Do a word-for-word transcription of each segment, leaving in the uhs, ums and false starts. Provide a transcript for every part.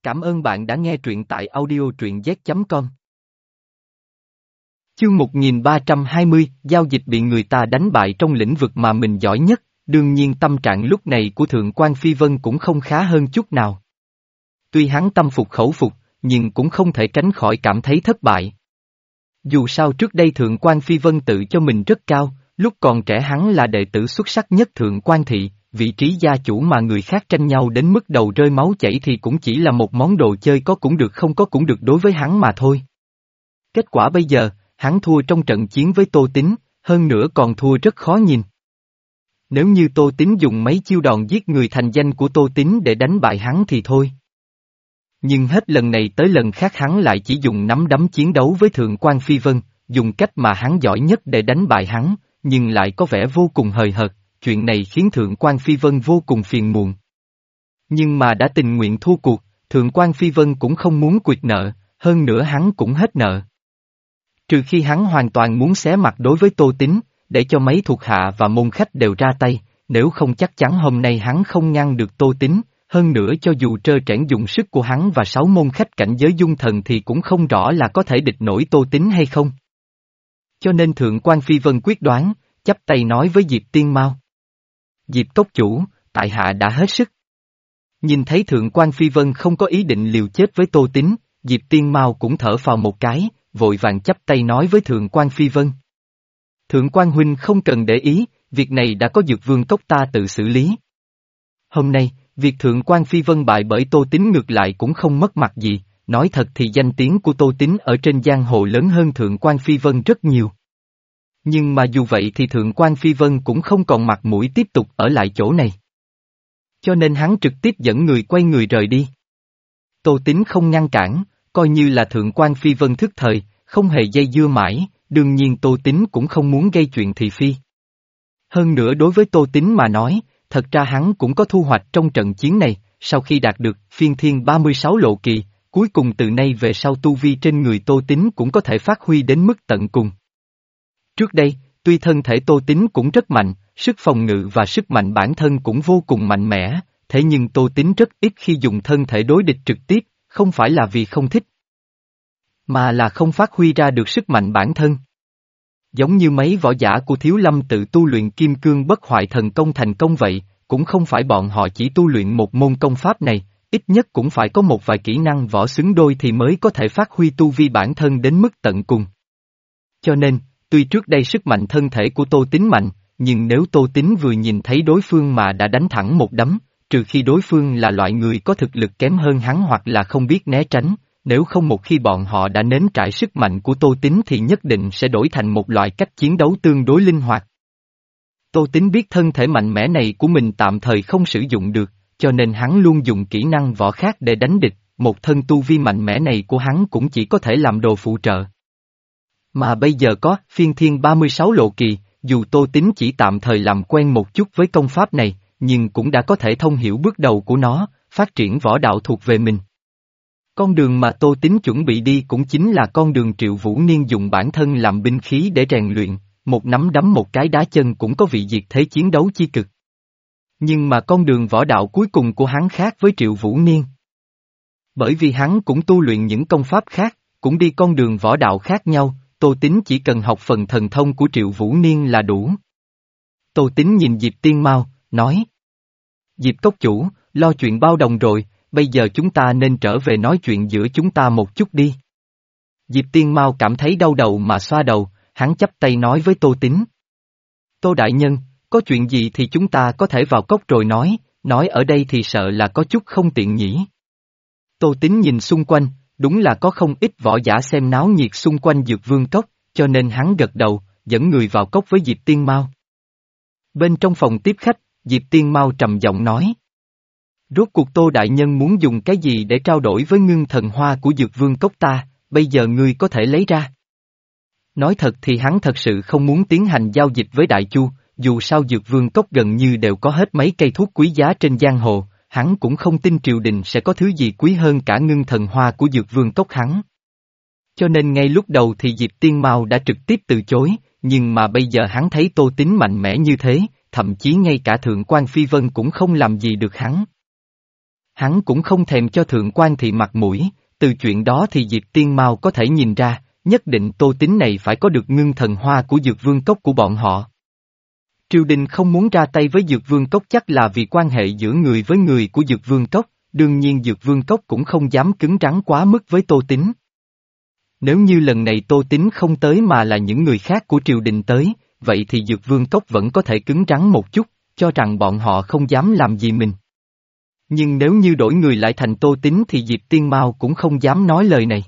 Cảm ơn bạn đã nghe truyện tại audio truyện z chấm com. Chương một nghìn ba trăm hai mươi, giao dịch bị người ta đánh bại trong lĩnh vực mà mình giỏi nhất, đương nhiên tâm trạng lúc này của Thượng quan Phi Vân cũng không khá hơn chút nào. Tuy hắn tâm phục khẩu phục, nhưng cũng không thể tránh khỏi cảm thấy thất bại. Dù sao trước đây Thượng quan Phi Vân tự cho mình rất cao, lúc còn trẻ hắn là đệ tử xuất sắc nhất Thượng quan thị, vị trí gia chủ mà người khác tranh nhau đến mức đầu rơi máu chảy thì cũng chỉ là một món đồ chơi có cũng được không có cũng được đối với hắn mà thôi. Kết quả bây giờ, hắn thua trong trận chiến với Tô Tín, hơn nữa còn thua rất khó nhìn. Nếu như Tô Tín dùng mấy chiêu đòn giết người thành danh của Tô Tín để đánh bại hắn thì thôi. Nhưng hết lần này tới lần khác hắn lại chỉ dùng nắm đấm chiến đấu với Thượng quan Phi Vân, dùng cách mà hắn giỏi nhất để đánh bại hắn, nhưng lại có vẻ vô cùng hời hợt, chuyện này khiến Thượng quan Phi Vân vô cùng phiền muộn. Nhưng mà đã tình nguyện thua cuộc, Thượng quan Phi Vân cũng không muốn quỵt nợ, hơn nữa hắn cũng hết nợ. Trừ khi hắn hoàn toàn muốn xé mặt đối với Tô Tín, để cho mấy thuộc hạ và môn khách đều ra tay, nếu không chắc chắn hôm nay hắn không ngăn được Tô Tín, hơn nữa cho dù trơ trẽn dùng sức của hắn và sáu môn khách cảnh giới dung thần thì cũng không rõ là có thể địch nổi Tô Tín hay không. Cho nên Thượng quan Phi Vân quyết đoán, chắp tay nói với Diệp Tiên Mao. Diệp cốc chủ, tại hạ đã hết sức. Nhìn thấy Thượng quan Phi Vân không có ý định liều chết với Tô Tín, Diệp Tiên Mao cũng thở phào một cái, vội vàng chắp tay nói với Thượng quan Phi Vân. Thượng quan huynh không cần để ý, việc này đã có Dược Vương cốc ta tự xử lý. Hôm nay, việc Thượng quan Phi Vân bại bởi Tô Tín ngược lại cũng không mất mặt gì, nói thật thì danh tiếng của Tô Tín ở trên giang hồ lớn hơn Thượng quan Phi Vân rất nhiều. Nhưng mà dù vậy thì Thượng quan Phi Vân cũng không còn mặt mũi tiếp tục ở lại chỗ này. Cho nên hắn trực tiếp dẫn người quay người rời đi. Tô Tín không ngăn cản, coi như là Thượng quan Phi Vân thức thời, không hề dây dưa mãi, đương nhiên Tô Tín cũng không muốn gây chuyện thị phi. Hơn nữa đối với Tô Tín mà nói, thật ra hắn cũng có thu hoạch trong trận chiến này, sau khi đạt được phiên thiên ba mươi sáu lộ kỳ, cuối cùng từ nay về sau tu vi trên người Tô Tín cũng có thể phát huy đến mức tận cùng. Trước đây, tuy thân thể Tô Tín cũng rất mạnh, sức phòng ngự và sức mạnh bản thân cũng vô cùng mạnh mẽ, thế nhưng Tô Tín rất ít khi dùng thân thể đối địch trực tiếp, không phải là vì không thích, mà là không phát huy ra được sức mạnh bản thân. Giống như mấy võ giả của Thiếu Lâm tự tu luyện kim cương bất hoại thần công thành công vậy, cũng không phải bọn họ chỉ tu luyện một môn công pháp này, ít nhất cũng phải có một vài kỹ năng võ xứng đôi thì mới có thể phát huy tu vi bản thân đến mức tận cùng. Cho nên, tuy trước đây sức mạnh thân thể của Tô Tín mạnh, nhưng nếu Tô Tín vừa nhìn thấy đối phương mà đã đánh thẳng một đấm, trừ khi đối phương là loại người có thực lực kém hơn hắn hoặc là không biết né tránh, nếu không một khi bọn họ đã nếm trải sức mạnh của Tô Tín thì nhất định sẽ đổi thành một loại cách chiến đấu tương đối linh hoạt. Tô Tín biết thân thể mạnh mẽ này của mình tạm thời không sử dụng được, cho nên hắn luôn dùng kỹ năng võ khác để đánh địch, một thân tu vi mạnh mẽ này của hắn cũng chỉ có thể làm đồ phụ trợ. Mà bây giờ có phiên thiên ba mươi sáu lộ kỳ, dù Tô Tín chỉ tạm thời làm quen một chút với công pháp này, nhưng cũng đã có thể thông hiểu bước đầu của nó, phát triển võ đạo thuộc về mình. Con đường mà Tô Tín chuẩn bị đi cũng chính là con đường Triệu Vũ Niên dùng bản thân làm binh khí để rèn luyện, một nắm đấm một cái đá chân cũng có vị diệt thế chiến đấu chi cực. Nhưng mà con đường võ đạo cuối cùng của hắn khác với Triệu Vũ Niên. Bởi vì hắn cũng tu luyện những công pháp khác, cũng đi con đường võ đạo khác nhau, Tô Tín chỉ cần học phần thần thông của Triệu Vũ Niên là đủ. Tô Tín nhìn Diệp Tiên Mao, nói. Diệp cốc chủ, lo chuyện bao đồng rồi, bây giờ chúng ta nên trở về nói chuyện giữa chúng ta một chút đi. Diệp Tiên Mao cảm thấy đau đầu mà xoa đầu, hắn chắp tay nói với Tô Tín. Tô đại nhân, có chuyện gì thì chúng ta có thể vào cốc rồi nói, nói ở đây thì sợ là có chút không tiện nhỉ. Tô Tín nhìn xung quanh, đúng là có không ít võ giả xem náo nhiệt xung quanh Dược Vương cốc, cho nên hắn gật đầu, dẫn người vào cốc với Diệp Tiên Mao. Bên trong phòng tiếp khách, Diệp Tiên Mao trầm giọng nói. Rốt cuộc Tô đại nhân muốn dùng cái gì để trao đổi với ngưng thần hoa của Dược Vương cốc ta, bây giờ ngươi có thể lấy ra. Nói thật thì hắn thật sự không muốn tiến hành giao dịch với Đại Chu, dù sao Dược Vương cốc gần như đều có hết mấy cây thuốc quý giá trên giang hồ, hắn cũng không tin triều đình sẽ có thứ gì quý hơn cả ngưng thần hoa của Dược Vương cốc hắn. Cho nên ngay lúc đầu thì Diệp Tiên Mao đã trực tiếp từ chối, nhưng mà bây giờ hắn thấy Tô Tín mạnh mẽ như thế, thậm chí ngay cả Thượng quan Phi Vân cũng không làm gì được hắn. Hắn cũng không thèm cho Thượng quan Thị mặt mũi, từ chuyện đó thì Diệp Tiên Mao có thể nhìn ra, nhất định Tô Tín này phải có được ngưng thần hoa của Dược Vương Cốc của bọn họ. Triều đình không muốn ra tay với Dược Vương Cốc chắc là vì quan hệ giữa người với người của Dược Vương Cốc, đương nhiên Dược Vương Cốc cũng không dám cứng rắn quá mức với Tô Tín. Nếu như lần này Tô Tín không tới mà là những người khác của triều đình tới, vậy thì Dược Vương Cốc vẫn có thể cứng rắn một chút, cho rằng bọn họ không dám làm gì mình. Nhưng nếu như đổi người lại thành Tô Tín thì Diệp Tiên Mao cũng không dám nói lời này.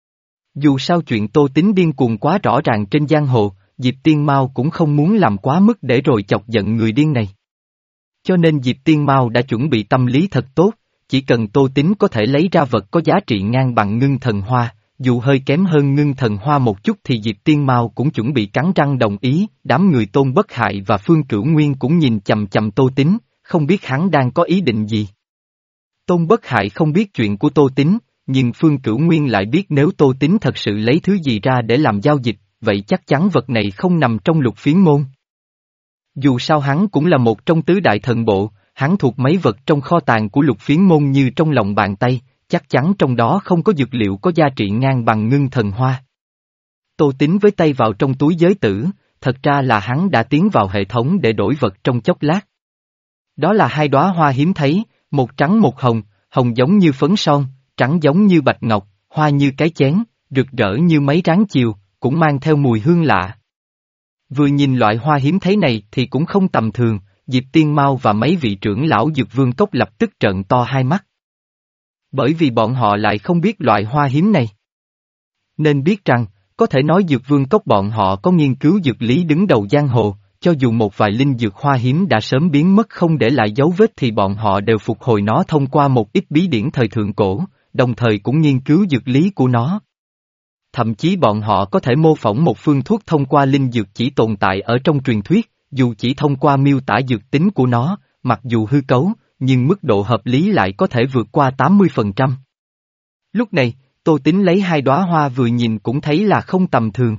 Dù sao chuyện Tô Tín điên cuồng quá rõ ràng trên giang hồ, Diệp Tiên Mao cũng không muốn làm quá mức để rồi chọc giận người điên này. Cho nên Diệp Tiên Mao đã chuẩn bị tâm lý thật tốt, chỉ cần Tô Tín có thể lấy ra vật có giá trị ngang bằng ngưng thần hoa, dù hơi kém hơn ngưng thần hoa một chút thì Diệp Tiên Mao cũng chuẩn bị cắn răng đồng ý, đám người Tôn Bất Hại và Phương Cửu Nguyên cũng nhìn chằm chằm Tô Tín, không biết hắn đang có ý định gì. Tôn Bất Hại không biết chuyện của Tô Tín, nhưng Phương Cửu Nguyên lại biết nếu Tô Tín thật sự lấy thứ gì ra để làm giao dịch, vậy chắc chắn vật này không nằm trong Lục Phiến Môn. Dù sao hắn cũng là một trong tứ đại thần bộ, hắn thuộc mấy vật trong kho tàng của Lục Phiến Môn như trong lòng bàn tay, chắc chắn trong đó không có dược liệu có giá trị ngang bằng ngưng thần hoa. Tô Tín với tay vào trong túi giới tử, thật ra là hắn đã tiến vào hệ thống để đổi vật trong chốc lát. Đó là hai đóa hoa hiếm thấy, một trắng một hồng, hồng giống như phấn son, trắng giống như bạch ngọc, hoa như cái chén, rực rỡ như mấy ráng chiều, cũng mang theo mùi hương lạ. Vừa nhìn loại hoa hiếm thấy này thì cũng không tầm thường, Diệp Tiên Mao và mấy vị trưởng lão Dược Vương Cốc lập tức trợn to hai mắt. Bởi vì bọn họ lại không biết loại hoa hiếm này. Nên biết rằng, có thể nói Dược Vương Cốc bọn họ có nghiên cứu dược lý đứng đầu giang hồ, cho dù một vài linh dược hoa hiếm đã sớm biến mất không để lại dấu vết thì bọn họ đều phục hồi nó thông qua một ít bí điển thời thượng cổ, đồng thời cũng nghiên cứu dược lý của nó. Thậm chí bọn họ có thể mô phỏng một phương thuốc thông qua linh dược chỉ tồn tại ở trong truyền thuyết, dù chỉ thông qua miêu tả dược tính của nó, mặc dù hư cấu, nhưng mức độ hợp lý lại có thể vượt qua tám mươi phần trăm. Lúc này, Tô Tín lấy hai đóa hoa vừa nhìn cũng thấy là không tầm thường.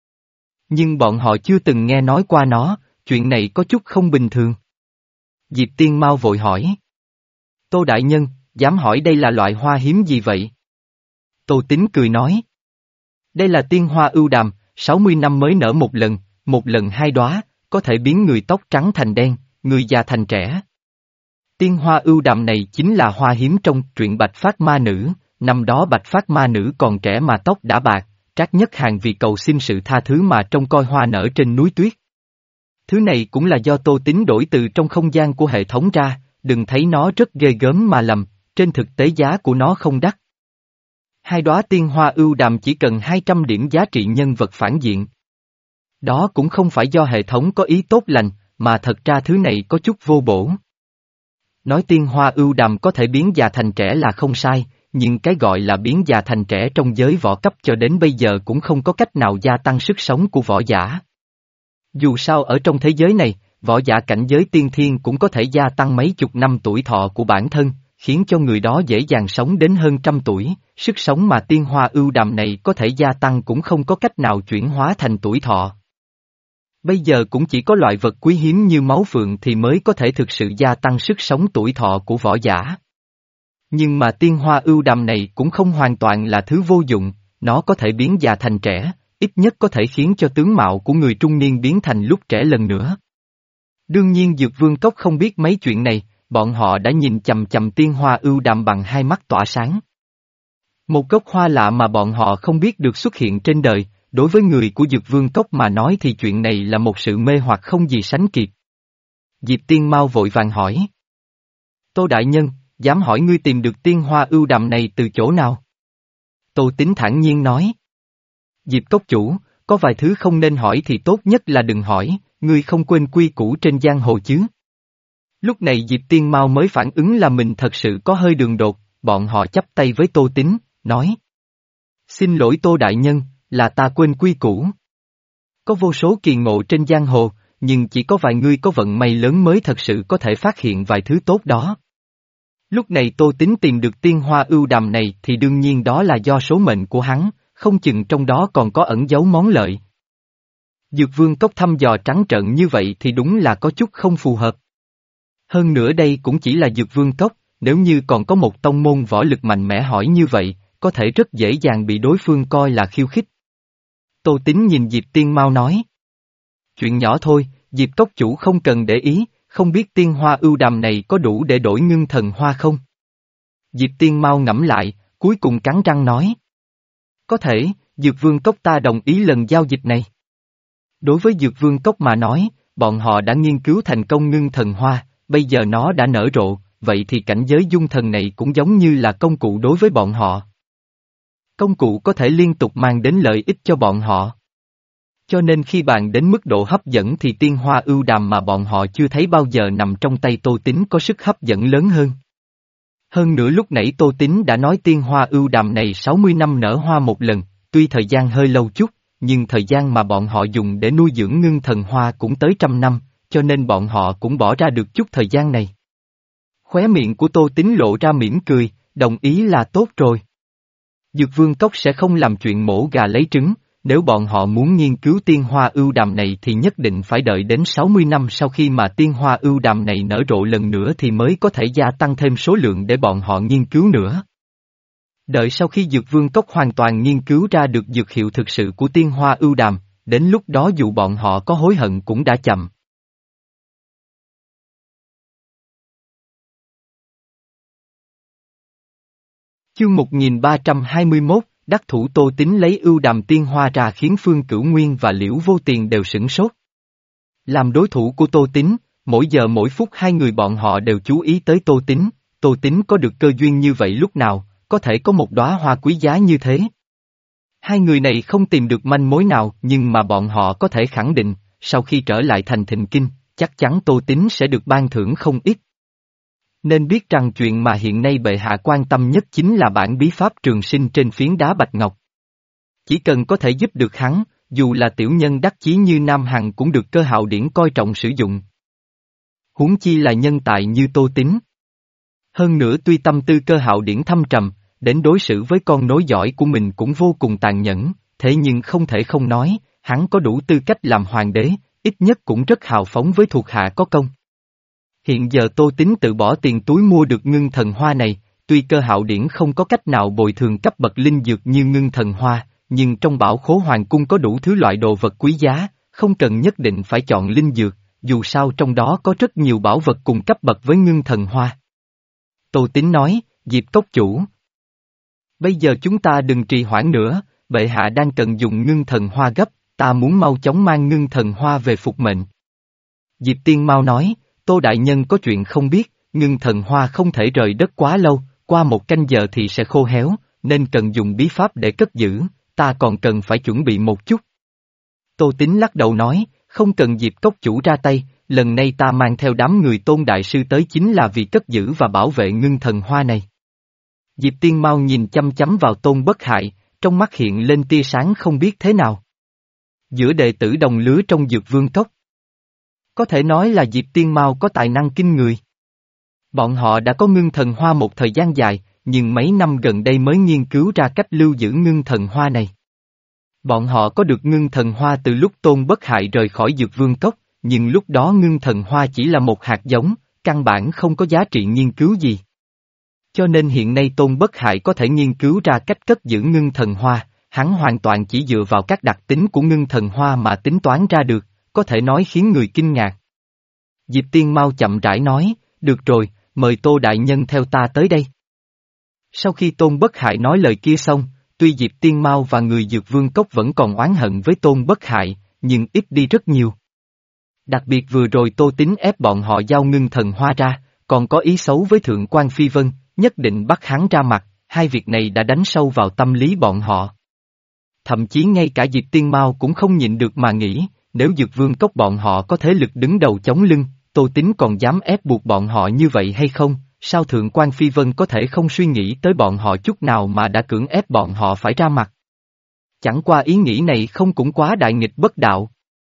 Nhưng bọn họ chưa từng nghe nói qua nó, chuyện này có chút không bình thường. Diệp Tiên Mao vội hỏi. Tô Đại Nhân, dám hỏi đây là loại hoa hiếm gì vậy? Tô Tín cười nói. Đây là tiên hoa ưu đàm, sáu mươi năm mới nở một lần, một lần hai đóa, có thể biến người tóc trắng thành đen, người già thành trẻ. Tiên hoa ưu đàm này chính là hoa hiếm trong truyện Bạch Phát Ma Nữ, năm đó Bạch Phát Ma Nữ còn trẻ mà tóc đã bạc, Trác Nhất Hàn vì cầu xin sự tha thứ mà trông coi hoa nở trên núi tuyết. Thứ này cũng là do Tô Tín đổi từ trong không gian của hệ thống ra, đừng thấy nó rất ghê gớm mà lầm, trên thực tế giá của nó không đắt. Hai đóa tiên hoa ưu đàm chỉ cần hai trăm điểm giá trị nhân vật phản diện. Đó cũng không phải do hệ thống có ý tốt lành, mà thật ra thứ này có chút vô bổ. Nói tiên hoa ưu đàm có thể biến già thành trẻ là không sai, nhưng cái gọi là biến già thành trẻ trong giới võ cấp cho đến bây giờ cũng không có cách nào gia tăng sức sống của võ giả. Dù sao ở trong thế giới này, võ giả cảnh giới tiên thiên cũng có thể gia tăng mấy chục năm tuổi thọ của bản thân, khiến cho người đó dễ dàng sống đến hơn trăm tuổi, sức sống mà tiên hoa ưu đàm này có thể gia tăng cũng không có cách nào chuyển hóa thành tuổi thọ. Bây giờ cũng chỉ có loại vật quý hiếm như máu phượng thì mới có thể thực sự gia tăng sức sống tuổi thọ của võ giả. Nhưng mà tiên hoa ưu đàm này cũng không hoàn toàn là thứ vô dụng, nó có thể biến già thành trẻ, ít nhất có thể khiến cho tướng mạo của người trung niên biến thành lúc trẻ lần nữa. Đương nhiên Dược Vương Cốc không biết mấy chuyện này, bọn họ đã nhìn chằm chằm tiên hoa ưu đàm bằng hai mắt tỏa sáng. Một gốc hoa lạ mà bọn họ không biết được xuất hiện trên đời, đối với người của Dược Vương Cốc mà nói thì chuyện này là một sự mê hoặc không gì sánh kịp. Diệp Tiên Mao vội vàng hỏi. Tô Đại Nhân, dám hỏi ngươi tìm được tiên hoa ưu đàm này từ chỗ nào? Tô Tín thản nhiên nói. Diệp Cốc chủ, có vài thứ không nên hỏi thì tốt nhất là đừng hỏi, ngươi không quên quy củ trên giang hồ chứ. Lúc này Diệp Tiên Mao mới phản ứng là mình thật sự có hơi đường đột, bọn họ chắp tay với Tô Tín, nói. Xin lỗi Tô Đại Nhân, là ta quên quy củ. Có vô số kỳ ngộ trên giang hồ, nhưng chỉ có vài người có vận may lớn mới thật sự có thể phát hiện vài thứ tốt đó. Lúc này Tô Tín tìm được tiên hoa ưu đàm này thì đương nhiên đó là do số mệnh của hắn, không chừng trong đó còn có ẩn giấu món lợi. Dược Vương Cốc thăm dò trắng trợn như vậy thì đúng là có chút không phù hợp. Hơn nữa đây cũng chỉ là Dược Vương Cốc, nếu như còn có một tông môn võ lực mạnh mẽ hỏi như vậy, có thể rất dễ dàng bị đối phương coi là khiêu khích. Tô Tín nhìn Diệp Tiên Mao nói. Chuyện nhỏ thôi, Diệp cốc chủ không cần để ý, không biết tiên hoa ưu đàm này có đủ để đổi ngưng thần hoa không? Diệp Tiên Mao ngẫm lại, cuối cùng cắn răng nói. Có thể, Dược Vương Cốc ta đồng ý lần giao dịch này. Đối với Dược Vương Cốc mà nói, bọn họ đã nghiên cứu thành công ngưng thần hoa, bây giờ nó đã nở rộ, vậy thì cảnh giới dung thần này cũng giống như là công cụ đối với bọn họ. Công cụ có thể liên tục mang đến lợi ích cho bọn họ. Cho nên khi bàn đến mức độ hấp dẫn thì tiên hoa ưu đàm mà bọn họ chưa thấy bao giờ nằm trong tay Tô Tín có sức hấp dẫn lớn hơn. Hơn nữa lúc nãy Tô Tín đã nói tiên hoa ưu đàm này sáu mươi năm nở hoa một lần, tuy thời gian hơi lâu chút, nhưng thời gian mà bọn họ dùng để nuôi dưỡng ngưng thần hoa cũng tới trăm năm, cho nên bọn họ cũng bỏ ra được chút thời gian này. Khóe miệng của Tô Tín lộ ra mỉm cười, đồng ý là tốt rồi. Dược Vương Cốc sẽ không làm chuyện mổ gà lấy trứng, nếu bọn họ muốn nghiên cứu tiên hoa ưu đàm này thì nhất định phải đợi đến sáu mươi năm sau khi mà tiên hoa ưu đàm này nở rộ lần nữa thì mới có thể gia tăng thêm số lượng để bọn họ nghiên cứu nữa. Đợi sau khi Dược Vương Cốc hoàn toàn nghiên cứu ra được dược hiệu thực sự của tiên hoa ưu đàm, đến lúc đó dù bọn họ có hối hận cũng đã chậm. Chương một nghìn ba trăm hai mươi mốt, đắc thủ Tô Tín lấy ưu đàm tiên hoa ra khiến Phương Cửu Nguyên và Liễu Vô Tiền đều sửng sốt. Làm đối thủ của Tô Tín, mỗi giờ mỗi phút hai người bọn họ đều chú ý tới Tô Tín, Tô Tín có được cơ duyên như vậy lúc nào, có thể có một đóa hoa quý giá như thế. Hai người này không tìm được manh mối nào nhưng mà bọn họ có thể khẳng định, sau khi trở lại thành Thịnh Kinh, chắc chắn Tô Tín sẽ được ban thưởng không ít. Nên biết rằng chuyện mà hiện nay bệ hạ quan tâm nhất chính là bản bí pháp trường sinh trên phiến đá bạch ngọc. Chỉ cần có thể giúp được hắn, dù là tiểu nhân đắc chí như Nam Hằng cũng được Cơ Hạo Điển coi trọng sử dụng. Huống chi là nhân tài như Tô Tín. Hơn nữa tuy tâm tư Cơ Hạo Điển thâm trầm, đến đối xử với con nối dõi của mình cũng vô cùng tàn nhẫn, thế nhưng không thể không nói, hắn có đủ tư cách làm hoàng đế, ít nhất cũng rất hào phóng với thuộc hạ có công. Hiện giờ Tô Tín tự bỏ tiền túi mua được ngưng thần hoa này, tuy Cơ Hạo Điển không có cách nào bồi thường cấp bậc linh dược như ngưng thần hoa, nhưng trong bảo khố hoàng cung có đủ thứ loại đồ vật quý giá, không cần nhất định phải chọn linh dược, dù sao trong đó có rất nhiều bảo vật cùng cấp bậc với ngưng thần hoa. Tô Tín nói, Diệp cốc chủ. Bây giờ chúng ta đừng trì hoãn nữa, bệ hạ đang cần dùng ngưng thần hoa gấp, ta muốn mau chóng mang ngưng thần hoa về phục mệnh. Diệp Tiên Mao nói, Tô Đại Nhân có chuyện không biết, ngưng thần hoa không thể rời đất quá lâu, qua một canh giờ thì sẽ khô héo, nên cần dùng bí pháp để cất giữ, ta còn cần phải chuẩn bị một chút. Tô Tín lắc đầu nói, không cần Diệp cốc chủ ra tay, lần này ta mang theo đám người Tôn Đại Sư tới chính là vì cất giữ và bảo vệ ngưng thần hoa này. Diệp Tiên Mao nhìn chăm chăm vào Tôn Bất Hại, trong mắt hiện lên tia sáng không biết thế nào. Giữa đệ tử đồng lứa trong Dược Vương Cốc, có thể nói là Diệp Tiên Mao có tài năng kinh người. Bọn họ đã có ngưng thần hoa một thời gian dài, nhưng mấy năm gần đây mới nghiên cứu ra cách lưu giữ ngưng thần hoa này. Bọn họ có được ngưng thần hoa từ lúc Tôn Bất Hại rời khỏi Dược Vương Cốc, nhưng lúc đó ngưng thần hoa chỉ là một hạt giống, căn bản không có giá trị nghiên cứu gì. Cho nên hiện nay Tôn Bất Hại có thể nghiên cứu ra cách cất giữ ngưng thần hoa, hắn hoàn toàn chỉ dựa vào các đặc tính của ngưng thần hoa mà tính toán ra được, có thể nói khiến người kinh ngạc. Diệp Tiên Mao chậm rãi nói, được rồi, mời Tô Đại Nhân theo ta tới đây. Sau khi Tôn Bất Hại nói lời kia xong, tuy Diệp Tiên Mao và người Dược Vương Cốc vẫn còn oán hận với Tôn Bất Hại, nhưng ít đi rất nhiều. Đặc biệt vừa rồi Tô Tín ép bọn họ giao ngưng thần hoa ra, còn có ý xấu với Thượng quan Phi Vân, nhất định bắt hắn ra mặt, hai việc này đã đánh sâu vào tâm lý bọn họ. Thậm chí ngay cả Diệp Tiên Mao cũng không nhịn được mà nghĩ, nếu Dược Vương Cốc bọn họ có thế lực đứng đầu chống lưng, Tô Tín còn dám ép buộc bọn họ như vậy hay không, sao Thượng quan Phi Vân có thể không suy nghĩ tới bọn họ chút nào mà đã cưỡng ép bọn họ phải ra mặt. Chẳng qua ý nghĩ này không cũng quá đại nghịch bất đạo.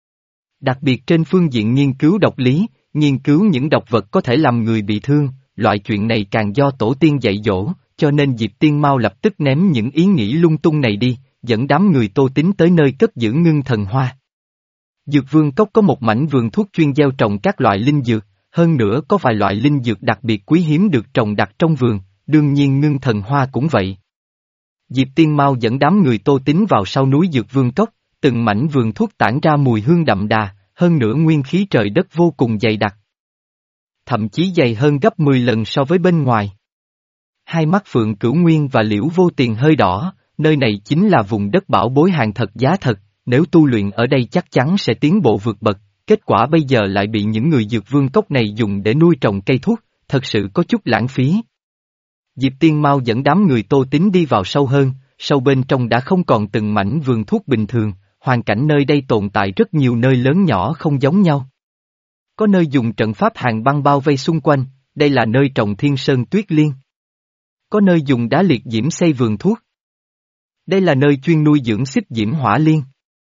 Đặc biệt trên phương diện nghiên cứu độc lý, nghiên cứu những độc vật có thể làm người bị thương, loại chuyện này càng do tổ tiên dạy dỗ, cho nên Diệp Tiên Mao lập tức ném những ý nghĩ lung tung này đi, dẫn đám người Tô Tín tới nơi cất giữ ngưng thần hoa. Dược Vương Cốc có một mảnh vườn thuốc chuyên gieo trồng các loại linh dược, hơn nữa có vài loại linh dược đặc biệt quý hiếm được trồng đặt trong vườn, đương nhiên ngưng thần hoa cũng vậy. Diệp Tiên Mau dẫn đám người Tô Tín vào sau núi Dược Vương Cốc, từng mảnh vườn thuốc tản ra mùi hương đậm đà, hơn nữa nguyên khí trời đất vô cùng dày đặc. Thậm chí dày hơn gấp mười lần so với bên ngoài. Hai mắt Phượng Cửu Nguyên và Liễu Vô Tiền hơi đỏ, nơi này chính là vùng đất bảo bối hàng thật giá thật, nếu tu luyện ở đây chắc chắn sẽ tiến bộ vượt bậc, kết quả bây giờ lại bị những người Dược Vương Cốc này dùng để nuôi trồng cây thuốc, thật sự có chút lãng phí. Diệp Tiên Mau dẫn đám người Tô Tín đi vào sâu hơn, sâu bên trong đã không còn từng mảnh vườn thuốc bình thường, hoàn cảnh nơi đây tồn tại rất nhiều nơi lớn nhỏ không giống nhau. Có nơi dùng trận pháp hàng băng bao vây xung quanh, đây là nơi trồng thiên sơn tuyết liên. Có nơi dùng đá liệt diễm xây vườn thuốc. Đây là nơi chuyên nuôi dưỡng xích diễm hỏa liên.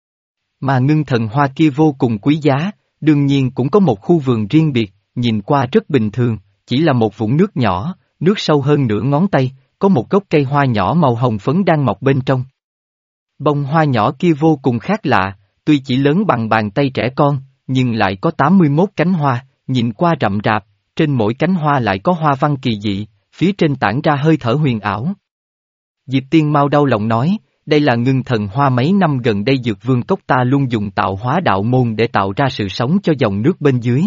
Mà ngưng thần hoa kia vô cùng quý giá, đương nhiên cũng có một khu vườn riêng biệt, nhìn qua rất bình thường, chỉ là một vũng nước nhỏ, nước sâu hơn nửa ngón tay, có một gốc cây hoa nhỏ màu hồng phấn đang mọc bên trong. Bông hoa nhỏ kia vô cùng khác lạ, tuy chỉ lớn bằng bàn tay trẻ con, nhưng lại có tám mươi mốt cánh hoa, nhìn qua rậm rạp, trên mỗi cánh hoa lại có hoa văn kỳ dị, phía trên tản ra hơi thở huyền ảo. Diệp Tiên Mau đau lòng nói, đây là ngưng thần hoa mấy năm gần đây Dược Vương Cốc ta luôn dùng tạo hóa đạo môn để tạo ra sự sống cho dòng nước bên dưới.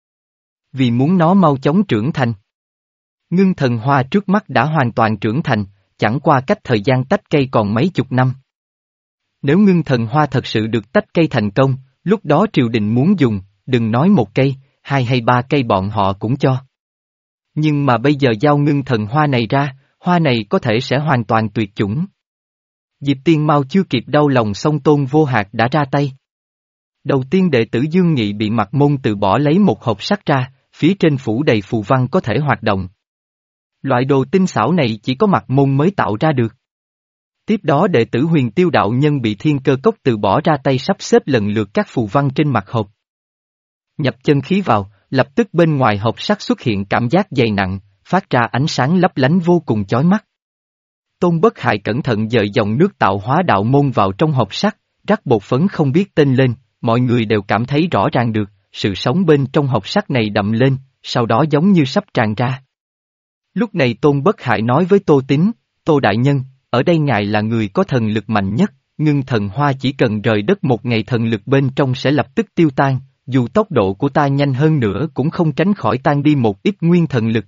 Vì muốn nó mau chóng trưởng thành. Ngưng thần hoa trước mắt đã hoàn toàn trưởng thành, chẳng qua cách thời gian tách cây còn mấy chục năm. Nếu ngưng thần hoa thật sự được tách cây thành công, lúc đó triều đình muốn dùng, đừng nói một cây, hai hay ba cây bọn họ cũng cho. Nhưng mà bây giờ giao ngưng thần hoa này ra, hoa này có thể sẽ hoàn toàn tuyệt chủng. Diệp Tiên Mau chưa kịp đau lòng xong Tôn Vô Hạc đã ra tay. Đầu tiên đệ tử Dương Nghị bị Mặc Môn từ bỏ lấy một hộp sắt ra, phía trên phủ đầy phù văn có thể hoạt động. Loại đồ tinh xảo này chỉ có Mặc Môn mới tạo ra được. Tiếp đó đệ tử Huyền Tiêu đạo nhân bị Thiên Cơ Cốc từ bỏ ra tay sắp xếp lần lượt các phù văn trên mặt hộp. Nhập chân khí vào, lập tức bên ngoài hộp sắt xuất hiện cảm giác dày nặng, phát ra ánh sáng lấp lánh vô cùng chói mắt. Tôn Bất Hại cẩn thận dời dòng nước tạo hóa đạo môn vào trong hộp sắt, rắc bột phấn không biết tên lên, mọi người đều cảm thấy rõ ràng được, sự sống bên trong hộp sắt này đậm lên, sau đó giống như sắp tràn ra. Lúc này Tôn Bất Hại nói với Tô Tín, Tô Đại Nhân, ở đây ngài là người có thần lực mạnh nhất, ngưng thần hoa chỉ cần rời đất một ngày thần lực bên trong sẽ lập tức tiêu tan, dù tốc độ của ta nhanh hơn nữa cũng không tránh khỏi tan đi một ít nguyên thần lực.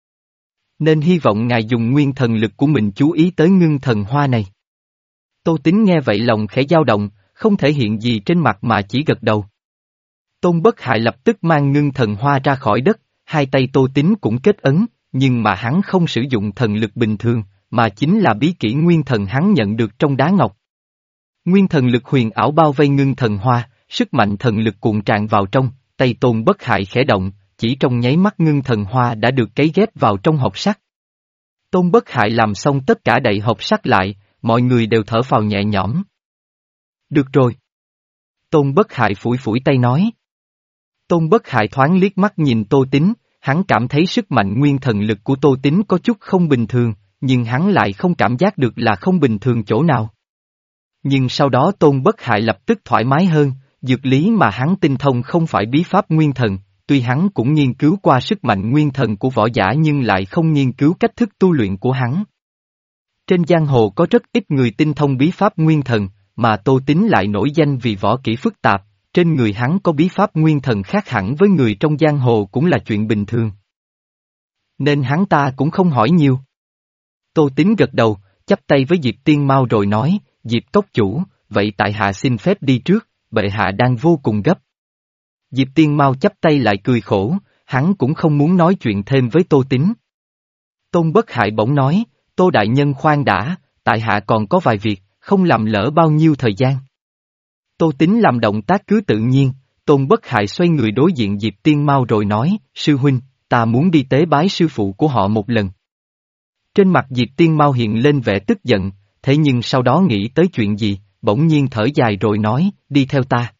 Nên hy vọng ngài dùng nguyên thần lực của mình chú ý tới ngưng thần hoa này. Tô Tín nghe vậy lòng khẽ dao động, không thể hiện gì trên mặt mà chỉ gật đầu. Tôn Bất Hại lập tức mang ngưng thần hoa ra khỏi đất, hai tay Tô Tín cũng kết ấn, nhưng mà hắn không sử dụng thần lực bình thường, mà chính là bí kỹ nguyên thần hắn nhận được trong đá ngọc. Nguyên thần lực huyền ảo bao vây ngưng thần hoa, sức mạnh thần lực cuộn tràn vào trong, tay Tôn Bất Hại khẽ động, chỉ trong nháy mắt ngưng thần hoa đã được cấy ghép vào trong hộp sắt. Tôn Bất Hại làm xong tất cả đậy hộp sắt lại, mọi người đều thở phào nhẹ nhõm. Được rồi. Tôn Bất Hại phủi phủi tay nói. Tôn Bất Hại thoáng liếc mắt nhìn Tô Tín, hắn cảm thấy sức mạnh nguyên thần lực của Tô Tín có chút không bình thường, nhưng hắn lại không cảm giác được là không bình thường chỗ nào. Nhưng sau đó Tôn Bất Hại lập tức thoải mái hơn, dược lý mà hắn tinh thông không phải bí pháp nguyên thần, tuy hắn cũng nghiên cứu qua sức mạnh nguyên thần của võ giả nhưng lại không nghiên cứu cách thức tu luyện của hắn. Trên giang hồ có rất ít người tinh thông bí pháp nguyên thần, mà Tô Tín lại nổi danh vì võ kỹ phức tạp, trên người hắn có bí pháp nguyên thần khác hẳn với người trong giang hồ cũng là chuyện bình thường. Nên hắn ta cũng không hỏi nhiều. Tô Tín gật đầu, chắp tay với Diệp Tiên Mau rồi nói, Diệp Cốc chủ, vậy tại hạ xin phép đi trước, bệ hạ đang vô cùng gấp. Diệp Tiên Mau chắp tay lại cười khổ, hắn cũng không muốn nói chuyện thêm với Tô Tín. Tôn Bất Hại bỗng nói, Tô Đại Nhân khoan đã, tại hạ còn có vài việc, không làm lỡ bao nhiêu thời gian. Tô Tín làm động tác cứ tự nhiên, Tôn Bất Hại xoay người đối diện Diệp Tiên Mau rồi nói, sư huynh, ta muốn đi tế bái sư phụ của họ một lần. Trên mặt Diệp Tiên Mau hiện lên vẻ tức giận, thế nhưng sau đó nghĩ tới chuyện gì, bỗng nhiên thở dài rồi nói, đi theo ta.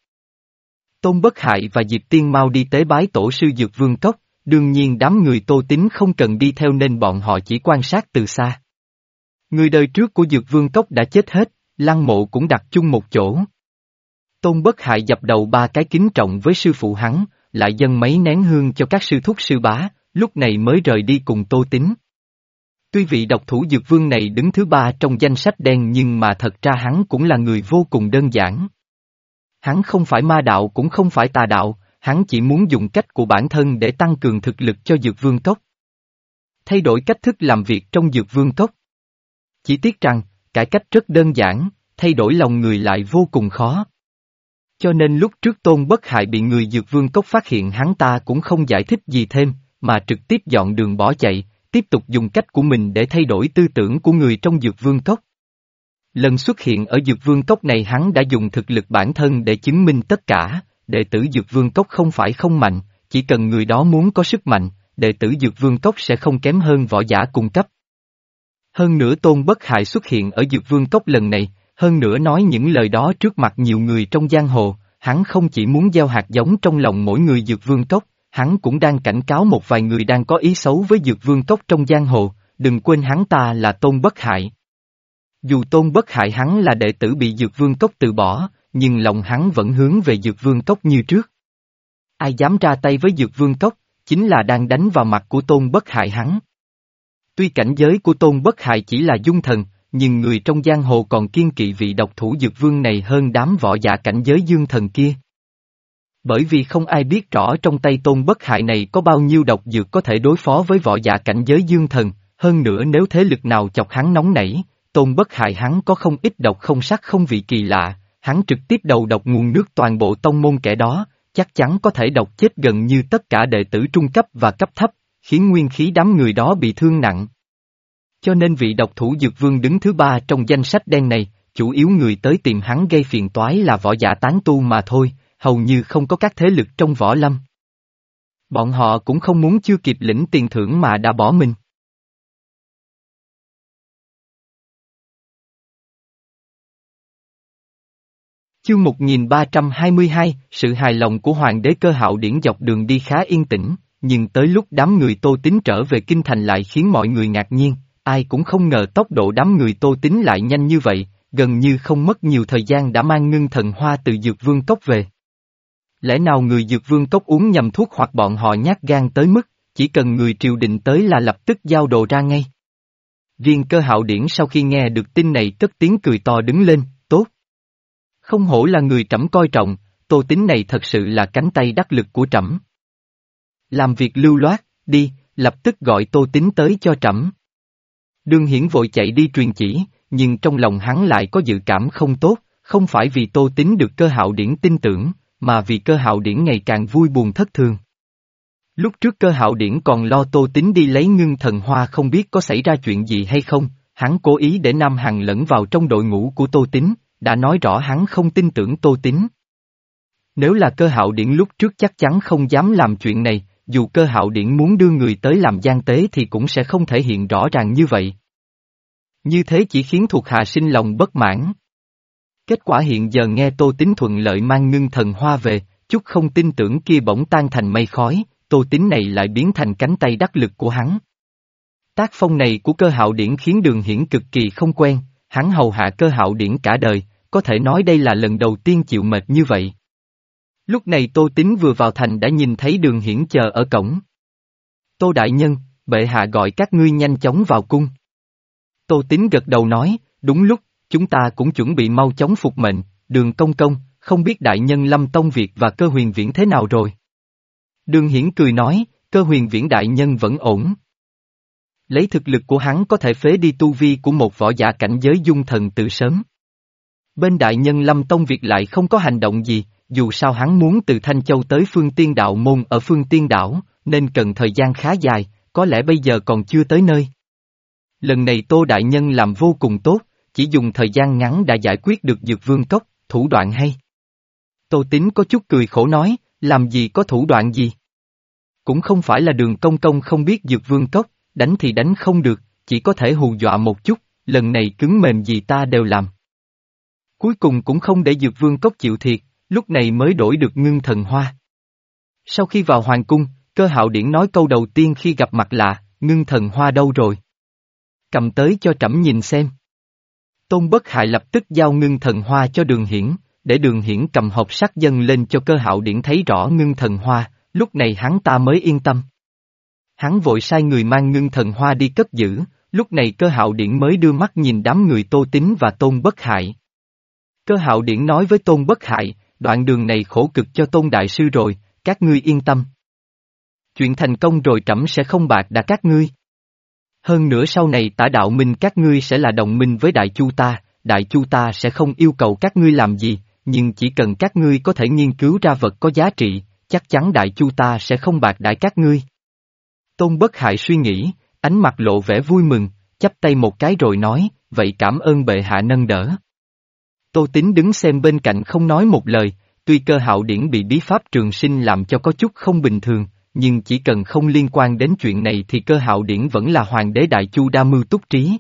Tôn Bất Hại và Diệp Tiên Mau đi tế bái tổ sư Dược Vương Cốc, đương nhiên đám người Tô Tín không cần đi theo nên bọn họ chỉ quan sát từ xa. Người đời trước của Dược Vương Cốc đã chết hết, lăng mộ cũng đặt chung một chỗ. Tôn Bất Hại dập đầu ba cái kính trọng với sư phụ hắn, lại dâng mấy nén hương cho các sư thúc sư bá, lúc này mới rời đi cùng Tô Tín. Tuy vị độc thủ dược vương này đứng thứ ba trong danh sách đen nhưng mà thật ra hắn cũng là người vô cùng đơn giản. Hắn không phải ma đạo cũng không phải tà đạo, hắn chỉ muốn dùng cách của bản thân để tăng cường thực lực cho dược vương cốc. Thay đổi cách thức làm việc trong dược vương cốc. Chỉ tiếc rằng, cải cách rất đơn giản, thay đổi lòng người lại vô cùng khó. Cho nên lúc trước Tôn Bất Hại bị người dược vương cốc phát hiện hắn ta cũng không giải thích gì thêm, mà trực tiếp dọn đường bỏ chạy, tiếp tục dùng cách của mình để thay đổi tư tưởng của người trong dược vương cốc. Lần xuất hiện ở dược vương cốc này hắn đã dùng thực lực bản thân để chứng minh tất cả, đệ tử dược vương cốc không phải không mạnh, chỉ cần người đó muốn có sức mạnh, đệ tử dược vương cốc sẽ không kém hơn võ giả cùng cấp. Hơn nữa Tôn Bất Hại xuất hiện ở dược vương cốc lần này, hơn nữa nói những lời đó trước mặt nhiều người trong giang hồ, hắn không chỉ muốn gieo hạt giống trong lòng mỗi người dược vương cốc, hắn cũng đang cảnh cáo một vài người đang có ý xấu với dược vương cốc trong giang hồ, đừng quên hắn ta là Tôn Bất Hại. Dù Tôn Bất Hại hắn là đệ tử bị dược vương cốc từ bỏ, nhưng lòng hắn vẫn hướng về dược vương cốc như trước. Ai dám ra tay với dược vương cốc, chính là đang đánh vào mặt của Tôn Bất Hại hắn. Tuy cảnh giới của Tôn Bất Hại chỉ là dung thần, nhưng người trong giang hồ còn kiêng kỵ vị độc thủ dược vương này hơn đám võ giả cảnh giới dương thần kia. Bởi vì không ai biết rõ trong tay Tôn Bất Hại này có bao nhiêu độc dược có thể đối phó với võ giả cảnh giới dương thần, hơn nữa nếu thế lực nào chọc hắn nóng nảy, Tôn Bất Hại hắn có không ít độc không sắc không vị kỳ lạ, hắn trực tiếp đầu độc nguồn nước toàn bộ tông môn kẻ đó, chắc chắn có thể độc chết gần như tất cả đệ tử trung cấp và cấp thấp, khiến nguyên khí đám người đó bị thương nặng. Cho nên vị độc thủ dược vương đứng thứ ba trong danh sách đen này, chủ yếu người tới tìm hắn gây phiền toái là võ giả tán tu mà thôi, hầu như không có các thế lực trong võ lâm. Bọn họ cũng không muốn chưa kịp lĩnh tiền thưởng mà đã bỏ mình. Chương một nghìn ba trăm hai mươi hai, sự hài lòng của Hoàng đế Cơ Hạo Điển dọc đường đi khá yên tĩnh, nhưng tới lúc đám người Tô Tín trở về kinh thành lại khiến mọi người ngạc nhiên, ai cũng không ngờ tốc độ đám người Tô Tín lại nhanh như vậy, gần như không mất nhiều thời gian đã mang ngưng thần hoa từ dược vương cốc về. Lẽ nào người dược vương cốc uống nhầm thuốc hoặc bọn họ nhát gan tới mức, chỉ cần người triều đình tới là lập tức giao đồ ra ngay. Riêng Cơ Hạo Điển sau khi nghe được tin này cất tiếng cười to đứng lên, tốt. Không hổ là người trẫm coi trọng, Tô Tín này thật sự là cánh tay đắc lực của trẫm. Làm việc lưu loát, đi, lập tức gọi Tô Tín tới cho trẫm. Đường Hiển vội chạy đi truyền chỉ, nhưng trong lòng hắn lại có dự cảm không tốt, không phải vì Tô Tín được Cơ Hạo Điển tin tưởng, mà vì Cơ Hạo Điển ngày càng vui buồn thất thường. Lúc trước Cơ Hạo Điển còn lo Tô Tín đi lấy ngưng thần hoa không biết có xảy ra chuyện gì hay không, hắn cố ý để Nam Hằng lẫn vào trong đội ngũ của Tô Tín, đã nói rõ hắn không tin tưởng Tô Tín. Nếu là Cơ Hạo Điển lúc trước chắc chắn không dám làm chuyện này, dù Cơ Hạo Điển muốn đưa người tới làm gian tế thì cũng sẽ không thể hiện rõ ràng như vậy. Như thế chỉ khiến thuộc hạ sinh lòng bất mãn. Kết quả hiện giờ nghe Tô Tín thuận lợi mang ngưng thần hoa về, chút không tin tưởng kia bỗng tan thành mây khói, Tô Tín này lại biến thành cánh tay đắc lực của hắn. Tác phong này của Cơ Hạo Điển khiến Đường Hiển cực kỳ không quen, hắn hầu hạ Cơ Hạo Điển cả đời, có thể nói đây là lần đầu tiên chịu mệt như vậy. Lúc này Tô Tín vừa vào thành đã nhìn thấy Đường Hiển chờ ở cổng. Tô đại nhân, bệ hạ gọi các ngươi nhanh chóng vào cung. Tô Tín gật đầu nói, đúng lúc, chúng ta cũng chuẩn bị mau chóng phục mệnh, Đường công công, không biết đại nhân Lâm Tông Việt và Cơ Huyền Viễn thế nào rồi. Đường Hiển cười nói, Cơ Huyền Viễn đại nhân vẫn ổn. Lấy thực lực của hắn có thể phế đi tu vi của một võ giả cảnh giới dung thần từ sớm. Bên đại nhân Lâm Tông Việt lại không có hành động gì, dù sao hắn muốn từ Thanh Châu tới Phương Tiên Đạo Môn ở Phương Tiên Đảo, nên cần thời gian khá dài, có lẽ bây giờ còn chưa tới nơi. Lần này Tô đại nhân làm vô cùng tốt, chỉ dùng thời gian ngắn đã giải quyết được Dược Vương Cốc, thủ đoạn hay. Tô Tín có chút cười khổ nói, làm gì có thủ đoạn gì. Cũng không phải là Đường công công không biết Dược Vương Cốc, đánh thì đánh không được, chỉ có thể hù dọa một chút, lần này cứng mềm gì ta đều làm. Cuối cùng cũng không để Dược Vương Cốc chịu thiệt, lúc này mới đổi được ngưng thần hoa. Sau khi vào hoàng cung, Cơ Hạo Điển nói câu đầu tiên khi gặp mặt là, ngưng thần hoa đâu rồi? Cầm tới cho trẫm nhìn xem. Tôn Bất Hại lập tức giao ngưng thần hoa cho Đường Hiển, để Đường Hiển cầm hộp sắt dâng lên cho Cơ Hạo Điển thấy rõ ngưng thần hoa, lúc này hắn ta mới yên tâm. Hắn vội sai người mang ngưng thần hoa đi cất giữ, lúc này Cơ Hạo Điển mới đưa mắt nhìn đám người Tô Tín và Tôn Bất Hại. Cơ Hạo Điển nói với Tôn Bất Hại, đoạn đường này khổ cực cho Tôn Đại Sư rồi, các ngươi yên tâm. Chuyện thành công rồi trẫm sẽ không bạc đãi các ngươi. Hơn nữa sau này Tả Đạo Minh các ngươi sẽ là đồng minh với Đại Chu ta, Đại Chu ta sẽ không yêu cầu các ngươi làm gì, nhưng chỉ cần các ngươi có thể nghiên cứu ra vật có giá trị, chắc chắn Đại Chu ta sẽ không bạc đãi các ngươi. Tôn Bất Hại suy nghĩ, ánh mặt lộ vẻ vui mừng, chắp tay một cái rồi nói, vậy cảm ơn bệ hạ nâng đỡ. Tô Tín đứng xem bên cạnh không nói một lời, tuy Cơ Hạo Điển bị bí pháp trường sinh làm cho có chút không bình thường, nhưng chỉ cần không liên quan đến chuyện này thì Cơ Hạo Điển vẫn là hoàng đế Đại Chu đa mưu túc trí.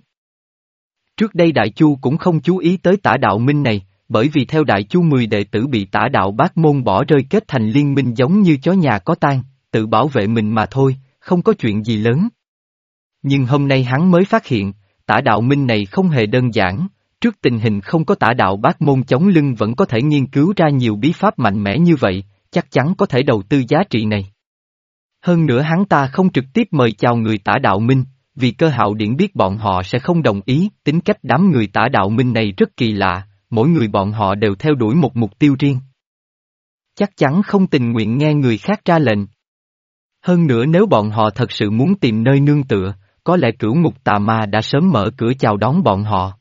Trước đây Đại Chu cũng không chú ý tới Tả Đạo Minh này, bởi vì theo Đại Chu mười đệ tử bị Tả Đạo Bát Môn bỏ rơi kết thành liên minh giống như chó nhà có tang, tự bảo vệ mình mà thôi, không có chuyện gì lớn. Nhưng hôm nay hắn mới phát hiện, Tả Đạo Minh này không hề đơn giản, trước tình hình không có Tả Đạo Bát Môn chống lưng vẫn có thể nghiên cứu ra nhiều bí pháp mạnh mẽ như vậy, chắc chắn có thể đầu tư giá trị này. Hơn nữa hắn ta không trực tiếp mời chào người Tả Đạo Minh, vì Cơ Hạo Điển biết bọn họ sẽ không đồng ý, tính cách đám người Tả Đạo Minh này rất kỳ lạ, mỗi người bọn họ đều theo đuổi một mục tiêu riêng. Chắc chắn không tình nguyện nghe người khác ra lệnh. Hơn nữa nếu bọn họ thật sự muốn tìm nơi nương tựa, có lẽ Cửu Ngục Tà Ma đã sớm mở cửa chào đón bọn họ.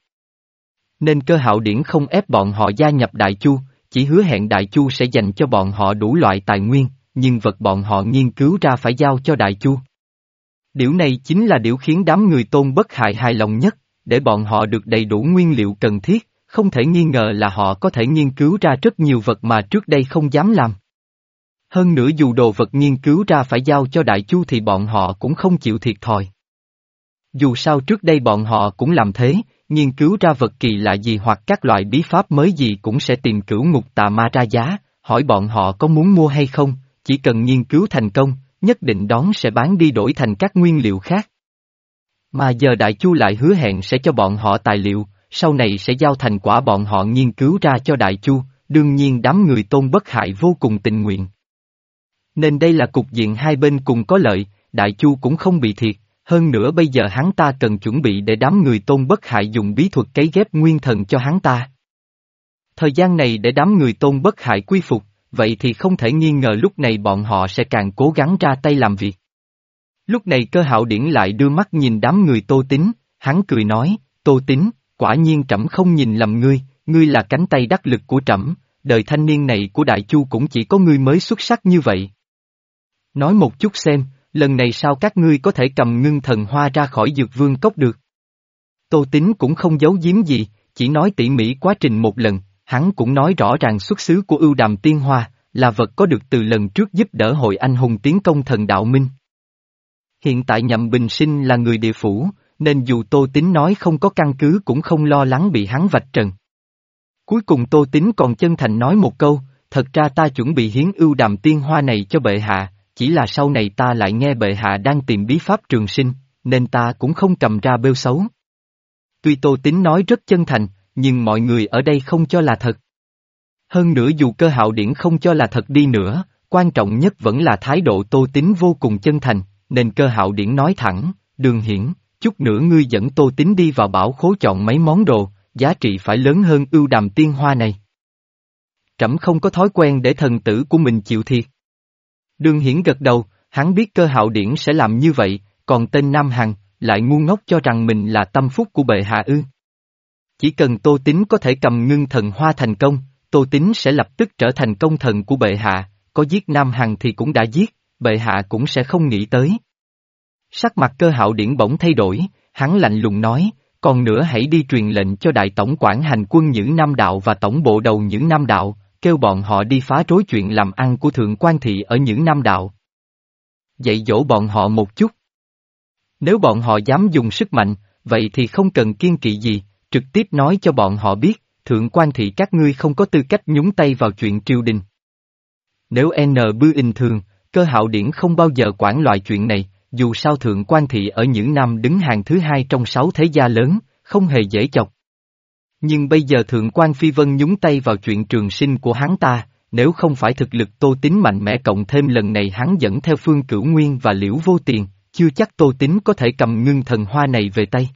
Nên Cơ Hạo Điển không ép bọn họ gia nhập Đại Chu, chỉ hứa hẹn Đại Chu sẽ dành cho bọn họ đủ loại tài nguyên, nhưng vật bọn họ nghiên cứu ra phải giao cho Đại Chu. Điều này chính là điều khiến đám người Tôn Bất Hại hài lòng nhất, để bọn họ được đầy đủ nguyên liệu cần thiết, không thể nghi ngờ là họ có thể nghiên cứu ra rất nhiều vật mà trước đây không dám làm. Hơn nữa dù đồ vật nghiên cứu ra phải giao cho Đại Chu thì bọn họ cũng không chịu thiệt thòi. Dù sao trước đây bọn họ cũng làm thế, nghiên cứu ra vật kỳ lạ gì hoặc các loại bí pháp mới gì cũng sẽ tìm Cửu Ngục Tà Ma ra giá, hỏi bọn họ có muốn mua hay không, chỉ cần nghiên cứu thành công, nhất định đón sẽ bán đi đổi thành các nguyên liệu khác. Mà giờ Đại Chu lại hứa hẹn sẽ cho bọn họ tài liệu, sau này sẽ giao thành quả bọn họ nghiên cứu ra cho Đại Chu, đương nhiên đám người Tôn Bất Hại vô cùng tình nguyện. Nên đây là cục diện hai bên cùng có lợi, Đại Chu cũng không bị thiệt, hơn nữa bây giờ hắn ta cần chuẩn bị để đám người Tôn Bất Hại dùng bí thuật cấy ghép nguyên thần cho hắn ta. Thời gian này để đám người Tôn Bất Hại quy phục, vậy thì không thể nghi ngờ lúc này bọn họ sẽ càng cố gắng ra tay làm việc. Lúc này Cơ Hạo Điển lại đưa mắt nhìn đám người Tô Tín, hắn cười nói, Tô Tín, quả nhiên trẫm không nhìn lầm ngươi, ngươi là cánh tay đắc lực của trẫm, đời thanh niên này của Đại Chu cũng chỉ có ngươi mới xuất sắc như vậy. Nói một chút xem, lần này sao các ngươi có thể cầm ngưng thần hoa ra khỏi dược vương cốc được? Tô Tín cũng không giấu giếm gì, chỉ nói tỉ mỉ quá trình một lần, hắn cũng nói rõ ràng xuất xứ của ưu đàm tiên hoa, là vật có được từ lần trước giúp đỡ hội anh hùng tiến công thần đạo minh. Hiện tại Nhậm Bình Sinh là người địa phủ, nên dù Tô Tín nói không có căn cứ cũng không lo lắng bị hắn vạch trần. Cuối cùng Tô Tín còn chân thành nói một câu, thật ra ta chuẩn bị hiến ưu đàm tiên hoa này cho bệ hạ, chỉ là sau này ta lại nghe bệ hạ đang tìm bí pháp trường sinh, nên ta cũng không cầm ra bêu xấu. Tuy Tô Tín nói rất chân thành, nhưng mọi người ở đây không cho là thật. Hơn nữa dù Cơ Hạo Điển không cho là thật đi nữa, quan trọng nhất vẫn là thái độ Tô Tín vô cùng chân thành, nên Cơ Hạo Điển nói thẳng, Đường Hiển, chút nữa ngươi dẫn Tô Tín đi vào bảo khố chọn mấy món đồ, giá trị phải lớn hơn ưu đàm tiên hoa này. Trẫm không có thói quen để thần tử của mình chịu thiệt. Đường Hiển gật đầu, hắn biết Cơ Hạo Điển sẽ làm như vậy, còn tên Nam Hằng, lại ngu ngốc cho rằng mình là tâm phúc của bệ hạ ư. Chỉ cần Tô Tín có thể cầm ngưng thần hoa thành công, Tô Tín sẽ lập tức trở thành công thần của bệ hạ, có giết Nam Hằng thì cũng đã giết, bệ hạ cũng sẽ không nghĩ tới. Sắc mặt Cơ Hạo Điển bỗng thay đổi, hắn lạnh lùng nói, còn nữa hãy đi truyền lệnh cho đại tổng quản hành quân Nhữ Nam Đạo và tổng bộ đầu Nhữ Nam Đạo, kêu bọn họ đi phá rối chuyện làm ăn của Thượng Quan Thị ở Nhữ Nam Đạo. Dạy dỗ bọn họ một chút. Nếu bọn họ dám dùng sức mạnh, vậy thì không cần kiên kỵ gì, trực tiếp nói cho bọn họ biết, Thượng Quan Thị các ngươi không có tư cách nhúng tay vào chuyện triều đình. Nếu N bư bình thường, Cơ Hạo Điển không bao giờ quản loại chuyện này, dù sao Thượng Quan Thị ở Nhữ Nam đứng hàng thứ hai trong sáu thế gia lớn, không hề dễ chọc. Nhưng bây giờ Thượng Quan Phi Vân nhúng tay vào chuyện trường sinh của hắn ta, nếu không phải thực lực Tô Tín mạnh mẽ cộng thêm lần này hắn dẫn theo Phương Cửu Nguyên và Liễu Vô Tiền, chưa chắc Tô Tín có thể cầm ngưng thần hoa này về tay.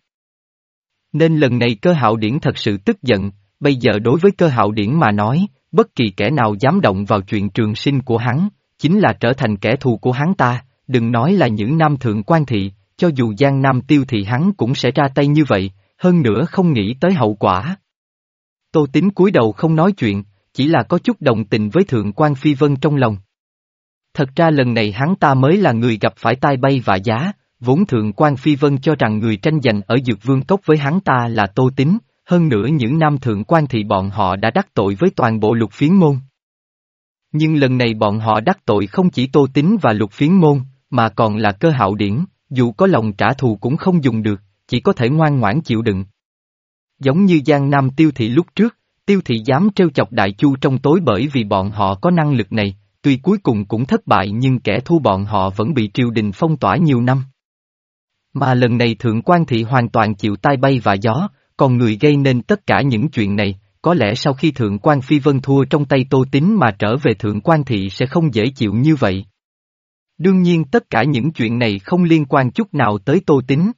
Nên lần này Cơ Hạo Điển thật sự tức giận, bây giờ đối với Cơ Hạo Điển mà nói, bất kỳ kẻ nào dám động vào chuyện trường sinh của hắn, chính là trở thành kẻ thù của hắn ta, đừng nói là những nam thượng quan thị, cho dù Giang Nam Tiêu thì hắn cũng sẽ ra tay như vậy, hơn nữa không nghĩ tới hậu quả. Tô Tín cúi đầu không nói chuyện, chỉ là có chút đồng tình với Thượng quan Phi Vân trong lòng. Thật ra lần này hắn ta mới là người gặp phải tai bay vạ giá, vốn Thượng quan Phi Vân cho rằng người tranh giành ở Dược Vương Cốc với hắn ta là Tô Tín, hơn nữa những nam thượng quan thì bọn họ đã đắc tội với toàn bộ Lục Phiến môn. Nhưng lần này bọn họ đắc tội không chỉ Tô Tín và Lục Phiến môn, mà còn là Cơ Hạo Điển, dù có lòng trả thù cũng không dùng được, chỉ có thể ngoan ngoãn chịu đựng. Giống như Giang Nam Tiêu thị lúc trước, Tiêu thị dám trêu chọc Đại Chu trong tối bởi vì bọn họ có năng lực này, tuy cuối cùng cũng thất bại nhưng kẻ thù bọn họ vẫn bị triều đình phong tỏa nhiều năm. Mà lần này Thượng quan thị hoàn toàn chịu tai bay và gió, còn người gây nên tất cả những chuyện này, có lẽ sau khi Thượng quan Phi Vân thua trong tay Tô Tín mà trở về Thượng quan thị sẽ không dễ chịu như vậy. Đương nhiên tất cả những chuyện này không liên quan chút nào tới Tô Tín.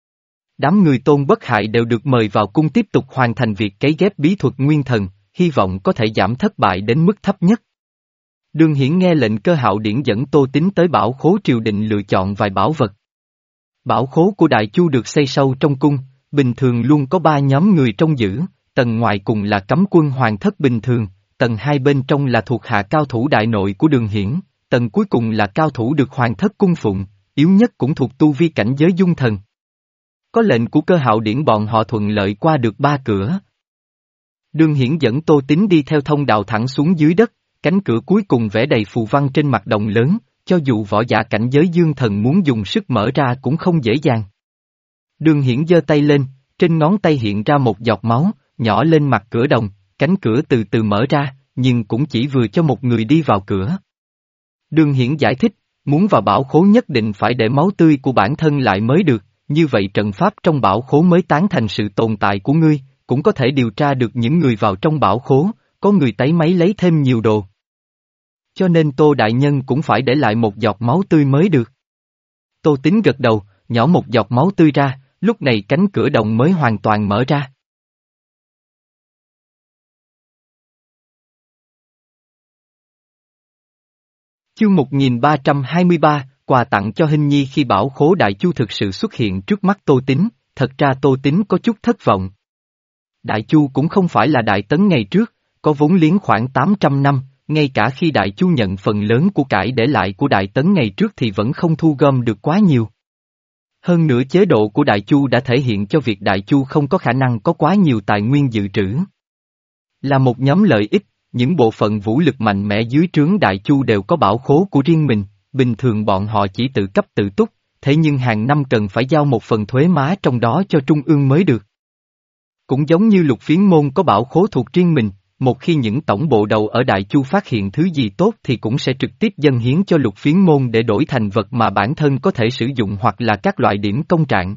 Đám người Tôn Bất Hại đều được mời vào cung tiếp tục hoàn thành việc cấy ghép bí thuật nguyên thần, hy vọng có thể giảm thất bại đến mức thấp nhất. Đường Hiển nghe lệnh Cơ Hạo Điển dẫn Tô Tín tới bảo khố triều đình lựa chọn vài bảo vật. Bảo khố của Đại Chu được xây sâu trong cung, bình thường luôn có ba nhóm người trông giữ, tầng ngoài cùng là cấm quân hoàng thất bình thường, tầng hai bên trong là thuộc hạ cao thủ đại nội của Đường Hiển, tầng cuối cùng là cao thủ được hoàng thất cung phụng, yếu nhất cũng thuộc tu vi cảnh giới dung thần. Có lệnh của Cơ Hạo Điển bọn họ thuận lợi qua được ba cửa. Đường Hiển dẫn Tô Tín đi theo thông đạo thẳng xuống dưới đất, cánh cửa cuối cùng vẽ đầy phù văn trên mặt đồng lớn, cho dù võ giả cảnh giới dương thần muốn dùng sức mở ra cũng không dễ dàng. Đường Hiển giơ tay lên, trên ngón tay hiện ra một giọt máu, nhỏ lên mặt cửa đồng, cánh cửa từ từ mở ra, nhưng cũng chỉ vừa cho một người đi vào cửa. Đường Hiển giải thích, muốn vào bảo khố nhất định phải để máu tươi của bản thân lại mới được, như vậy trận pháp trong bảo khố mới tán thành sự tồn tại của ngươi, cũng có thể điều tra được những người vào trong bảo khố, có người tấy máy lấy thêm nhiều đồ. Cho nên Tô Đại Nhân cũng phải để lại một giọt máu tươi mới được. Tô Tín gật đầu, nhỏ một giọt máu tươi ra, lúc này cánh cửa động mới hoàn toàn mở ra. Chương một nghìn ba trăm hai mươi ba, quà tặng cho Hinh Nhi khi bảo khố Đại Chu thực sự xuất hiện trước mắt Tô Tín, thật ra Tô Tín có chút thất vọng. Đại Chu cũng không phải là Đại Tấn ngày trước, có vốn liếng khoảng tám trăm năm, ngay cả khi Đại Chu nhận phần lớn của cải để lại của Đại Tấn ngày trước thì vẫn không thu gom được quá nhiều. Hơn nữa chế độ của Đại Chu đã thể hiện cho việc Đại Chu không có khả năng có quá nhiều tài nguyên dự trữ. Là một nhóm lợi ích, những bộ phận vũ lực mạnh mẽ dưới trướng Đại Chu đều có bảo khố của riêng mình, bình thường bọn họ chỉ tự cấp tự túc, thế nhưng hàng năm cần phải giao một phần thuế má trong đó cho Trung ương mới được. Cũng giống như Lục Phiến môn có bảo khố thuộc riêng mình, một khi những tổng bộ đầu ở Đại Chu phát hiện thứ gì tốt thì cũng sẽ trực tiếp dâng hiến cho Lục Phiến môn để đổi thành vật mà bản thân có thể sử dụng hoặc là các loại điểm công trạng.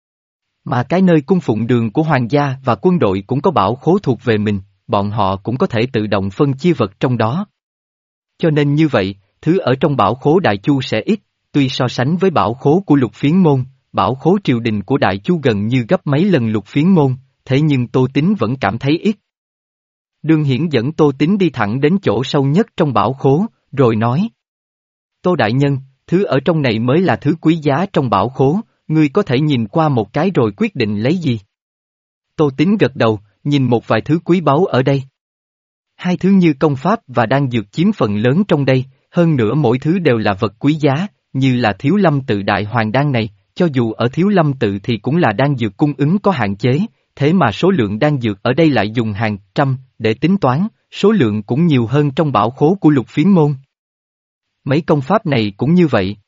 Mà cái nơi cung phụng đường của hoàng gia và quân đội cũng có bảo khố thuộc về mình, bọn họ cũng có thể tự động phân chia vật trong đó. Cho nên như vậy, thứ ở trong bảo khố Đại Chu sẽ ít, tuy so sánh với bảo khố của Lục Phiến môn, bảo khố triều đình của Đại Chu gần như gấp mấy lần Lục Phiến môn, thế nhưng Tô Tín vẫn cảm thấy ít. Đường Hiển dẫn Tô Tín đi thẳng đến chỗ sâu nhất trong bảo khố, rồi nói. Tô Đại Nhân, thứ ở trong này mới là thứ quý giá trong bảo khố, ngươi có thể nhìn qua một cái rồi quyết định lấy gì. Tô Tín gật đầu, nhìn một vài thứ quý báu ở đây. Hai thứ như công pháp và đan dược chiếm phần lớn trong đây, hơn nữa mỗi thứ đều là vật quý giá, như là Thiếu Lâm tự Đại Hoàng đan này, cho dù ở Thiếu Lâm tự thì cũng là đan dược cung ứng có hạn chế, thế mà số lượng đan dược ở đây lại dùng hàng trăm, để tính toán, số lượng cũng nhiều hơn trong bảo khố của Lục Phiến môn. Mấy công pháp này cũng như vậy.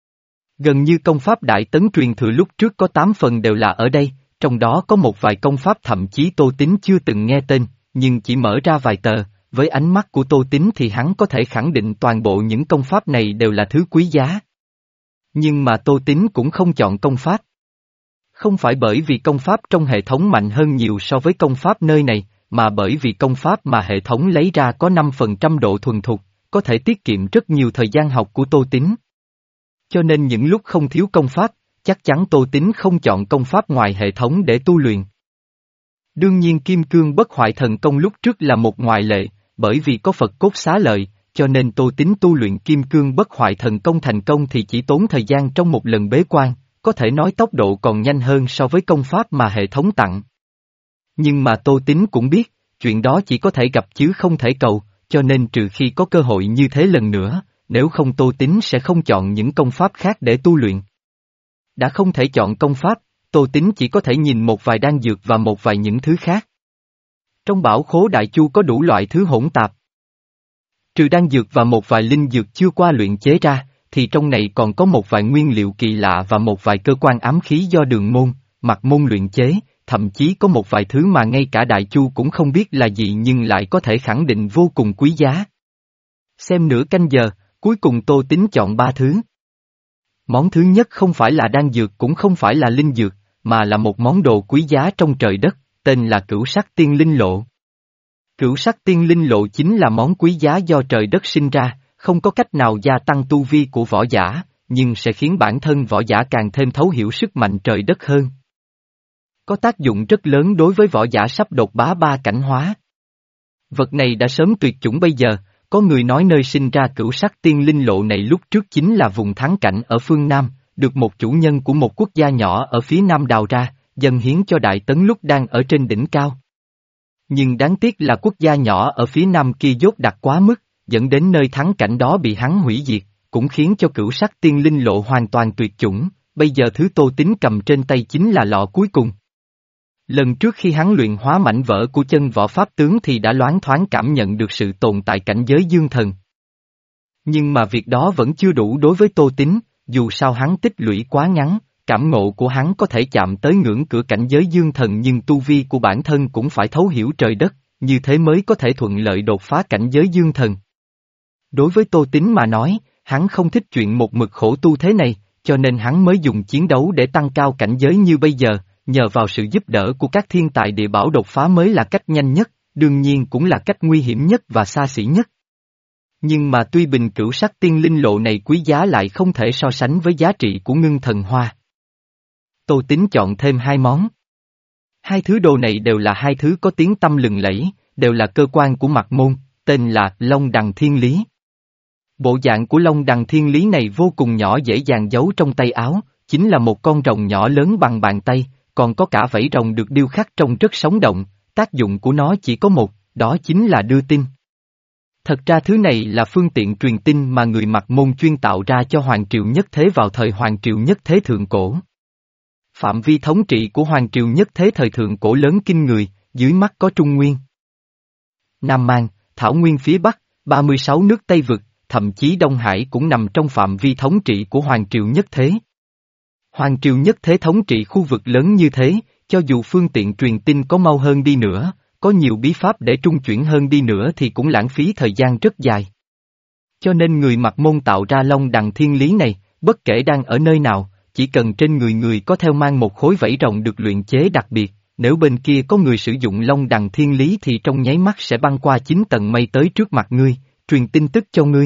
Gần như công pháp Đại Tấn truyền thừa lúc trước có tám phần đều là ở đây, trong đó có một vài công pháp thậm chí Tô Tín chưa từng nghe tên, nhưng chỉ mở ra vài tờ, với ánh mắt của Tô Tín thì hắn có thể khẳng định toàn bộ những công pháp này đều là thứ quý giá. Nhưng mà Tô Tín cũng không chọn công pháp. Không phải bởi vì công pháp trong hệ thống mạnh hơn nhiều so với công pháp nơi này, mà bởi vì công pháp mà hệ thống lấy ra có năm phần trăm độ thuần thục, có thể tiết kiệm rất nhiều thời gian học của Tô Tín. Cho nên những lúc không thiếu công pháp, chắc chắn Tô Tín không chọn công pháp ngoài hệ thống để tu luyện. Đương nhiên Kim Cương Bất Hoại Thần Công lúc trước là một ngoại lệ, bởi vì có Phật cốt xá lợi, cho nên Tô Tín tu luyện Kim Cương Bất Hoại Thần Công thành công thì chỉ tốn thời gian trong một lần bế quan, có thể nói tốc độ còn nhanh hơn so với công pháp mà hệ thống tặng. Nhưng mà Tô Tín cũng biết, chuyện đó chỉ có thể gặp chứ không thể cầu, cho nên trừ khi có cơ hội như thế lần nữa, nếu không Tô Tín sẽ không chọn những công pháp khác để tu luyện. Đã không thể chọn công pháp, Tô Tín chỉ có thể nhìn một vài đan dược và một vài những thứ khác. Trong bảo khố Đại Chu có đủ loại thứ hỗn tạp. Trừ đan dược và một vài linh dược chưa qua luyện chế ra, thì trong này còn có một vài nguyên liệu kỳ lạ và một vài cơ quan ám khí do Đường Môn, Mặc Môn luyện chế, thậm chí có một vài thứ mà ngay cả Đại Chu cũng không biết là gì nhưng lại có thể khẳng định vô cùng quý giá. Xem nửa canh giờ, cuối cùng Tô Tín chọn ba thứ. Món thứ nhất không phải là đan dược cũng không phải là linh dược, mà là một món đồ quý giá trong trời đất, tên là Cửu Sắc Tiên Linh Lộ. Cửu Sắc Tiên Linh Lộ chính là món quý giá do trời đất sinh ra, không có cách nào gia tăng tu vi của võ giả, nhưng sẽ khiến bản thân võ giả càng thêm thấu hiểu sức mạnh trời đất hơn. Có tác dụng rất lớn đối với võ giả sắp đột bá ba cảnh hóa. Vật này đã sớm tuyệt chủng bây giờ, có người nói nơi sinh ra Cửu Sắc Tiên Linh Lộ này lúc trước chính là vùng thắng cảnh ở phương Nam, được một chủ nhân của một quốc gia nhỏ ở phía Nam đào ra, dâng hiến cho Đại Tấn lúc đang ở trên đỉnh cao. Nhưng đáng tiếc là quốc gia nhỏ ở phía Nam kia dốt đặc quá mức, dẫn đến nơi thắng cảnh đó bị hắn hủy diệt, cũng khiến cho Cửu Sắc Tiên Linh Lộ hoàn toàn tuyệt chủng, bây giờ thứ Tô Tín cầm trên tay chính là lọ cuối cùng. Lần trước khi hắn luyện hóa mảnh vỡ của chân võ pháp tướng thì đã loáng thoáng cảm nhận được sự tồn tại cảnh giới dương thần. Nhưng mà việc đó vẫn chưa đủ đối với Tô Tín, dù sao hắn tích lũy quá ngắn, cảm ngộ của hắn có thể chạm tới ngưỡng cửa cảnh giới dương thần nhưng tu vi của bản thân cũng phải thấu hiểu trời đất, như thế mới có thể thuận lợi đột phá cảnh giới dương thần. Đối với Tô Tín mà nói, hắn không thích chuyện một mực khổ tu thế này, cho nên hắn mới dùng chiến đấu để tăng cao cảnh giới như bây giờ, nhờ vào sự giúp đỡ của các thiên tài địa bảo đột phá mới là cách nhanh nhất, đương nhiên cũng là cách nguy hiểm nhất và xa xỉ nhất. Nhưng mà tuy bình Cửu Sắc Tiên Linh Lộ này quý giá lại không thể so sánh với giá trị của Ngưng Thần Hoa. Tô Tín chọn thêm hai món. Hai thứ đồ này đều là hai thứ có tiếng tăm lừng lẫy, đều là cơ quan của Mặc Môn, tên là Long Đằng Thiên Lý. Bộ dạng của Long Đằng Thiên Lý này vô cùng nhỏ dễ dàng giấu trong tay áo, chính là một con rồng nhỏ lớn bằng bàn tay, còn có cả vảy rồng được điêu khắc trông rất sống động, tác dụng của nó chỉ có một, đó chính là đưa tin. Thật ra thứ này là phương tiện truyền tin mà người Mặc Môn chuyên tạo ra cho Hoàng Triều Nhất Thế vào thời Hoàng Triều Nhất Thế thượng cổ. Phạm vi thống trị của Hoàng Triều Nhất Thế thời thượng cổ lớn kinh người, dưới mắt có Trung Nguyên, Nam Man, Thảo Nguyên phía Bắc, ba mươi sáu nước Tây Vực, thậm chí Đông Hải cũng nằm trong phạm vi thống trị của Hoàng Triều Nhất Thế. Hoàng Triều Nhất Thế thống trị khu vực lớn như thế, cho dù phương tiện truyền tin có mau hơn đi nữa, có nhiều bí pháp để trung chuyển hơn đi nữa thì cũng lãng phí thời gian rất dài. Cho nên người Mặc Môn tạo ra Long Đằng Thiên Lý này, bất kể đang ở nơi nào, chỉ cần trên người người có theo mang một khối vảy rồng được luyện chế đặc biệt, nếu bên kia có người sử dụng Long Đằng Thiên Lý thì trong nháy mắt sẽ băng qua chín tầng mây tới trước mặt ngươi, truyền tin tức cho ngươi.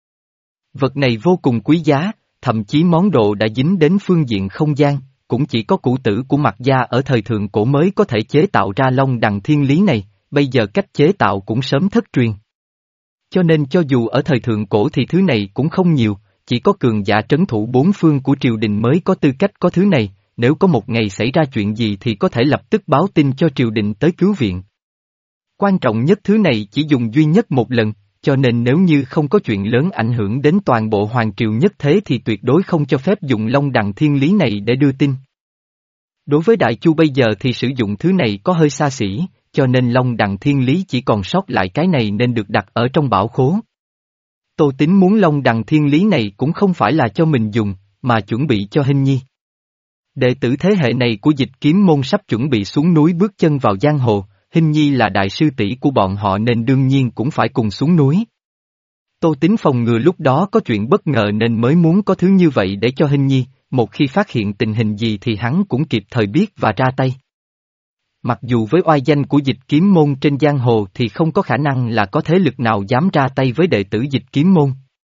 Vật này vô cùng quý giá, thậm chí món đồ đã dính đến phương diện không gian, cũng chỉ có cụ tử của Mạc gia ở thời thượng cổ mới có thể chế tạo ra Long Đằng Thiên Lý này, bây giờ cách chế tạo cũng sớm thất truyền. Cho nên cho dù ở thời thượng cổ thì thứ này cũng không nhiều, chỉ có cường giả trấn thủ bốn phương của triều đình mới có tư cách có thứ này, nếu có một ngày xảy ra chuyện gì thì có thể lập tức báo tin cho triều đình tới cứu viện. Quan trọng nhất thứ này chỉ dùng duy nhất một lần, cho nên nếu như không có chuyện lớn ảnh hưởng đến toàn bộ Hoàng Triều Nhất Thế thì tuyệt đối không cho phép dùng Long Đằng Thiên Lý này để đưa tin. Đối với Đại Chu bây giờ thì sử dụng thứ này có hơi xa xỉ, cho nên Long Đằng Thiên Lý chỉ còn sót lại cái này nên được đặt ở trong bảo khố. Tô Tín muốn Long Đằng Thiên Lý này cũng không phải là cho mình dùng, mà chuẩn bị cho Hinh Nhi. Đệ tử thế hệ này của Dịch Kiếm môn sắp chuẩn bị xuống núi bước chân vào giang hồ, Hinh Nhi là đại sư tỷ của bọn họ nên đương nhiên cũng phải cùng xuống núi. Tô Tín phòng ngừa lúc đó có chuyện bất ngờ nên mới muốn có thứ như vậy để cho Hinh Nhi, một khi phát hiện tình hình gì thì hắn cũng kịp thời biết và ra tay. mặc dù với oai danh của Dịch Kiếm Môn trên giang hồ thì không có khả năng là có thế lực nào dám ra tay với đệ tử Dịch Kiếm Môn.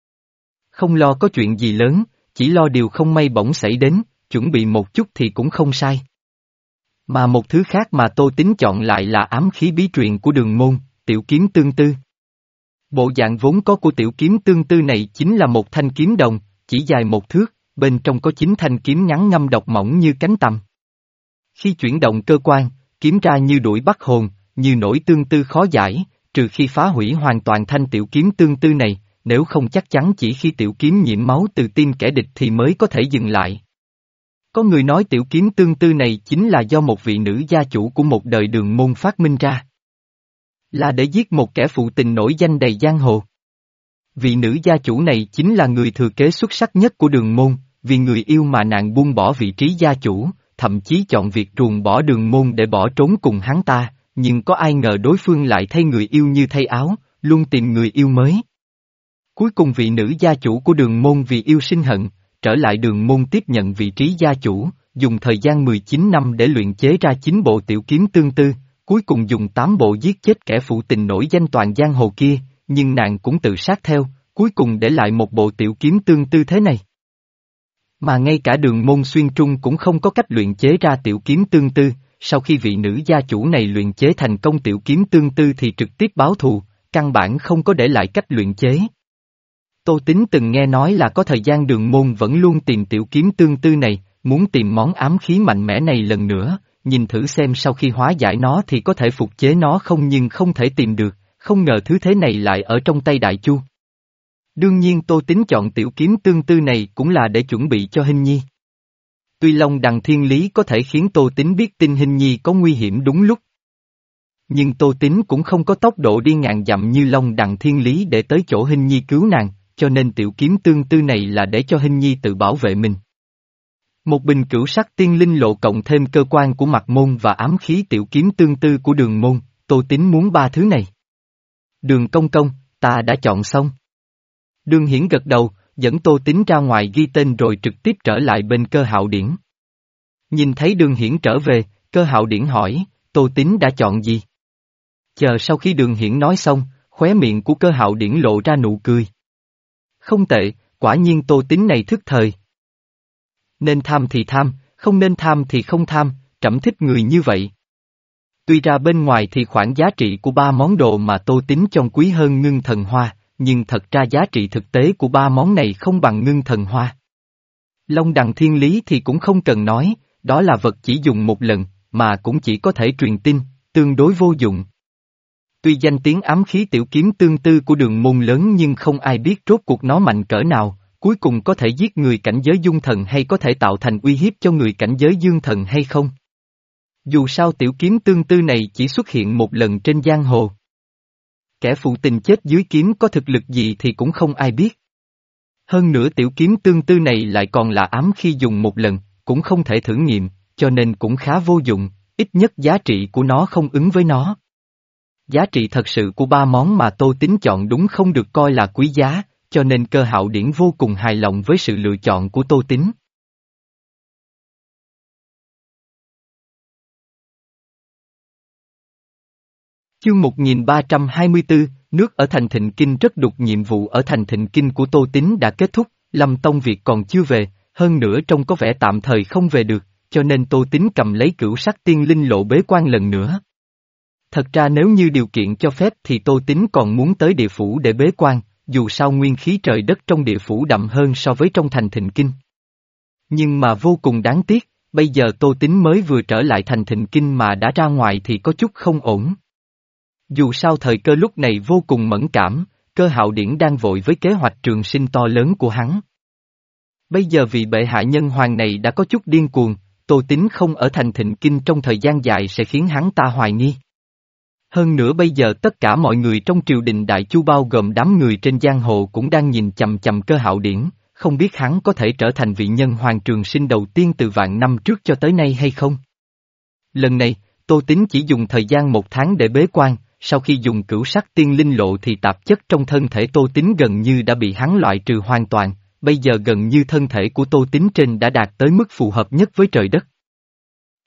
Không lo có chuyện gì lớn, chỉ lo điều không may bỗng xảy đến, chuẩn bị một chút thì cũng không sai. Mà một thứ khác mà Tô Tín chọn lại là ám khí bí truyền của Đường Môn, Tiểu Kiếm Tương Tư. Bộ dạng vốn có của Tiểu Kiếm Tương Tư này chính là một thanh kiếm đồng, chỉ dài một thước, bên trong có chín thanh kiếm ngắn ngâm độc mỏng như cánh tằm. Khi chuyển động cơ quan, kiếm ra như đuổi bắt hồn, như nổi tương tư khó giải, trừ khi phá hủy hoàn toàn thanh Tiểu Kiếm Tương Tư này, nếu không chắc chắn chỉ khi tiểu kiếm nhiễm máu từ tim kẻ địch thì mới có thể dừng lại. Có người nói Tiểu Kiếm Tương Tư này chính là do một vị nữ gia chủ của một đời Đường Môn phát minh ra. Là để giết một kẻ phụ tình nổi danh đầy giang hồ. Vị nữ gia chủ này chính là người thừa kế xuất sắc nhất của Đường Môn, vì người yêu mà nàng buông bỏ vị trí gia chủ, thậm chí chọn việc ruồng bỏ Đường Môn để bỏ trốn cùng hắn ta, nhưng có ai ngờ đối phương lại thay người yêu như thay áo, luôn tìm người yêu mới. Cuối cùng vị nữ gia chủ của Đường Môn vì yêu sinh hận, trở lại Đường Môn tiếp nhận vị trí gia chủ, dùng thời gian mười chín năm để luyện chế ra chín bộ Tiểu Kiếm Tương Tư, cuối cùng dùng tám bộ giết chết kẻ phụ tình nổi danh toàn giang hồ kia, nhưng nàng cũng tự sát theo, cuối cùng để lại một bộ Tiểu Kiếm Tương Tư thế này. Mà ngay cả Đường Môn Xuyên Trung cũng không có cách luyện chế ra Tiểu Kiếm Tương Tư, sau khi vị nữ gia chủ này luyện chế thành công Tiểu Kiếm Tương Tư thì trực tiếp báo thù, căn bản không có để lại cách luyện chế. Tô Tín từng nghe nói là có thời gian Đường Môn vẫn luôn tìm Tiểu Kiếm Tương Tư này, muốn tìm món ám khí mạnh mẽ này lần nữa, nhìn thử xem sau khi hóa giải nó thì có thể phục chế nó không, nhưng không thể tìm được, không ngờ thứ thế này lại ở trong tay Đại Chu. Đương nhiên Tô Tín chọn Tiểu Kiếm Tương Tư này cũng là để chuẩn bị cho Hinh Nhi. Tuy Long Đằng Thiên Lý có thể khiến Tô Tín biết tin Hinh Nhi có nguy hiểm đúng lúc. Nhưng Tô Tín cũng không có tốc độ đi ngàn dặm như Long Đằng Thiên Lý để tới chỗ Hinh Nhi cứu nàng, cho nên Tiểu Kiếm Tương Tư này là để cho Hinh Nhi tự bảo vệ mình. Một bình cửu sắc tiên linh lộ cộng thêm cơ quan của Mạc Môn và ám khí Tiểu Kiếm Tương Tư của Đường Môn, Tô Tín muốn ba thứ này. Đường công công, ta đã chọn xong. Đường Hiển gật đầu, dẫn Tô Tín ra ngoài ghi tên rồi trực tiếp trở lại bên Cơ Hạo Điển. Nhìn thấy Đường Hiển trở về, Cơ Hạo Điển hỏi, Tô Tín đã chọn gì? Chờ sau khi Đường Hiển nói xong, khóe miệng của Cơ Hạo Điển lộ ra nụ cười. Không tệ, quả nhiên Tô Tín này thức thời. Nên tham thì tham, không nên tham thì không tham, trẫm thích người như vậy. Tuy ra bên ngoài thì khoản giá trị của ba món đồ mà Tô Tín chọn quý hơn ngưng thần hoa, nhưng thật ra giá trị thực tế của ba món này không bằng ngưng thần hoa. Long Đằng Thiên Lý thì cũng không cần nói, đó là vật chỉ dùng một lần, mà cũng chỉ có thể truyền tin, tương đối vô dụng. Tuy danh tiếng ám khí Tiểu Kiếm Tương Tư của Đường Môn lớn nhưng không ai biết rốt cuộc nó mạnh cỡ nào, cuối cùng có thể giết người cảnh giới dung thần hay có thể tạo thành uy hiếp cho người cảnh giới dương thần hay không. Dù sao Tiểu Kiếm Tương Tư này chỉ xuất hiện một lần trên giang hồ. Kẻ phụ tình chết dưới kiếm có thực lực gì thì cũng không ai biết. Hơn nữa Tiểu Kiếm Tương Tư này lại còn là ám khi dùng một lần, cũng không thể thử nghiệm, cho nên cũng khá vô dụng, ít nhất giá trị của nó không ứng với nó. Giá trị thật sự của ba món mà Tô Tín chọn đúng không được coi là quý giá, cho nên Cơ Hạo Điển vô cùng hài lòng với sự lựa chọn của Tô Tín. Chương một nghìn ba trăm hai mươi tư, nước ở thành Thịnh Kinh rất đục. Nhiệm vụ ở thành Thịnh Kinh của Tô Tín đã kết thúc, Lâm Tông Việt còn chưa về, hơn nữa trông có vẻ tạm thời không về được, cho nên Tô Tín cầm lấy cửu sắc tiên linh lộ bế quan lần nữa. Thật ra nếu như điều kiện cho phép thì Tô Tín còn muốn tới địa phủ để bế quan, dù sao nguyên khí trời đất trong địa phủ đậm hơn so với trong thành Thịnh Kinh. Nhưng mà vô cùng đáng tiếc, bây giờ Tô Tín mới vừa trở lại thành Thịnh Kinh mà đã ra ngoài thì có chút không ổn. Dù sao thời cơ lúc này vô cùng mẫn cảm, Cơ Hạo Điển đang vội với kế hoạch trường sinh to lớn của hắn. Bây giờ vị bệ hạ nhân hoàng này đã có chút điên cuồng, Tô Tín không ở thành Thịnh Kinh trong thời gian dài sẽ khiến hắn ta hoài nghi. Hơn nữa bây giờ tất cả mọi người trong triều đình Đại Chu bao gồm đám người trên giang hồ cũng đang nhìn chằm chằm Cơ Hạo Điển, không biết hắn có thể trở thành vị nhân hoàng trường sinh đầu tiên từ vạn năm trước cho tới nay hay không. Lần này, Tô Tín chỉ dùng thời gian một tháng để bế quan, sau khi dùng cửu sắc tiên linh lộ thì tạp chất trong thân thể Tô Tín gần như đã bị hắn loại trừ hoàn toàn, bây giờ gần như thân thể của Tô Tín trên đã đạt tới mức phù hợp nhất với trời đất.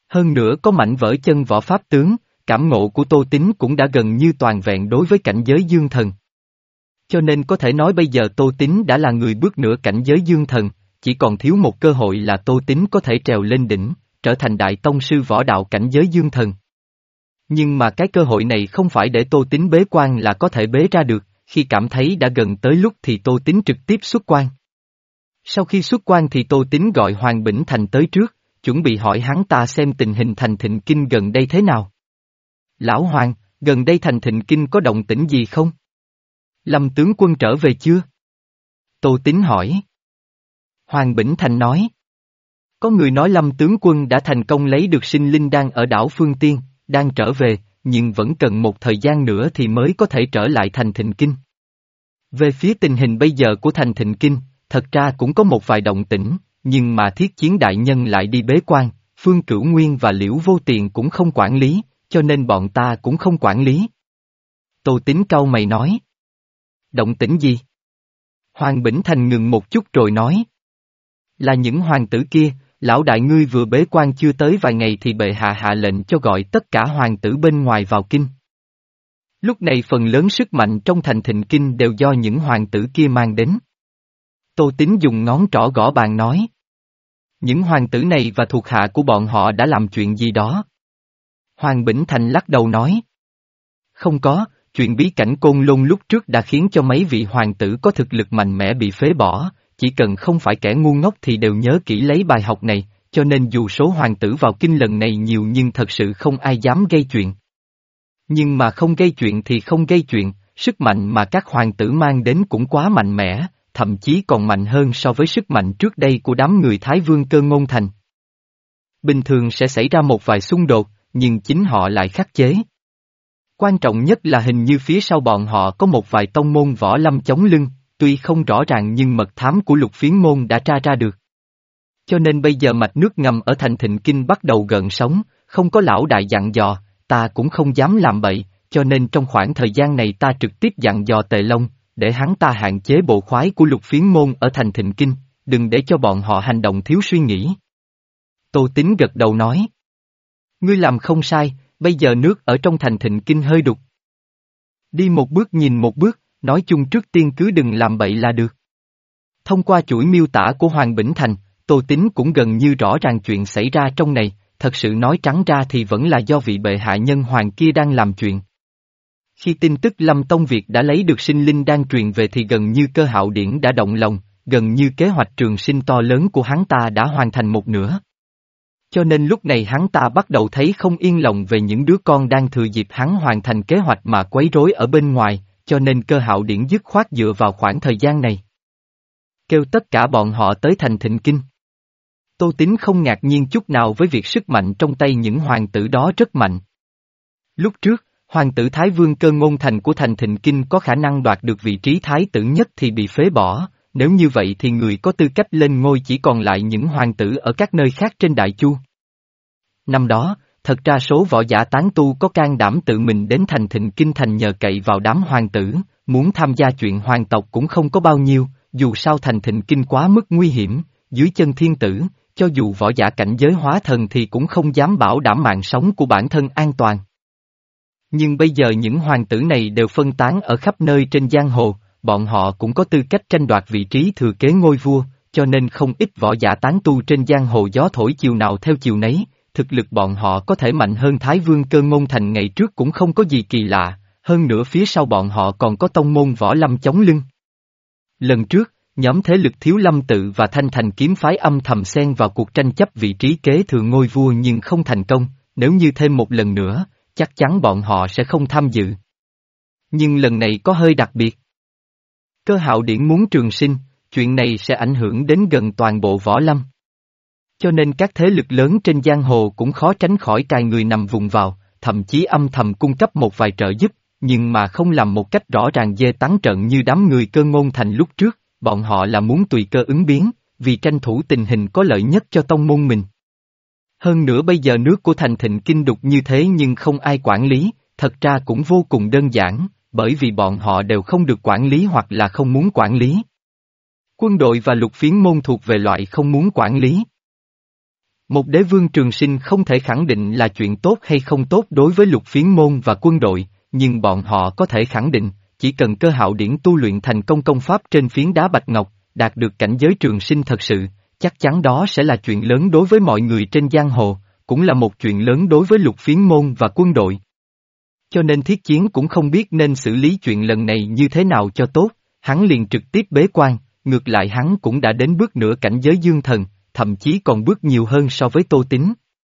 Hơn nữa có mảnh vỡ chân võ pháp tướng, cảm ngộ của Tô Tín cũng đã gần như toàn vẹn đối với cảnh giới dương thần. Cho nên có thể nói bây giờ Tô Tín đã là người bước nửa cảnh giới dương thần, chỉ còn thiếu một cơ hội là Tô Tín có thể trèo lên đỉnh, trở thành đại tông sư võ đạo cảnh giới dương thần. Nhưng mà cái cơ hội này không phải để Tô Tín bế quan là có thể bế ra được, khi cảm thấy đã gần tới lúc thì Tô Tín trực tiếp xuất quan. Sau khi xuất quan thì Tô Tín gọi Hoàng Bỉnh Thành tới trước, chuẩn bị hỏi hắn ta xem tình hình thành Thịnh Kinh gần đây thế nào. Lão Hoàng, gần đây thành Thịnh Kinh có động tĩnh gì không? Lâm tướng quân trở về chưa? Tô Tín hỏi. Hoàng Bỉnh Thành nói. Có người nói Lâm tướng quân đã thành công lấy được sinh linh đan ở đảo Phương Tiên, đang trở về, nhưng vẫn cần một thời gian nữa thì mới có thể trở lại thành Thịnh Kinh. Về phía tình hình bây giờ của thành Thịnh Kinh, thật ra cũng có một vài động tĩnh, nhưng mà Thiết Chiến đại nhân lại đi bế quan, Phương Cửu Nguyên và Liễu Vô Tiền cũng không quản lý, cho nên bọn ta cũng không quản lý. Tô Tín cau mày nói. Động tĩnh gì? Hoàng Bỉnh Thành ngừng một chút rồi nói. Là những hoàng tử kia, lão đại ngươi vừa bế quan chưa tới vài ngày thì bệ hạ hạ lệnh cho gọi tất cả hoàng tử bên ngoài vào kinh. Lúc này phần lớn sức mạnh trong thành Thịnh Kinh đều do những hoàng tử kia mang đến. Tô Tín dùng ngón trỏ gõ bàn nói. Những hoàng tử này và thuộc hạ của bọn họ đã làm chuyện gì đó? Hoàng Bỉnh Thành lắc đầu nói. Không có, chuyện bí cảnh Côn Lôn lúc trước đã khiến cho mấy vị hoàng tử có thực lực mạnh mẽ bị phế bỏ, chỉ cần không phải kẻ ngu ngốc thì đều nhớ kỹ lấy bài học này, cho nên dù số hoàng tử vào kinh lần này nhiều nhưng thật sự không ai dám gây chuyện. Nhưng mà không gây chuyện thì không gây chuyện, sức mạnh mà các hoàng tử mang đến cũng quá mạnh mẽ, thậm chí còn mạnh hơn so với sức mạnh trước đây của đám người Thái Vương Cơ Ngôn Thành. Bình thường sẽ xảy ra một vài xung đột, nhưng chính họ lại khắc chế. Quan trọng nhất là hình như phía sau bọn họ có một vài tông môn võ lâm chống lưng, tuy không rõ ràng nhưng mật thám của Lục Phiến môn đã tra ra được. Cho nên bây giờ mạch nước ngầm ở thành Thịnh Kinh bắt đầu gợn sóng, không có lão đại dặn dò, ta cũng không dám làm bậy, cho nên trong khoảng thời gian này ta trực tiếp dặn dò Tề Long, để hắn ta hạn chế bộ khoái của Lục Phiến môn ở thành Thịnh Kinh, đừng để cho bọn họ hành động thiếu suy nghĩ. Tô Tín gật đầu nói. Ngươi làm không sai, bây giờ nước ở trong thành Thịnh Kinh hơi đục. Đi một bước nhìn một bước, nói chung trước tiên cứ đừng làm bậy là được. Thông qua chuỗi miêu tả của Hoàng Bỉnh Thành, Tô Tín cũng gần như rõ ràng chuyện xảy ra trong này, thật sự nói trắng ra thì vẫn là do vị bệ hạ nhân hoàng kia đang làm chuyện. Khi tin tức Lâm Tông Việt đã lấy được sinh linh đang truyền về thì gần như Cơ Hạo Điển đã động lòng, gần như kế hoạch trường sinh to lớn của hắn ta đã hoàn thành một nửa. Cho nên lúc này hắn ta bắt đầu thấy không yên lòng về những đứa con đang thừa dịp hắn hoàn thành kế hoạch mà quấy rối ở bên ngoài, cho nên Cơ Hạo Điển dứt khoát dựa vào khoảng thời gian này. Kêu tất cả bọn họ tới thành Thịnh Kinh. Tô Tín không ngạc nhiên chút nào với việc sức mạnh trong tay những hoàng tử đó rất mạnh. Lúc trước, hoàng tử Thái Vương Cơ Ngôn Thành của thành Thịnh Kinh có khả năng đoạt được vị trí thái tử nhất thì bị phế bỏ, nếu như vậy thì người có tư cách lên ngôi chỉ còn lại những hoàng tử ở các nơi khác trên Đại Chu. Năm đó, thật ra số võ giả tán tu có can đảm tự mình đến thành Thịnh Kinh thành nhờ cậy vào đám hoàng tử, muốn tham gia chuyện hoàng tộc cũng không có bao nhiêu, dù sao thành Thịnh Kinh quá mức nguy hiểm, dưới chân thiên tử, cho dù võ giả cảnh giới hóa thần thì cũng không dám bảo đảm mạng sống của bản thân an toàn. Nhưng bây giờ những hoàng tử này đều phân tán ở khắp nơi trên giang hồ, bọn họ cũng có tư cách tranh đoạt vị trí thừa kế ngôi vua, cho nên không ít võ giả tán tu trên giang hồ gió thổi chiều nào theo chiều nấy, thực lực bọn họ có thể mạnh hơn Thái Vương Cơ Ngôn Thành ngày trước cũng không có gì kỳ lạ, hơn nữa phía sau bọn họ còn có tông môn võ lâm chống lưng. Lần trước, nhóm thế lực Thiếu Lâm Tự và Thanh Thành kiếm phái âm thầm xen vào cuộc tranh chấp vị trí kế thừa ngôi vua nhưng không thành công, nếu như thêm một lần nữa, chắc chắn bọn họ sẽ không tham dự. Nhưng lần này có hơi đặc biệt. Cơ Hạo Điển muốn trường sinh, chuyện này sẽ ảnh hưởng đến gần toàn bộ võ lâm. Cho nên các thế lực lớn trên giang hồ cũng khó tránh khỏi cài người nằm vùng vào, thậm chí âm thầm cung cấp một vài trợ giúp, nhưng mà không làm một cách rõ ràng dê tán trận như đám người Cơ Ngôn Thành lúc trước, bọn họ là muốn tùy cơ ứng biến, vì tranh thủ tình hình có lợi nhất cho tông môn mình. Hơn nữa bây giờ nước của thành Thịnh Kinh đục như thế nhưng không ai quản lý, thật ra cũng vô cùng đơn giản, bởi vì bọn họ đều không được quản lý hoặc là không muốn quản lý. Quân đội và Lục Phiến môn thuộc về loại không muốn quản lý. Một đế vương trường sinh không thể khẳng định là chuyện tốt hay không tốt đối với lục phiến môn và quân đội, nhưng bọn họ có thể khẳng định, chỉ cần Cơ Hạo Điển tu luyện thành công công pháp trên phiến đá bạch ngọc, đạt được cảnh giới trường sinh thật sự, chắc chắn đó sẽ là chuyện lớn đối với mọi người trên giang hồ, cũng là một chuyện lớn đối với lục phiến môn và quân đội. Cho nên Thiết Chiến cũng không biết nên xử lý chuyện lần này như thế nào cho tốt, hắn liền trực tiếp bế quan, ngược lại hắn cũng đã đến bước nửa cảnh giới dương thần, thậm chí còn bước nhiều hơn so với Tô Tín.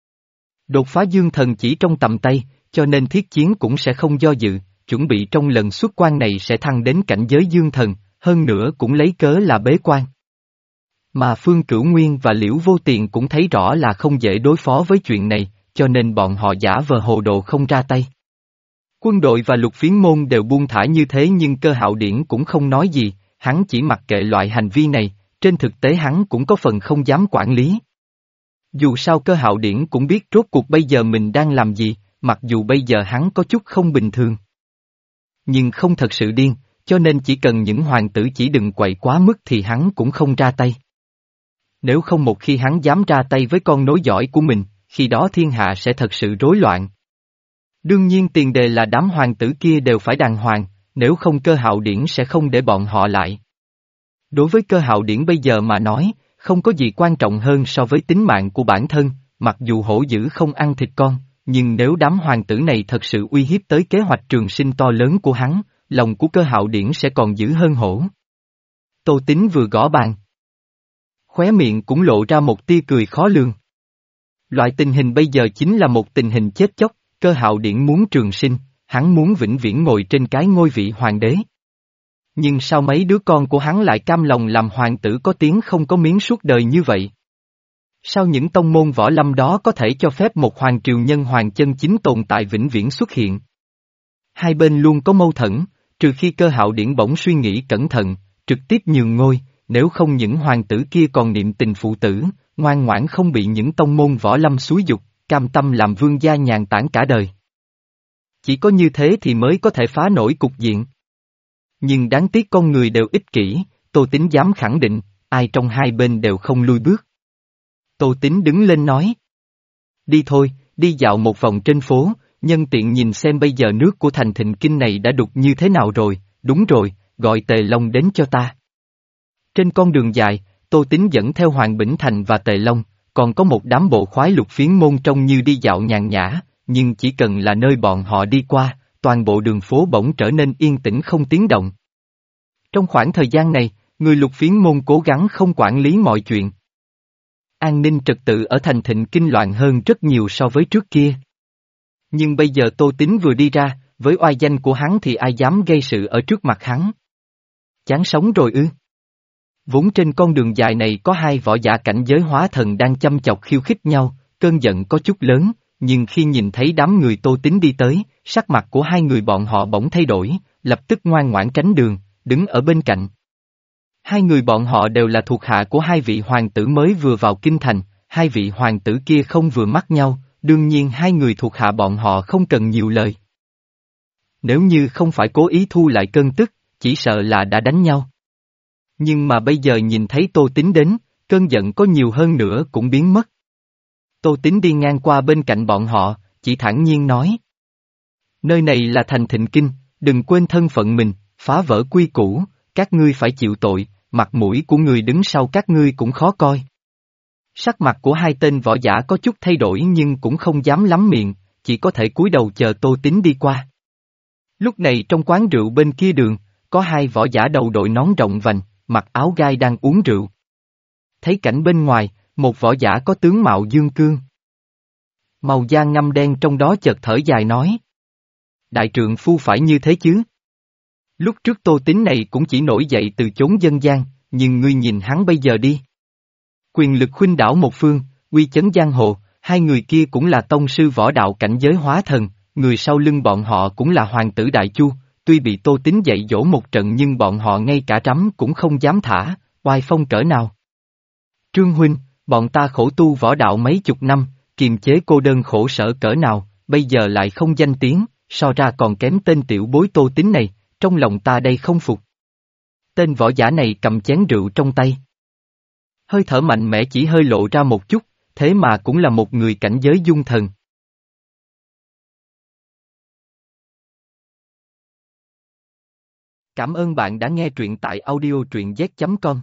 Đột phá dương thần chỉ trong tầm tay, cho nên Thiết Chiến cũng sẽ không do dự, chuẩn bị trong lần xuất quan này sẽ thăng đến cảnh giới dương thần, hơn nữa cũng lấy cớ là bế quan. Mà Phương Cửu Nguyên và Liễu Vô Tiền cũng thấy rõ là không dễ đối phó với chuyện này, cho nên bọn họ giả vờ hồ đồ không ra tay. Quân đội và lục phiến môn đều buông thả như thế nhưng Cơ Hạo Điển cũng không nói gì, hắn chỉ mặc kệ loại hành vi này, trên thực tế hắn cũng có phần không dám quản lý. Dù sao Cơ Hạo Điển cũng biết rốt cuộc bây giờ mình đang làm gì, mặc dù bây giờ hắn có chút không bình thường. Nhưng không thật sự điên, cho nên chỉ cần những hoàng tử chỉ đừng quậy quá mức thì hắn cũng không ra tay. Nếu không một khi hắn dám ra tay với con nối dõi của mình, khi đó thiên hạ sẽ thật sự rối loạn. Đương nhiên tiền đề là đám hoàng tử kia đều phải đàng hoàng, nếu không Cơ Hạo Điển sẽ không để bọn họ lại. Đối với Cơ Hạo Điển bây giờ mà nói, không có gì quan trọng hơn so với tính mạng của bản thân, mặc dù hổ dữ không ăn thịt con, nhưng nếu đám hoàng tử này thật sự uy hiếp tới kế hoạch trường sinh to lớn của hắn, lòng của Cơ Hạo Điển sẽ còn dữ hơn hổ. Tô Tín vừa gõ bàn, khóe miệng cũng lộ ra một tia cười khó lường. Loại tình hình bây giờ chính là một tình hình chết chóc, Cơ Hạo Điển muốn trường sinh, hắn muốn vĩnh viễn ngồi trên cái ngôi vị hoàng đế. Nhưng sao mấy đứa con của hắn lại cam lòng làm hoàng tử có tiếng không có miếng suốt đời như vậy? Sao những tông môn võ lâm đó có thể cho phép một hoàng triều nhân hoàng chân chính tồn tại vĩnh viễn xuất hiện? Hai bên luôn có mâu thuẫn, trừ khi Cơ Hạo Điển bỗng suy nghĩ cẩn thận, trực tiếp nhường ngôi, nếu không những hoàng tử kia còn niệm tình phụ tử, ngoan ngoãn không bị những tông môn võ lâm xúi dục, cam tâm làm vương gia nhàn tản cả đời. Chỉ có như thế thì mới có thể phá nổi cục diện. Nhưng đáng tiếc con người đều ích kỷ, Tô Tín dám khẳng định, ai trong hai bên đều không lui bước. Tô Tín đứng lên nói. Đi thôi, đi dạo một vòng trên phố, nhân tiện nhìn xem bây giờ nước của thành Thịnh Kinh này đã đục như thế nào rồi, đúng rồi, gọi Tề Long đến cho ta. Trên con đường dài, Tô Tín dẫn theo Hoàng Bỉnh Thành và Tề Long, còn có một đám bộ khoái lục phiến môn trông như đi dạo nhàn nhã, nhưng chỉ cần là nơi bọn họ đi qua, toàn bộ đường phố bỗng trở nên yên tĩnh không tiếng động. Trong khoảng thời gian này, người lục phiến môn cố gắng không quản lý mọi chuyện. An ninh trật tự ở thành Thịnh Kinh loạn hơn rất nhiều so với trước kia. Nhưng bây giờ Tô Tín vừa đi ra, với oai danh của hắn thì ai dám gây sự ở trước mặt hắn. Chán sống rồi ư? Vốn trên con đường dài này có hai võ giả cảnh giới hóa thần đang chăm chọc khiêu khích nhau, cơn giận có chút lớn, nhưng khi nhìn thấy đám người Tô Tín đi tới, sắc mặt của hai người bọn họ bỗng thay đổi, lập tức ngoan ngoãn tránh đường, đứng ở bên cạnh. Hai người bọn họ đều là thuộc hạ của hai vị hoàng tử mới vừa vào kinh thành, hai vị hoàng tử kia không vừa mắt nhau, đương nhiên hai người thuộc hạ bọn họ không cần nhiều lời. Nếu như không phải cố ý thu lại cơn tức, chỉ sợ là đã đánh nhau. Nhưng mà bây giờ nhìn thấy Tô Tín đến, cơn giận có nhiều hơn nữa cũng biến mất. Tô Tín đi ngang qua bên cạnh bọn họ, chỉ thản nhiên nói. Nơi này là thành Thịnh Kinh, đừng quên thân phận mình, phá vỡ quy củ, các ngươi phải chịu tội, mặt mũi của người đứng sau các ngươi cũng khó coi. Sắc mặt của hai tên võ giả có chút thay đổi nhưng cũng không dám lắm miệng, chỉ có thể cúi đầu chờ Tô Tín đi qua. Lúc này trong quán rượu bên kia đường, có hai võ giả đầu đội nón rộng vành, mặc áo gai đang uống rượu. Thấy cảnh bên ngoài, một võ giả có tướng mạo dương cương. Màu da ngăm đen trong đó chợt thở dài nói. Đại trượng phu phải như thế chứ? Lúc trước Tô Tín này cũng chỉ nổi dậy từ chốn dân gian, nhưng ngươi nhìn hắn bây giờ đi. Quyền lực khuynh đảo một phương, uy chấn giang hồ, hai người kia cũng là tông sư võ đạo cảnh giới hóa thần, người sau lưng bọn họ cũng là hoàng tử Đại Chu, tuy bị Tô Tín dạy dỗ một trận nhưng bọn họ ngay cả trắm cũng không dám thả, oai phong cỡ nào. Trương huynh, bọn ta khổ tu võ đạo mấy chục năm, kiềm chế cô đơn khổ sở cỡ nào, bây giờ lại không danh tiếng, so ra còn kém tên tiểu bối Tô Tín này, trong lòng ta đây không phục. Tên võ giả này cầm chén rượu trong tay. Hơi thở mạnh mẽ chỉ hơi lộ ra một chút, thế mà cũng là một người cảnh giới dung thần. Cảm ơn bạn đã nghe truyện tại audio truyện z chấm com.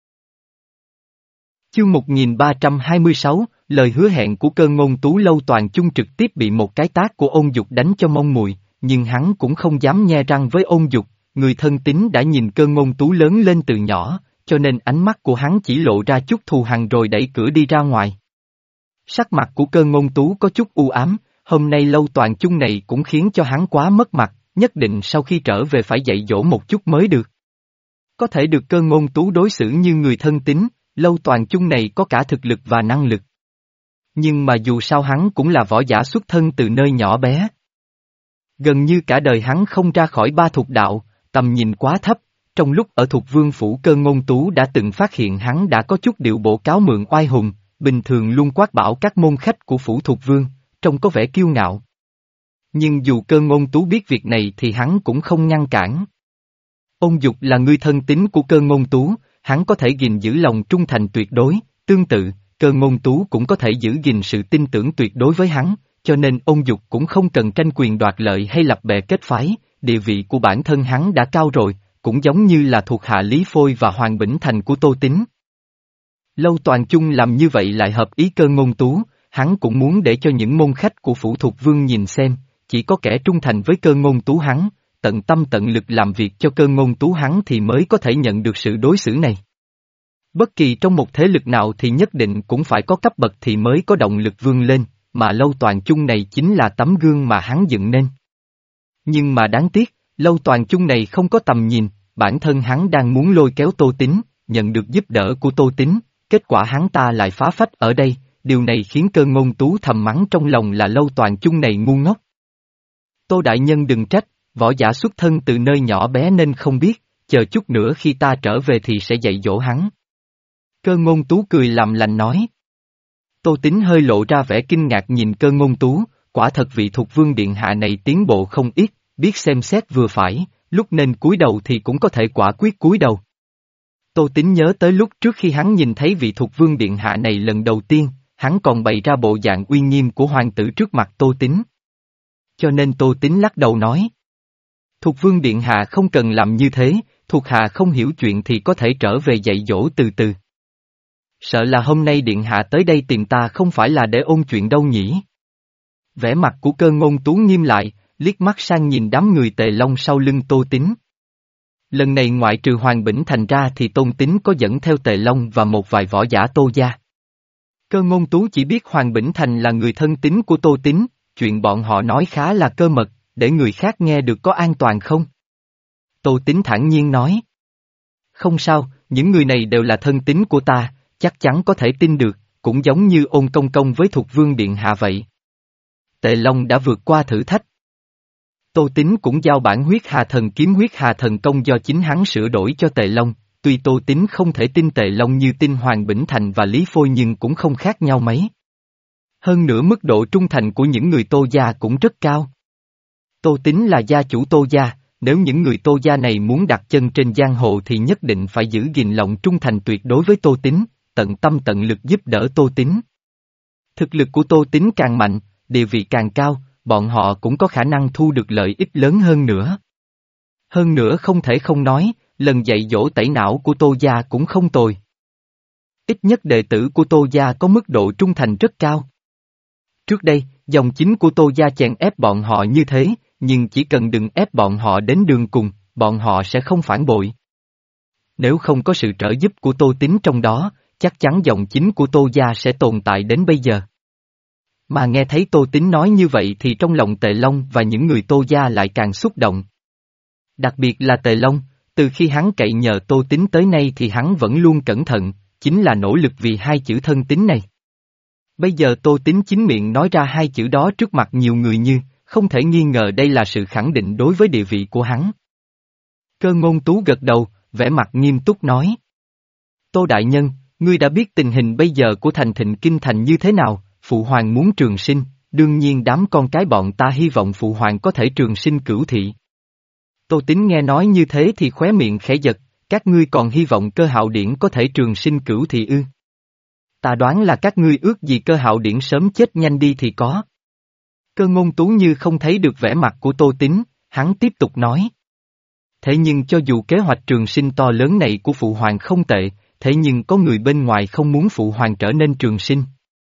Chương một nghìn ba trăm hai mươi sáu, lời hứa hẹn của Cơ Ngôn Tú. Lâu Toàn Chung trực tiếp bị một cái tát của Ôn Dục đánh cho mông mùi, nhưng hắn cũng không dám nhe răng với Ôn Dục, người thân tín đã nhìn Cơ Ngôn Tú lớn lên từ nhỏ, cho nên ánh mắt của hắn chỉ lộ ra chút thù hằn rồi đẩy cửa đi ra ngoài. Sắc mặt của Cơ Ngôn Tú có chút u ám, hôm nay Lâu Toàn Chung này cũng khiến cho hắn quá mất mặt, nhất định sau khi trở về phải dạy dỗ một chút mới được. Có thể được Cơ Ngôn Tú đối xử như người thân tín, Lâu Toàn Chung này có cả thực lực và năng lực. Nhưng mà dù sao hắn cũng là võ giả xuất thân từ nơi nhỏ bé. Gần như cả đời hắn không ra khỏi ba thục đạo, tầm nhìn quá thấp, trong lúc ở Thục Vương Phủ Cơ Ngôn Tú đã từng phát hiện hắn đã có chút điệu bộ cáo mượn oai hùng, bình thường luôn quát bảo các môn khách của Phủ Thục Vương, trông có vẻ kiêu ngạo. Nhưng dù Cơ Ngôn Tú biết việc này thì hắn cũng không ngăn cản. Ôn Dục là người thân tín của Cơ Ngôn Tú, hắn có thể gìn giữ lòng trung thành tuyệt đối, tương tự, Cơ Ngôn Tú cũng có thể giữ gìn sự tin tưởng tuyệt đối với hắn, cho nên Ôn Dục cũng không cần tranh quyền đoạt lợi hay lập bè kết phái, địa vị của bản thân hắn đã cao rồi, cũng giống như là thuộc hạ Lý Phôi và Hoàng Bỉnh Thành của Tô Tín. Lâu Toàn Chung làm như vậy lại hợp ý Cơ Ngôn Tú, hắn cũng muốn để cho những môn khách của Phủ Thục Vương nhìn xem, chỉ có kẻ trung thành với Cơ Ngôn Tú hắn, tận tâm tận lực làm việc cho Cơ Ngôn Tú hắn thì mới có thể nhận được sự đối xử này. Bất kỳ trong một thế lực nào thì nhất định cũng phải có cấp bậc thì mới có động lực vươn lên, mà Lâu Toàn Chung này chính là tấm gương mà hắn dựng nên. Nhưng mà đáng tiếc, Lâu Toàn Chung này không có tầm nhìn, bản thân hắn đang muốn lôi kéo Tô Tín, nhận được giúp đỡ của Tô Tín, kết quả hắn ta lại phá phách ở đây, điều này khiến Cơ Ngôn Tú thầm mắng trong lòng là Lâu Toàn Chung này ngu ngốc. Tô đại nhân đừng trách, võ giả xuất thân từ nơi nhỏ bé nên không biết, chờ chút nữa khi ta trở về thì sẽ dạy dỗ hắn. Cơ Ngôn Tú cười làm lành nói. Tô Tín hơi lộ ra vẻ kinh ngạc nhìn Cơ Ngôn Tú, quả thật vị Thục Vương điện hạ này tiến bộ không ít, biết xem xét vừa phải, lúc nên cúi đầu thì cũng có thể quả quyết cúi đầu. Tô Tín nhớ tới lúc trước khi hắn nhìn thấy vị Thục Vương điện hạ này lần đầu tiên, hắn còn bày ra bộ dạng uy nghiêm của hoàng tử trước mặt Tô Tín. Cho nên Tô Tín lắc đầu nói. Thục Vương điện hạ không cần làm như thế, thuộc hạ không hiểu chuyện thì có thể trở về dạy dỗ từ từ. Sợ là hôm nay điện hạ tới đây tìm ta không phải là để ôn chuyện đâu nhỉ? Vẻ mặt của Cơ Ngôn Tú nghiêm lại, liếc mắt sang nhìn đám người Tề Long sau lưng Tô Tín. Lần này ngoại trừ Hoàng Bỉnh Thành ra thì Tôn Tín có dẫn theo Tề Long và một vài võ giả Tô gia. Cơ Ngôn Tú chỉ biết Hoàng Bỉnh Thành là người thân tín của Tô Tín, chuyện bọn họ nói khá là cơ mật, để người khác nghe được có an toàn không? Tô Tín thản nhiên nói. Không sao, những người này đều là thân tín của ta, chắc chắn có thể tin được, cũng giống như Ôn Công Công với Thục Vương điện hạ vậy. Tề Long đã vượt qua thử thách. Tô Tín cũng giao bản huyết hà thần kiếm huyết hà thần công do chính hắn sửa đổi cho Tề Long, tuy Tô Tín không thể tin Tề Long như tin Hoàng Bỉnh Thành và Lý Phôi nhưng cũng không khác nhau mấy. Hơn nữa mức độ trung thành của những người Tô gia cũng rất cao. Tô Tín là gia chủ Tô gia, nếu những người Tô gia này muốn đặt chân trên giang hồ thì nhất định phải giữ gìn lòng trung thành tuyệt đối với Tô Tín, tận tâm tận lực giúp đỡ Tô Tín. Thực lực của Tô Tín càng mạnh, địa vị càng cao, bọn họ cũng có khả năng thu được lợi ích lớn hơn nữa. Hơn nữa không thể không nói, lần dạy dỗ tẩy não của Tô gia cũng không tồi. Ít nhất đệ tử của Tô gia có mức độ trung thành rất cao. Trước đây, dòng chính của Tô gia chèn ép bọn họ như thế, nhưng chỉ cần đừng ép bọn họ đến đường cùng, bọn họ sẽ không phản bội. Nếu không có sự trợ giúp của Tô Tín trong đó, chắc chắn dòng chính của Tô gia sẽ tồn tại đến bây giờ. Mà nghe thấy Tô Tín nói như vậy thì trong lòng Tề Long và những người Tô gia lại càng xúc động. Đặc biệt là Tề Long, từ khi hắn cậy nhờ Tô Tín tới nay thì hắn vẫn luôn cẩn thận, chính là nỗ lực vì hai chữ thân tín này. Bây giờ Tô Tín chính miệng nói ra hai chữ đó trước mặt nhiều người như, không thể nghi ngờ đây là sự khẳng định đối với địa vị của hắn. Cơ Ngôn Tú gật đầu, vẻ mặt nghiêm túc nói. Tô Đại Nhân, ngươi đã biết tình hình bây giờ của thành Thịnh Kinh Thành như thế nào, Phụ Hoàng muốn trường sinh, đương nhiên đám con cái bọn ta hy vọng Phụ Hoàng có thể trường sinh cửu thị. Tô Tín nghe nói như thế thì khóe miệng khẽ giật, các ngươi còn hy vọng Cơ Hạo Điển có thể trường sinh cửu thị ư? Ta đoán là các ngươi ước gì Cơ Hạo Điển sớm chết nhanh đi thì có. Cơ Ngôn Tú như không thấy được vẻ mặt của Tô Tín, hắn tiếp tục nói. Thế nhưng cho dù kế hoạch trường sinh to lớn này của Phụ Hoàng không tệ, thế nhưng có người bên ngoài không muốn Phụ Hoàng trở nên trường sinh.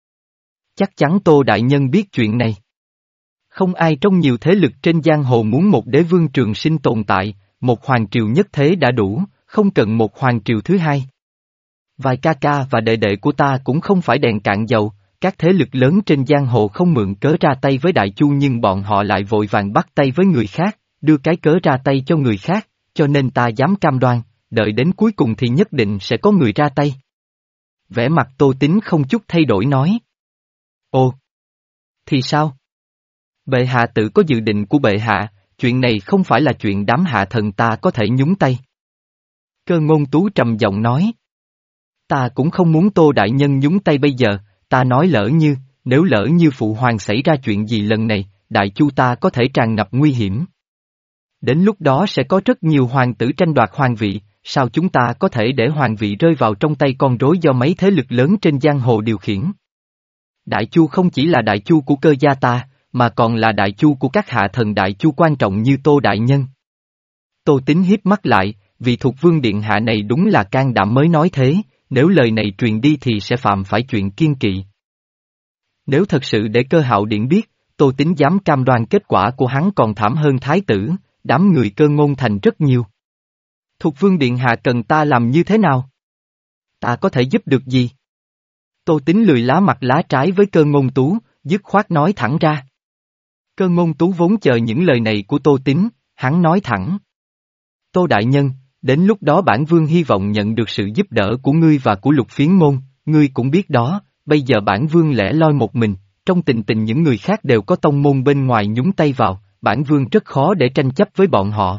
Chắc chắn Tô Đại Nhân biết chuyện này. Không ai trong nhiều thế lực trên giang hồ muốn một đế vương trường sinh tồn tại, một hoàng triều nhất thế đã đủ, không cần một hoàng triều thứ hai. Vài ca ca và đệ đệ của ta cũng không phải đèn cạn dầu, các thế lực lớn trên giang hồ không mượn cớ ra tay với Đại Chu nhưng bọn họ lại vội vàng bắt tay với người khác, đưa cái cớ ra tay cho người khác, cho nên ta dám cam đoan, đợi đến cuối cùng thì nhất định sẽ có người ra tay. Vẻ mặt Tô Tín không chút thay đổi nói. Ồ! Thì sao? Bệ hạ tự có dự định của bệ hạ, chuyện này không phải là chuyện đám hạ thần ta có thể nhúng tay. Cơ Ngôn Tú trầm giọng nói. Ta cũng không muốn Tô Đại Nhân nhúng tay bây giờ, ta nói lỡ như, nếu lỡ như Phụ Hoàng xảy ra chuyện gì lần này, Đại Chu ta có thể tràn ngập nguy hiểm. Đến lúc đó sẽ có rất nhiều hoàng tử tranh đoạt hoàng vị, sao chúng ta có thể để hoàng vị rơi vào trong tay con rối do mấy thế lực lớn trên giang hồ điều khiển. Đại Chu không chỉ là Đại Chu của Cơ gia ta, mà còn là Đại Chu của các hạ thần Đại Chu quan trọng như Tô Đại Nhân. Tô Tín hiếp mắt lại, vì Thục Vương Điện Hạ này đúng là can đảm mới nói thế, nếu lời này truyền đi thì sẽ phạm phải chuyện kiêng kỵ. Nếu thật sự để Cơ Hạo Điển biết, Tô Tín dám cam đoan kết quả của hắn còn thảm hơn Thái tử, đám người Cơ Ngôn Thành rất nhiều. Thục Vương Điện Hạ cần ta làm như thế nào? Ta có thể giúp được gì? Tô Tín lười lá mặt lá trái với Cơ Ngôn Tú, dứt khoát nói thẳng ra. Cơ Ngôn Tú vốn chờ những lời này của Tô Tín, hắn nói thẳng. Tô Đại Nhân, đến lúc đó bản vương hy vọng nhận được sự giúp đỡ của ngươi và của Lục Phiến Môn, ngươi cũng biết đó, bây giờ bản vương lẻ loi một mình, trong tình tình những người khác đều có tông môn bên ngoài nhúng tay vào, bản vương rất khó để tranh chấp với bọn họ.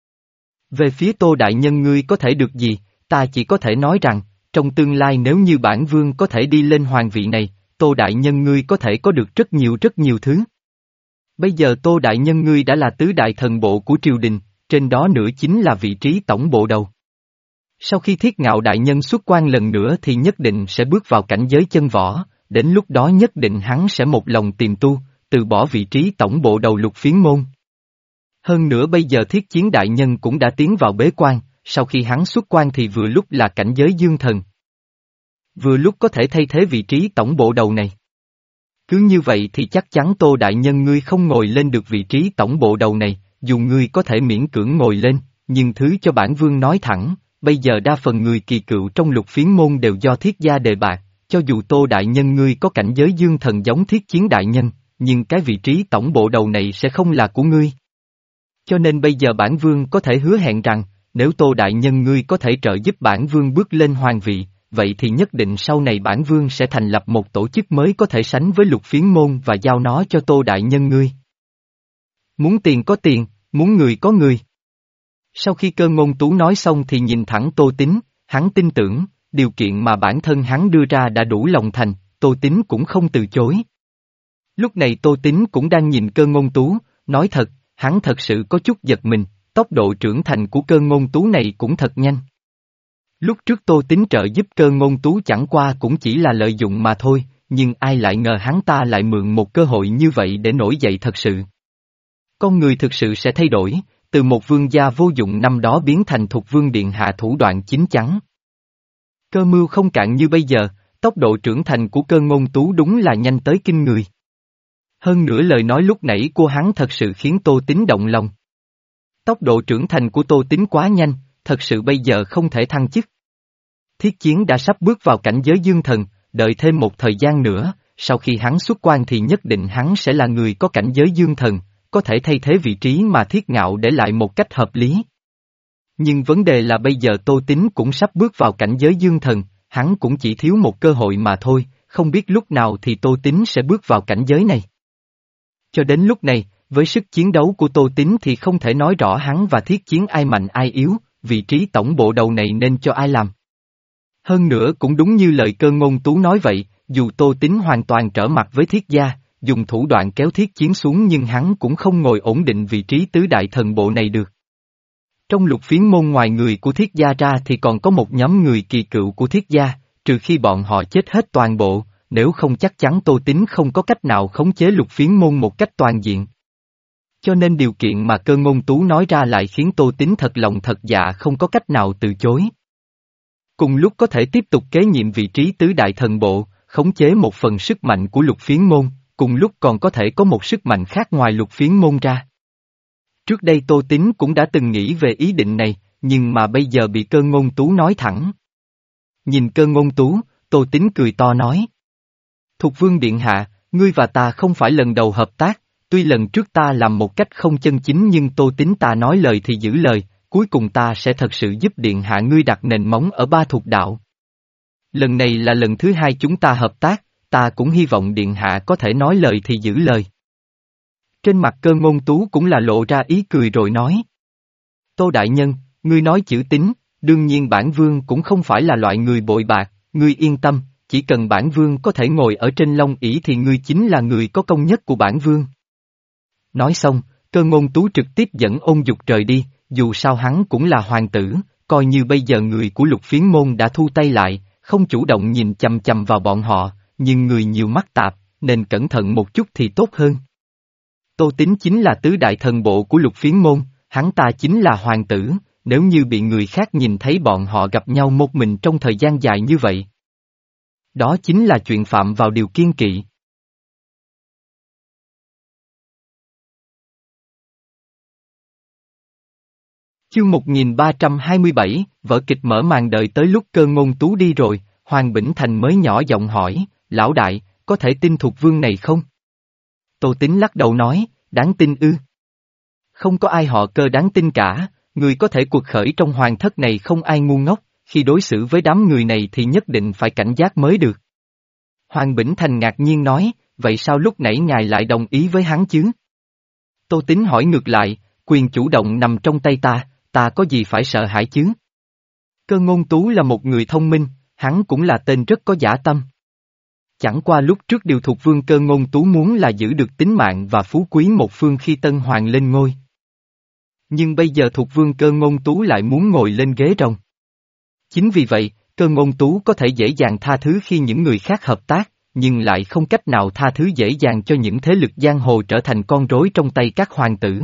Về phía Tô Đại Nhân ngươi có thể được gì, ta chỉ có thể nói rằng, trong tương lai nếu như bản vương có thể đi lên hoàng vị này, Tô Đại Nhân ngươi có thể có được rất nhiều rất nhiều thứ. Bây giờ Tô Đại Nhân ngươi đã là tứ đại thần bộ của triều đình, trên đó nữa chính là vị trí tổng bộ đầu. Sau khi Thiết Ngạo Đại Nhân xuất quan lần nữa thì nhất định sẽ bước vào cảnh giới chân võ, đến lúc đó nhất định hắn sẽ một lòng tìm tu, từ bỏ vị trí tổng bộ đầu Lục Phiến Môn. Hơn nữa bây giờ Thiết Chiến Đại Nhân cũng đã tiến vào bế quan, sau khi hắn xuất quan thì vừa lúc là cảnh giới dương thần. Vừa lúc có thể thay thế vị trí tổng bộ đầu này. Cứ như vậy thì chắc chắn Tô Đại Nhân ngươi không ngồi lên được vị trí tổng bộ đầu này, dù ngươi có thể miễn cưỡng ngồi lên, nhưng thứ cho bản vương nói thẳng, bây giờ đa phần người kỳ cựu trong Lục Phiến Môn đều do Thiết gia đề bạt, cho dù Tô Đại Nhân ngươi có cảnh giới dương thần giống Thiết Chiến Đại Nhân, nhưng cái vị trí tổng bộ đầu này sẽ không là của ngươi. Cho nên bây giờ bản vương có thể hứa hẹn rằng, nếu Tô Đại Nhân ngươi có thể trợ giúp bản vương bước lên hoàng vị, vậy thì nhất định sau này bản vương sẽ thành lập một tổ chức mới có thể sánh với Lục Phiến Môn và giao nó cho Tô Đại Nhân ngươi. Muốn tiền có tiền, muốn người có người. Sau khi Cơ Ngôn Tú nói xong thì nhìn thẳng Tô Tín, hắn tin tưởng, điều kiện mà bản thân hắn đưa ra đã đủ lòng thành, Tô Tín cũng không từ chối. Lúc này Tô Tín cũng đang nhìn Cơ Ngôn Tú, nói thật, hắn thật sự có chút giật mình, tốc độ trưởng thành của Cơ Ngôn Tú này cũng thật nhanh. Lúc trước Tô Tín trợ giúp Cơ Ngôn Tú chẳng qua cũng chỉ là lợi dụng mà thôi, nhưng ai lại ngờ hắn ta lại mượn một cơ hội như vậy để nổi dậy thật sự. Con người thực sự sẽ thay đổi, từ một vương gia vô dụng năm đó biến thành Thục Vương Điện Hạ thủ đoạn chín chắn. Cơ mưu không cạn như bây giờ, tốc độ trưởng thành của Cơ Ngôn Tú đúng là nhanh tới kinh người. Hơn nữa lời nói lúc nãy của hắn thật sự khiến Tô Tín động lòng. Tốc độ trưởng thành của Tô Tín quá nhanh, thật sự bây giờ không thể thăng chức. Thiết Chiến đã sắp bước vào cảnh giới dương thần, đợi thêm một thời gian nữa, sau khi hắn xuất quan thì nhất định hắn sẽ là người có cảnh giới dương thần, có thể thay thế vị trí mà Thiết Ngạo để lại một cách hợp lý. Nhưng vấn đề là bây giờ Tô Tín cũng sắp bước vào cảnh giới dương thần, hắn cũng chỉ thiếu một cơ hội mà thôi, không biết lúc nào thì Tô Tín sẽ bước vào cảnh giới này. Cho đến lúc này, với sức chiến đấu của Tô Tín thì không thể nói rõ hắn và Thiết Chiến ai mạnh ai yếu, vị trí tổng bộ đầu này nên cho ai làm. Hơn nữa cũng đúng như lời Cơ Ngôn Tú nói vậy, dù Tô Tín hoàn toàn trở mặt với Thiết gia, dùng thủ đoạn kéo Thiết Chiến xuống nhưng hắn cũng không ngồi ổn định vị trí tứ đại thần bộ này được. Trong Lục Phiến Môn ngoài người của Thiết gia ra thì còn có một nhóm người kỳ cựu của Thiết gia, trừ khi bọn họ chết hết toàn bộ, nếu không chắc chắn Tô Tín không có cách nào khống chế Lục Phiến môn một cách toàn diện. Cho nên điều kiện mà Cơ Ngôn Tú nói ra lại khiến Tô Tín thật lòng thật dạ không có cách nào từ chối. Cùng lúc có thể tiếp tục kế nhiệm vị trí tứ đại thần bộ, khống chế một phần sức mạnh của Lục Phiến môn, cùng lúc còn có thể có một sức mạnh khác ngoài Lục Phiến môn ra. Trước đây Tô Tín cũng đã từng nghĩ về ý định này, nhưng mà bây giờ bị Cơ Ngôn Tú nói thẳng. Nhìn Cơ Ngôn Tú, Tô Tín cười to nói. Thục Vương Điện Hạ, ngươi và ta không phải lần đầu hợp tác, tuy lần trước ta làm một cách không chân chính nhưng Tô Tín ta nói lời thì giữ lời, cuối cùng ta sẽ thật sự giúp Điện Hạ ngươi đặt nền móng ở ba thuộc đạo. Lần này là lần thứ hai chúng ta hợp tác, ta cũng hy vọng Điện Hạ có thể nói lời thì giữ lời. Trên mặt Cơ Ngôn Tú cũng là lộ ra ý cười rồi nói. Tô Đại Nhân, ngươi nói chữ tín, đương nhiên bản vương cũng không phải là loại người bội bạc, ngươi yên tâm, chỉ cần bản vương có thể ngồi ở trên long ỷ thì ngươi chính là người có công nhất của bản vương. Nói xong, Cơ Ngôn Tú trực tiếp dẫn Ôn Dục rời đi, dù sao hắn cũng là hoàng tử, coi như bây giờ người của Lục Phiến môn đã thu tay lại, không chủ động nhìn chằm chằm vào bọn họ, nhưng người nhiều mắt tạp, nên cẩn thận một chút thì tốt hơn. Tô Tín chính là tứ đại thần bộ của Lục Phiến môn, hắn ta chính là hoàng tử, nếu như bị người khác nhìn thấy bọn họ gặp nhau một mình trong thời gian dài như vậy. Đó chính là chuyện phạm vào điều kiêng kỵ. Chương một nghìn ba trăm hai mươi bảy, vở kịch mở màn. Đợi tới lúc Cơ Ngôn Tú đi rồi, Hoàng Bỉnh Thành mới nhỏ giọng hỏi, lão đại, có thể tin Thục Vương này không? Tô Tín lắc đầu nói, đáng tin ư? Không có ai họ Cơ đáng tin cả, người có thể cuộc khởi trong hoàng thất này không ai ngu ngốc, khi đối xử với đám người này thì nhất định phải cảnh giác mới được. Hoàng Bỉnh Thành ngạc nhiên nói, vậy sao lúc nãy ngài lại đồng ý với hắn chứ? Tô Tín hỏi ngược lại, quyền chủ động nằm trong tay ta, ta có gì phải sợ hãi chứ? Cơ Ngôn Tú là một người thông minh, hắn cũng là tên rất có dã tâm. Chẳng qua lúc trước điều Thục Vương Cơ Ngôn Tú muốn là giữ được tính mạng và phú quý một phương khi Tân Hoàng lên ngôi. Nhưng bây giờ Thục Vương Cơ Ngôn Tú lại muốn ngồi lên ghế rồng. Chính vì vậy, Cơ Ngôn Tú có thể dễ dàng tha thứ khi những người khác hợp tác, nhưng lại không cách nào tha thứ dễ dàng cho những thế lực giang hồ trở thành con rối trong tay các hoàng tử.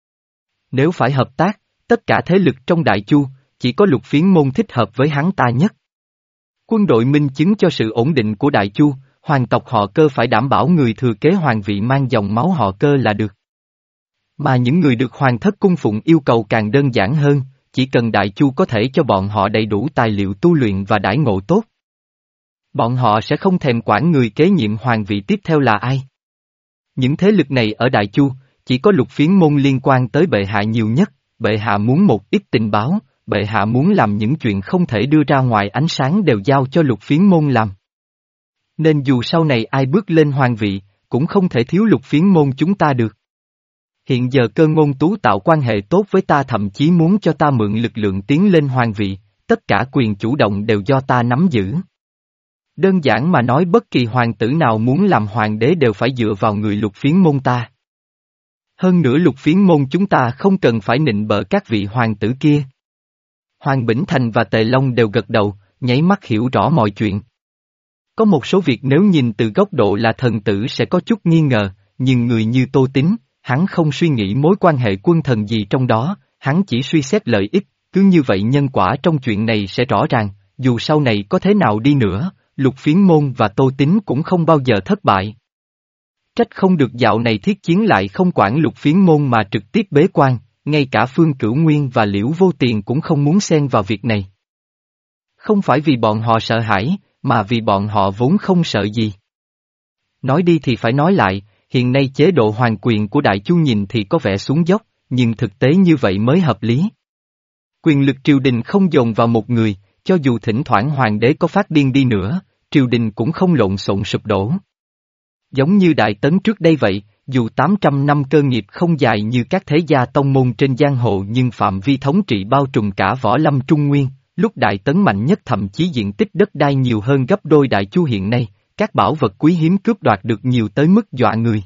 Nếu phải hợp tác, tất cả thế lực trong Đại Chu, chỉ có Lục Phiến môn thích hợp với hắn ta nhất. Quân đội minh chứng cho sự ổn định của Đại Chu, hoàng tộc họ Cơ phải đảm bảo người thừa kế hoàng vị mang dòng máu họ Cơ là được. Mà những người được hoàng thất cung phụng yêu cầu càng đơn giản hơn, chỉ cần Đại Chu có thể cho bọn họ đầy đủ tài liệu tu luyện và đãi ngộ tốt. Bọn họ sẽ không thèm quản người kế nhiệm hoàng vị tiếp theo là ai. Những thế lực này ở Đại Chu, chỉ có Lục Phiến môn liên quan tới bệ hạ nhiều nhất, bệ hạ muốn một ít tình báo, bệ hạ muốn làm những chuyện không thể đưa ra ngoài ánh sáng đều giao cho Lục Phiến môn làm. Nên dù sau này ai bước lên hoàng vị, cũng không thể thiếu Lục Phiến môn chúng ta được. Hiện giờ Cơ Ngôn Tú tạo quan hệ tốt với ta, thậm chí muốn cho ta mượn lực lượng tiến lên hoàng vị, tất cả quyền chủ động đều do ta nắm giữ. Đơn giản mà nói, bất kỳ hoàng tử nào muốn làm hoàng đế đều phải dựa vào người Lục Phiến môn ta. Hơn nữa Lục Phiến môn chúng ta không cần phải nịnh bợ các vị hoàng tử kia. Hoàng Bỉnh Thành và Tề Long đều gật đầu, nháy mắt hiểu rõ mọi chuyện. Có một số việc nếu nhìn từ góc độ là thần tử sẽ có chút nghi ngờ, nhưng người như Tô Tín, hắn không suy nghĩ mối quan hệ quân thần gì trong đó, hắn chỉ suy xét lợi ích, cứ như vậy nhân quả trong chuyện này sẽ rõ ràng, dù sau này có thế nào đi nữa, Lục Phiến môn và Tô Tín cũng không bao giờ thất bại. Trách không được dạo này Thiết Chiến lại không quản Lục Phiến môn mà trực tiếp bế quan, ngay cả Phương Cửu Nguyên và Liễu Vô Tiền cũng không muốn xen vào việc này. Không phải vì bọn họ sợ hãi, mà vì bọn họ vốn không sợ gì. Nói đi thì phải nói lại, hiện nay chế độ hoàng quyền của Đại Chu nhìn thì có vẻ xuống dốc, nhưng thực tế như vậy mới hợp lý. Quyền lực triều đình không dồn vào một người, cho dù thỉnh thoảng hoàng đế có phát điên đi nữa, triều đình cũng không lộn xộn sụp đổ. Giống như Đại Tấn trước đây vậy, dù tám trăm năm cơ nghiệp không dài như các thế gia tông môn trên giang hồ nhưng phạm vi thống trị bao trùm cả võ lâm Trung Nguyên, lúc Đại Tấn mạnh nhất thậm chí diện tích đất đai nhiều hơn gấp đôi Đại Chu hiện nay, các bảo vật quý hiếm cướp đoạt được nhiều tới mức dọa người.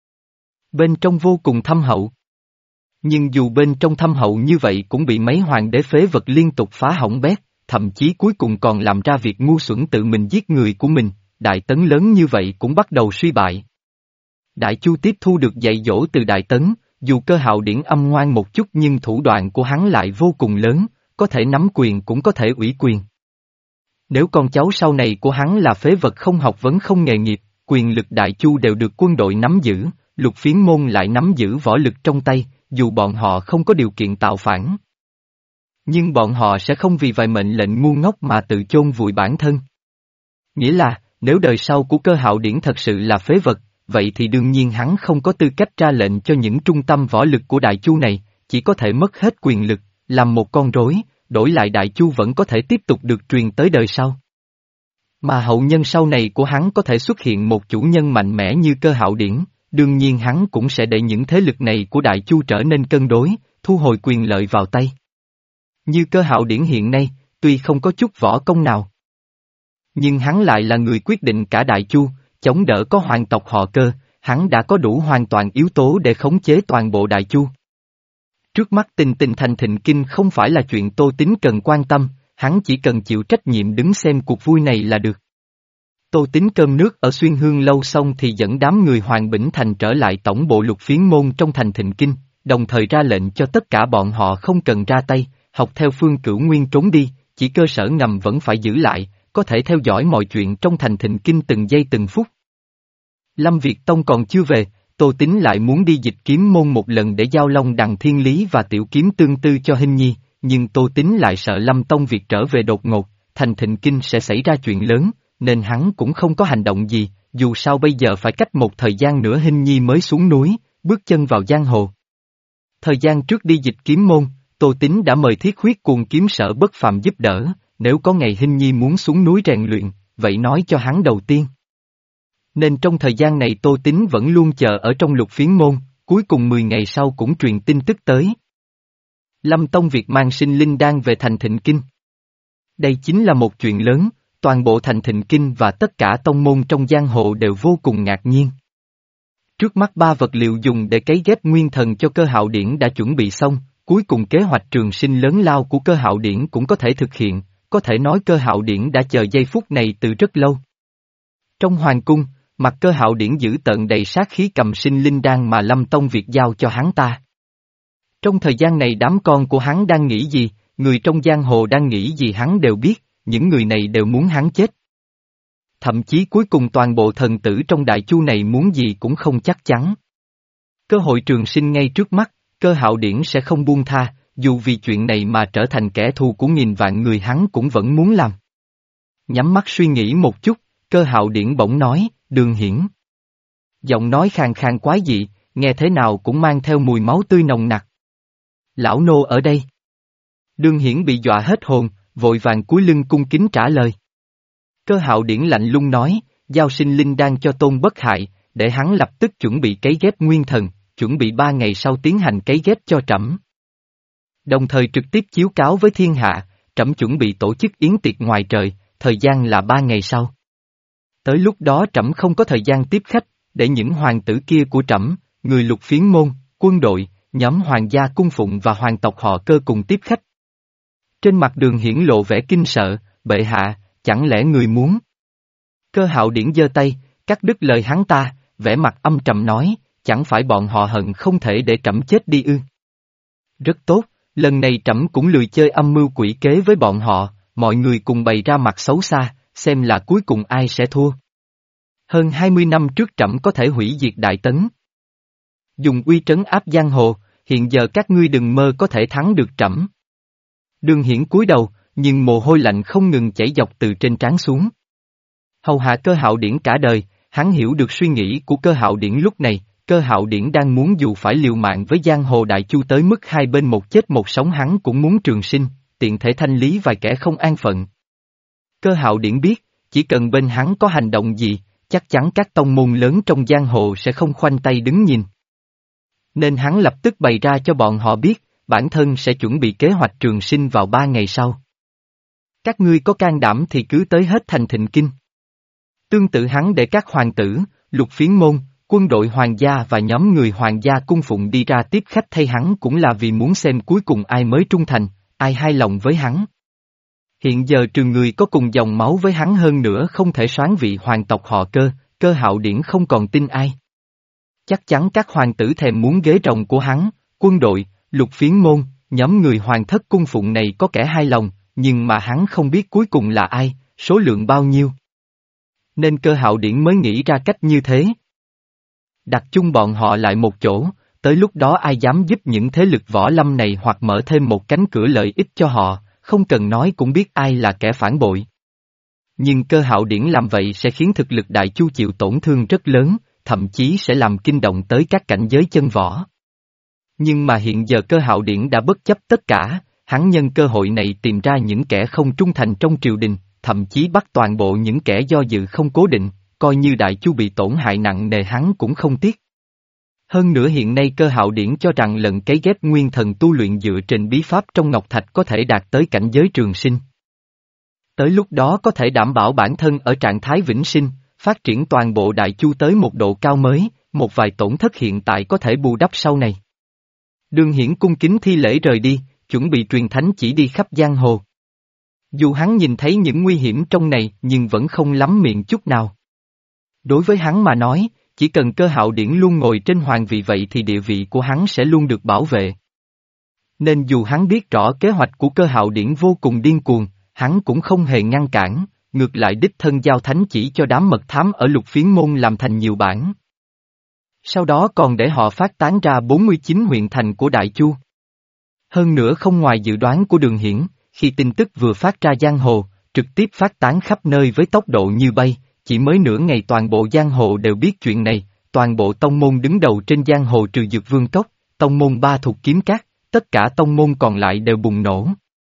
Bên trong vô cùng thâm hậu. Nhưng dù bên trong thâm hậu như vậy cũng bị mấy hoàng đế phế vật liên tục phá hỏng bét, thậm chí cuối cùng còn làm ra việc ngu xuẩn tự mình giết người của mình, Đại Tấn lớn như vậy cũng bắt đầu suy bại. Đại Chu tiếp thu được dạy dỗ từ Đại Tấn, dù Cơ Hạo Điển âm ngoan một chút nhưng thủ đoạn của hắn lại vô cùng lớn, có thể nắm quyền cũng có thể ủy quyền. Nếu con cháu sau này của hắn là phế vật không học vấn không nghề nghiệp, quyền lực Đại Chu đều được quân đội nắm giữ, Lục Phiến Môn lại nắm giữ võ lực trong tay, dù bọn họ không có điều kiện tạo phản. Nhưng bọn họ sẽ không vì vài mệnh lệnh ngu ngốc mà tự chôn vùi bản thân. Nghĩa là, nếu đời sau của Cơ Hạo Điển thật sự là phế vật, vậy thì đương nhiên hắn không có tư cách ra lệnh cho những trung tâm võ lực của Đại Chu này, chỉ có thể mất hết quyền lực, làm một con rối, đổi lại Đại Chu vẫn có thể tiếp tục được truyền tới đời sau. Mà hậu nhân sau này của hắn có thể xuất hiện một chủ nhân mạnh mẽ như Cơ Hạo Điển, đương nhiên hắn cũng sẽ để những thế lực này của Đại Chu trở nên cân đối, thu hồi quyền lợi vào tay. Như Cơ Hạo Điển hiện nay, tuy không có chút võ công nào, nhưng hắn lại là người quyết định cả Đại Chu, chống đỡ có hoàng tộc họ Cơ, hắn đã có đủ hoàn toàn yếu tố để khống chế toàn bộ Đại Chu. Trước mắt tình tình thành thịnh kinh không phải là chuyện Tô Tín cần quan tâm, hắn chỉ cần chịu trách nhiệm đứng xem cuộc vui này là được. Tô Tín cơm nước ở Xuyên Hương lâu xong thì dẫn đám người Hoàng Bỉnh Thành trở lại tổng bộ Lục Phiến Môn trong thành thịnh kinh, đồng thời ra lệnh cho tất cả bọn họ không cần ra tay, học theo Phương Cửu Nguyên trốn đi, chỉ cơ sở ngầm vẫn phải giữ lại, có thể theo dõi mọi chuyện trong thành thịnh kinh từng giây từng phút. Lâm Việt Tông còn chưa về, Tô Tín lại muốn đi Dịch Kiếm Môn một lần để giao long đằng Thiên Lý và Tiểu Kiếm tương tư cho Hinh Nhi, nhưng Tô Tín lại sợ Lâm Tông Việt trở về đột ngột, thành thịnh kinh sẽ xảy ra chuyện lớn, nên hắn cũng không có hành động gì, dù sao bây giờ phải cách một thời gian nữa Hinh Nhi mới xuống núi, bước chân vào giang hồ. Thời gian trước đi Dịch Kiếm Môn, Tô Tín đã mời Thiết Huyết Cuồng kiếm Sở Bất Phàm giúp đỡ, nếu có ngày Hinh Nhi muốn xuống núi rèn luyện, vậy nói cho hắn đầu tiên. Nên trong thời gian này Tô Tín vẫn luôn chờ ở trong Lục Phiến Môn, cuối cùng mười ngày sau cũng truyền tin tức tới. Lâm Tông Việt mang sinh linh đan về thành Thịnh Kinh. Đây chính là một chuyện lớn, toàn bộ thành Thịnh Kinh và tất cả tông môn trong giang hồ đều vô cùng ngạc nhiên. Trước mắt ba vật liệu dùng để cấy ghép nguyên thần cho Cơ Hạo Điển đã chuẩn bị xong, cuối cùng kế hoạch trường sinh lớn lao của Cơ Hạo Điển cũng có thể thực hiện, có thể nói Cơ Hạo Điển đã chờ giây phút này từ rất lâu. Trong hoàng cung, mặt Cơ Hạo Điển giữ tợn đầy sát khí cầm sinh linh đan mà Lâm Tông Việt giao cho hắn ta. Trong thời gian này đám con của hắn đang nghĩ gì, người trong giang hồ đang nghĩ gì hắn đều biết, những người này đều muốn hắn chết. Thậm chí cuối cùng toàn bộ thần tử trong Đại Chu này muốn gì cũng không chắc chắn. Cơ hội trường sinh ngay trước mắt, Cơ Hạo Điển sẽ không buông tha, dù vì chuyện này mà trở thành kẻ thù của nghìn vạn người hắn cũng vẫn muốn làm. Nhắm mắt suy nghĩ một chút, Cơ Hạo Điển bỗng nói, Đường Hiển. Giọng nói khàn khàn quái dị, nghe thế nào cũng mang theo mùi máu tươi nồng nặc. Lão nô ở đây. Đường Hiển bị dọa hết hồn, vội vàng cúi lưng cung kính trả lời. Cơ Hạo Điển lạnh lùng nói, giao sinh linh đan cho Tôn Bất Hại, để hắn lập tức chuẩn bị cấy ghép nguyên thần, chuẩn bị ba ngày sau tiến hành cấy ghép cho trẫm. Đồng thời trực tiếp chiếu cáo với thiên hạ, trẫm chuẩn bị tổ chức yến tiệc ngoài trời, thời gian là ba ngày sau. Tới lúc đó trẫm không có thời gian tiếp khách, để những hoàng tử kia của trẫm, người Lục Phiến Môn, quân đội, nhóm hoàng gia cung phụng và hoàng tộc họ Cơ cùng tiếp khách. Trên mặt Đường Hiển lộ vẻ kinh sợ, bệ hạ, chẳng lẽ người muốn? Cơ Hạo Điển giơ tay, cắt đứt lời hắn ta, vẻ mặt âm trầm nói, chẳng phải bọn họ hận không thể để trẫm chết đi ư? Rất tốt, lần này trẫm cũng lười chơi âm mưu quỷ kế với bọn họ, mọi người cùng bày ra mặt xấu xa, xem là cuối cùng ai sẽ thua. Hơn hai mươi năm trước trẫm có thể hủy diệt Đại Tấn. Dùng uy trấn áp giang hồ, hiện giờ các ngươi đừng mơ có thể thắng được trẫm. Đường Hiển cúi đầu, nhưng mồ hôi lạnh không ngừng chảy dọc từ trên trán xuống. Hầu hạ Cơ Hạo Điển cả đời, hắn hiểu được suy nghĩ của Cơ Hạo Điển lúc này, Cơ Hạo Điển đang muốn dù phải liều mạng với giang hồ Đại Chu tới mức hai bên một chết một sống hắn cũng muốn trường sinh, tiện thể thanh lý vài kẻ không an phận. Cơ Hạo Điển biết, chỉ cần bên hắn có hành động gì, chắc chắn các tông môn lớn trong giang hồ sẽ không khoanh tay đứng nhìn. Nên hắn lập tức bày ra cho bọn họ biết, bản thân sẽ chuẩn bị kế hoạch trường sinh vào ba ngày sau. Các ngươi có can đảm thì cứ tới hết thành Thịnh Kinh. Tương tự hắn để các hoàng tử, Lục Phiến Môn, quân đội hoàng gia và nhóm người hoàng gia cung phụng đi ra tiếp khách thay hắn cũng là vì muốn xem cuối cùng ai mới trung thành, ai hài lòng với hắn. Hiện giờ trừ người có cùng dòng máu với hắn hơn nữa không thể soán vị hoàng tộc họ Cơ, Cơ Hạo Điển không còn tin ai. Chắc chắn các hoàng tử thèm muốn ghế rồng của hắn, quân đội, Lục Phiến Môn, nhóm người hoàng thất cung phụng này có kẻ hài lòng, nhưng mà hắn không biết cuối cùng là ai, số lượng bao nhiêu. Nên Cơ Hạo Điển mới nghĩ ra cách như thế. Đặt chung bọn họ lại một chỗ, tới lúc đó ai dám giúp những thế lực võ lâm này hoặc mở thêm một cánh cửa lợi ích cho họ, không cần nói cũng biết ai là kẻ phản bội. Nhưng Cơ Hạo Điển làm vậy sẽ khiến thực lực Đại Chu chịu tổn thương rất lớn, thậm chí sẽ làm kinh động tới các cảnh giới chân võ. Nhưng mà hiện giờ Cơ Hạo Điển đã bất chấp tất cả, hắn nhân cơ hội này tìm ra những kẻ không trung thành trong triều đình, thậm chí bắt toàn bộ những kẻ do dự không cố định, coi như Đại Chu bị tổn hại nặng nề hắn cũng không tiếc. Hơn nữa hiện nay Cơ Hạo Điển cho rằng lần cấy ghép nguyên thần tu luyện dựa trên bí pháp trong Ngọc Thạch có thể đạt tới cảnh giới trường sinh. Tới lúc đó có thể đảm bảo bản thân ở trạng thái vĩnh sinh, phát triển toàn bộ Đại Chu tới một độ cao mới, một vài tổn thất hiện tại có thể bù đắp sau này. Đường Hiển cung kính thi lễ rời đi, chuẩn bị truyền thánh chỉ đi khắp giang hồ. Dù hắn nhìn thấy những nguy hiểm trong này nhưng vẫn không lắm miệng chút nào. Đối với hắn mà nói, chỉ cần Cơ Hạo Điển luôn ngồi trên hoàng vị vậy thì địa vị của hắn sẽ luôn được bảo vệ. Nên dù hắn biết rõ kế hoạch của Cơ Hạo Điển vô cùng điên cuồng, hắn cũng không hề ngăn cản, ngược lại đích thân giao thánh chỉ cho đám mật thám ở Lục Phiến Môn làm thành nhiều bản. Sau đó còn để họ phát tán ra bốn mươi chín huyện thành của Đại Chu. Hơn nữa không ngoài dự đoán của Đường Hiển, khi tin tức vừa phát ra giang hồ, trực tiếp phát tán khắp nơi với tốc độ như bay, chỉ mới nửa ngày toàn bộ giang hồ đều biết chuyện này, toàn bộ tông môn đứng đầu trên giang hồ trừ Dược Vương Cốc, tông môn Ba Thục Kiếm Các, tất cả tông môn còn lại đều bùng nổ.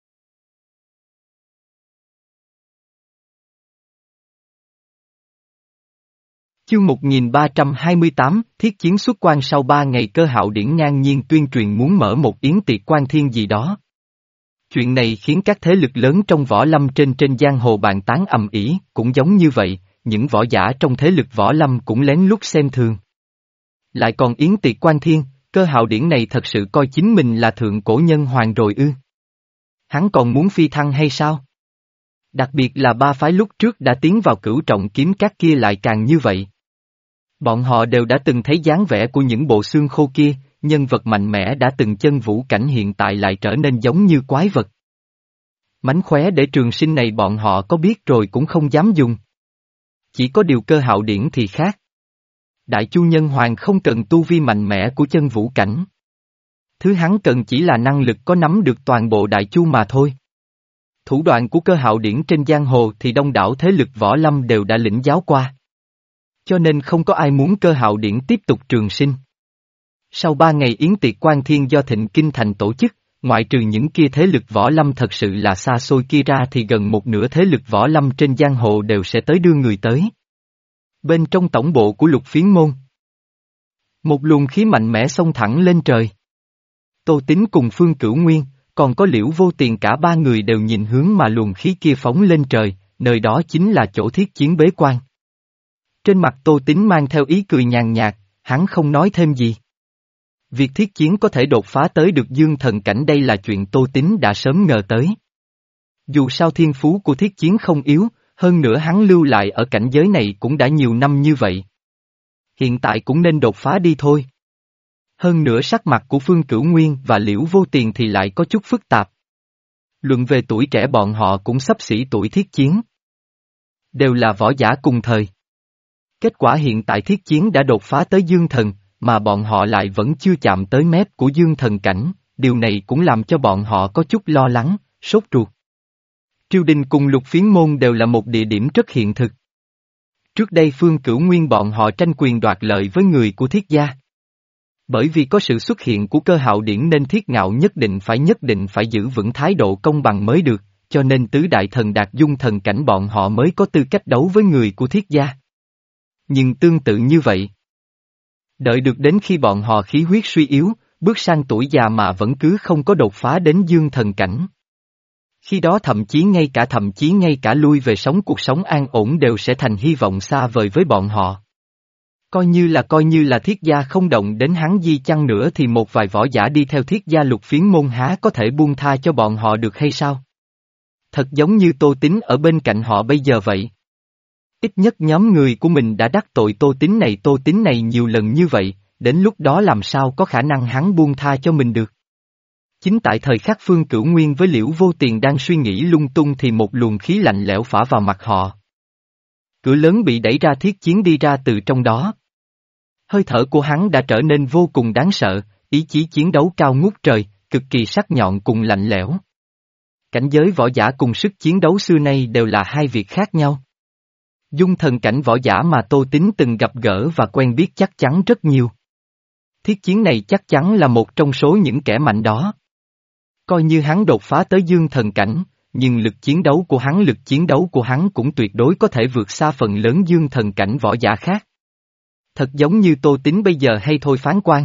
Chương một nghìn ba trăm hai mươi tám, Thiết Chiến xuất quan. Sau ba ngày Cơ Hạo Điển ngang nhiên tuyên truyền muốn mở một yến tiệc quan thiên gì đó. Chuyện này khiến các thế lực lớn trong võ lâm trên trên giang hồ bàn tán ầm ĩ, cũng giống như vậy, những võ giả trong thế lực võ lâm cũng lén lút xem thường. Lại còn yến tiệc quan thiên, Cơ Hạo Điển này thật sự coi chính mình là thượng cổ nhân hoàng rồi ư? Hắn còn muốn phi thăng hay sao? Đặc biệt là ba phái lúc trước đã tiến vào Cửu Trọng Kiếm Các kia lại càng như vậy. Bọn họ đều đã từng thấy dáng vẻ của những bộ xương khô kia, nhân vật mạnh mẽ đã từng chân vũ cảnh hiện tại lại trở nên giống như quái vật. Mánh khóe để trường sinh này bọn họ có biết rồi cũng không dám dùng. Chỉ có điều Cơ Hạo Điển thì khác. Đại Chu nhân hoàng không cần tu vi mạnh mẽ của chân vũ cảnh. Thứ hắn cần chỉ là năng lực có nắm được toàn bộ Đại Chu mà thôi. Thủ đoạn của Cơ Hạo Điển trên giang hồ thì đông đảo thế lực võ lâm đều đã lĩnh giáo qua. Cho nên không có ai muốn Cơ Hạo Điển tiếp tục trường sinh. Sau ba ngày yến tiệc quan thiên do Thịnh Kinh Thành tổ chức, ngoại trừ những kia thế lực võ lâm thật sự là xa xôi kia ra thì gần một nửa thế lực võ lâm trên giang hồ đều sẽ tới đưa người tới. Bên trong tổng bộ của Lục Phiến Môn, một luồng khí mạnh mẽ xông thẳng lên trời. Tô Tín cùng Phương Cửu Nguyên, còn có Liễu Vô Tiền cả ba người đều nhìn hướng mà luồng khí kia phóng lên trời, nơi đó chính là chỗ Thiết Chiến bế quan. Trên mặt Tô Tín mang theo ý cười nhàn nhạt, hắn không nói thêm gì. Việc Thiết Chiến có thể đột phá tới được dương thần cảnh đây là chuyện Tô Tín đã sớm ngờ tới. Dù sao thiên phú của Thiết Chiến không yếu, hơn nữa hắn lưu lại ở cảnh giới này cũng đã nhiều năm như vậy. Hiện tại cũng nên đột phá đi thôi. Hơn nữa sắc mặt của Phương Cửu Nguyên và Liễu Vô Tiền thì lại có chút phức tạp. Luận về tuổi trẻ bọn họ cũng xấp xỉ tuổi Thiết Chiến. Đều là võ giả cùng thời. Kết quả hiện tại Thiết Chiến đã đột phá tới dương thần, mà bọn họ lại vẫn chưa chạm tới mép của dương thần cảnh, điều này cũng làm cho bọn họ có chút lo lắng, sốt ruột. Triều đình cùng Lục Phiến Môn đều là một địa điểm rất hiện thực. Trước đây Phương Cửu Nguyên bọn họ tranh quyền đoạt lợi với người của Thiết gia. Bởi vì có sự xuất hiện của Cơ Hạo Điển nên Thiết Ngạo nhất định phải nhất định phải giữ vững thái độ công bằng mới được, cho nên tứ đại thần đạt dung thần cảnh bọn họ mới có tư cách đấu với người của Thiết gia. Nhưng tương tự như vậy, đợi được đến khi bọn họ khí huyết suy yếu, bước sang tuổi già mà vẫn cứ không có đột phá đến dương thần cảnh. Khi đó thậm chí ngay cả thậm chí ngay cả lui về sống cuộc sống an ổn đều sẽ thành hy vọng xa vời với bọn họ. Coi như là coi như là Thiết gia không động đến hắn di chăng nữa thì một vài võ giả đi theo Thiết gia Lục Phiến Môn há có thể buông tha cho bọn họ được hay sao? Thật giống như Tô Tín ở bên cạnh họ bây giờ vậy. Ít nhất nhóm người của mình đã đắc tội Tô Tín này Tô Tín này nhiều lần như vậy, đến lúc đó làm sao có khả năng hắn buông tha cho mình được. Chính tại thời khắc Phương Cửu Nguyên với Liễu Vô Tiền đang suy nghĩ lung tung thì một luồng khí lạnh lẽo phả vào mặt họ. Cửa lớn bị đẩy ra Thiết Chiến đi ra từ trong đó. Hơi thở của hắn đã trở nên vô cùng đáng sợ, ý chí chiến đấu cao ngút trời, cực kỳ sắc nhọn cùng lạnh lẽo. Cảnh giới võ giả cùng sức chiến đấu xưa nay đều là hai việc khác nhau. Dung thần cảnh võ giả mà Tô Tín từng gặp gỡ và quen biết chắc chắn rất nhiều. Thiết Chiến này chắc chắn là một trong số những kẻ mạnh đó. Coi như hắn đột phá tới dương thần cảnh, nhưng lực chiến đấu của hắn lực chiến đấu của hắn cũng tuyệt đối có thể vượt xa phần lớn dương thần cảnh võ giả khác. Thật giống như Tô Tín bây giờ hay thôi phán quan.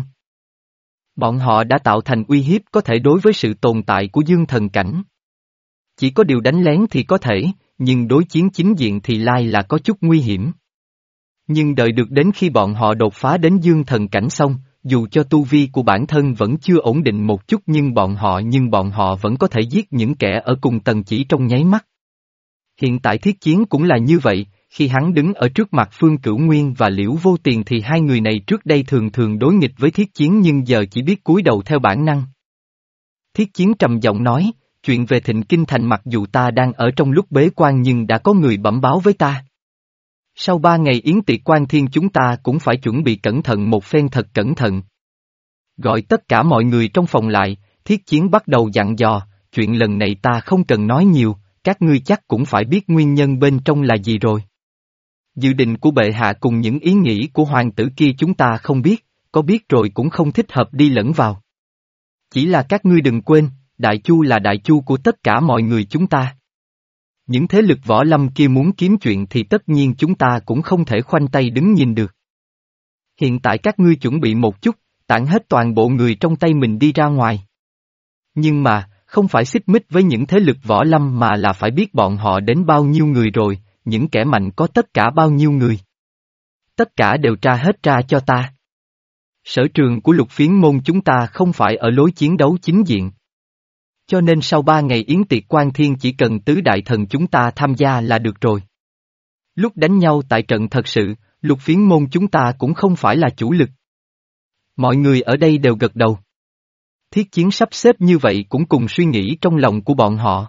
Bọn họ đã tạo thành uy hiếp có thể đối với sự tồn tại của dương thần cảnh. Chỉ có điều đánh lén thì có thể, nhưng đối chiến chính diện thì lai là có chút nguy hiểm. Nhưng đợi được đến khi bọn họ đột phá đến dương thần cảnh xong, dù cho tu vi của bản thân vẫn chưa ổn định một chút nhưng bọn họ nhưng bọn họ vẫn có thể giết những kẻ ở cùng tầng chỉ trong nháy mắt. Hiện tại Thiết Chiến cũng là như vậy, khi hắn đứng ở trước mặt Phương Cửu Nguyên và Liễu Vô Tiền thì hai người này trước đây thường thường đối nghịch với Thiết Chiến nhưng giờ chỉ biết cúi đầu theo bản năng. Thiết Chiến trầm giọng nói, chuyện về Thịnh Kinh Thành mặc dù ta đang ở trong lúc bế quan nhưng đã có người bẩm báo với ta. Sau ba ngày yến tiệc quan thiên chúng ta cũng phải chuẩn bị cẩn thận một phen thật cẩn thận. Gọi tất cả mọi người trong phòng lại, Thiết Chiến bắt đầu dặn dò, chuyện lần này ta không cần nói nhiều, các ngươi chắc cũng phải biết nguyên nhân bên trong là gì rồi. Dự định của bệ hạ cùng những ý nghĩ của hoàng tử kia chúng ta không biết, có biết rồi cũng không thích hợp đi lẫn vào. Chỉ là các ngươi đừng quên, Đại Chu là Đại Chu của tất cả mọi người chúng ta. Những thế lực võ lâm kia muốn kiếm chuyện thì tất nhiên chúng ta cũng không thể khoanh tay đứng nhìn được. Hiện tại các ngươi chuẩn bị một chút, tản hết toàn bộ người trong tay mình đi ra ngoài. Nhưng mà, không phải xích mích với những thế lực võ lâm mà là phải biết bọn họ đến bao nhiêu người rồi, những kẻ mạnh có tất cả bao nhiêu người. Tất cả đều tra hết ra cho ta. Sở trường của Lục Phiến môn chúng ta không phải ở lối chiến đấu chính diện. Cho nên sau ba ngày yến tiệc quan thiên chỉ cần tứ đại thần chúng ta tham gia là được rồi. Lúc đánh nhau tại trận thật sự, Lục Phiến môn chúng ta cũng không phải là chủ lực. Mọi người ở đây đều gật đầu. Thiết Chiến sắp xếp như vậy cũng cùng suy nghĩ trong lòng của bọn họ.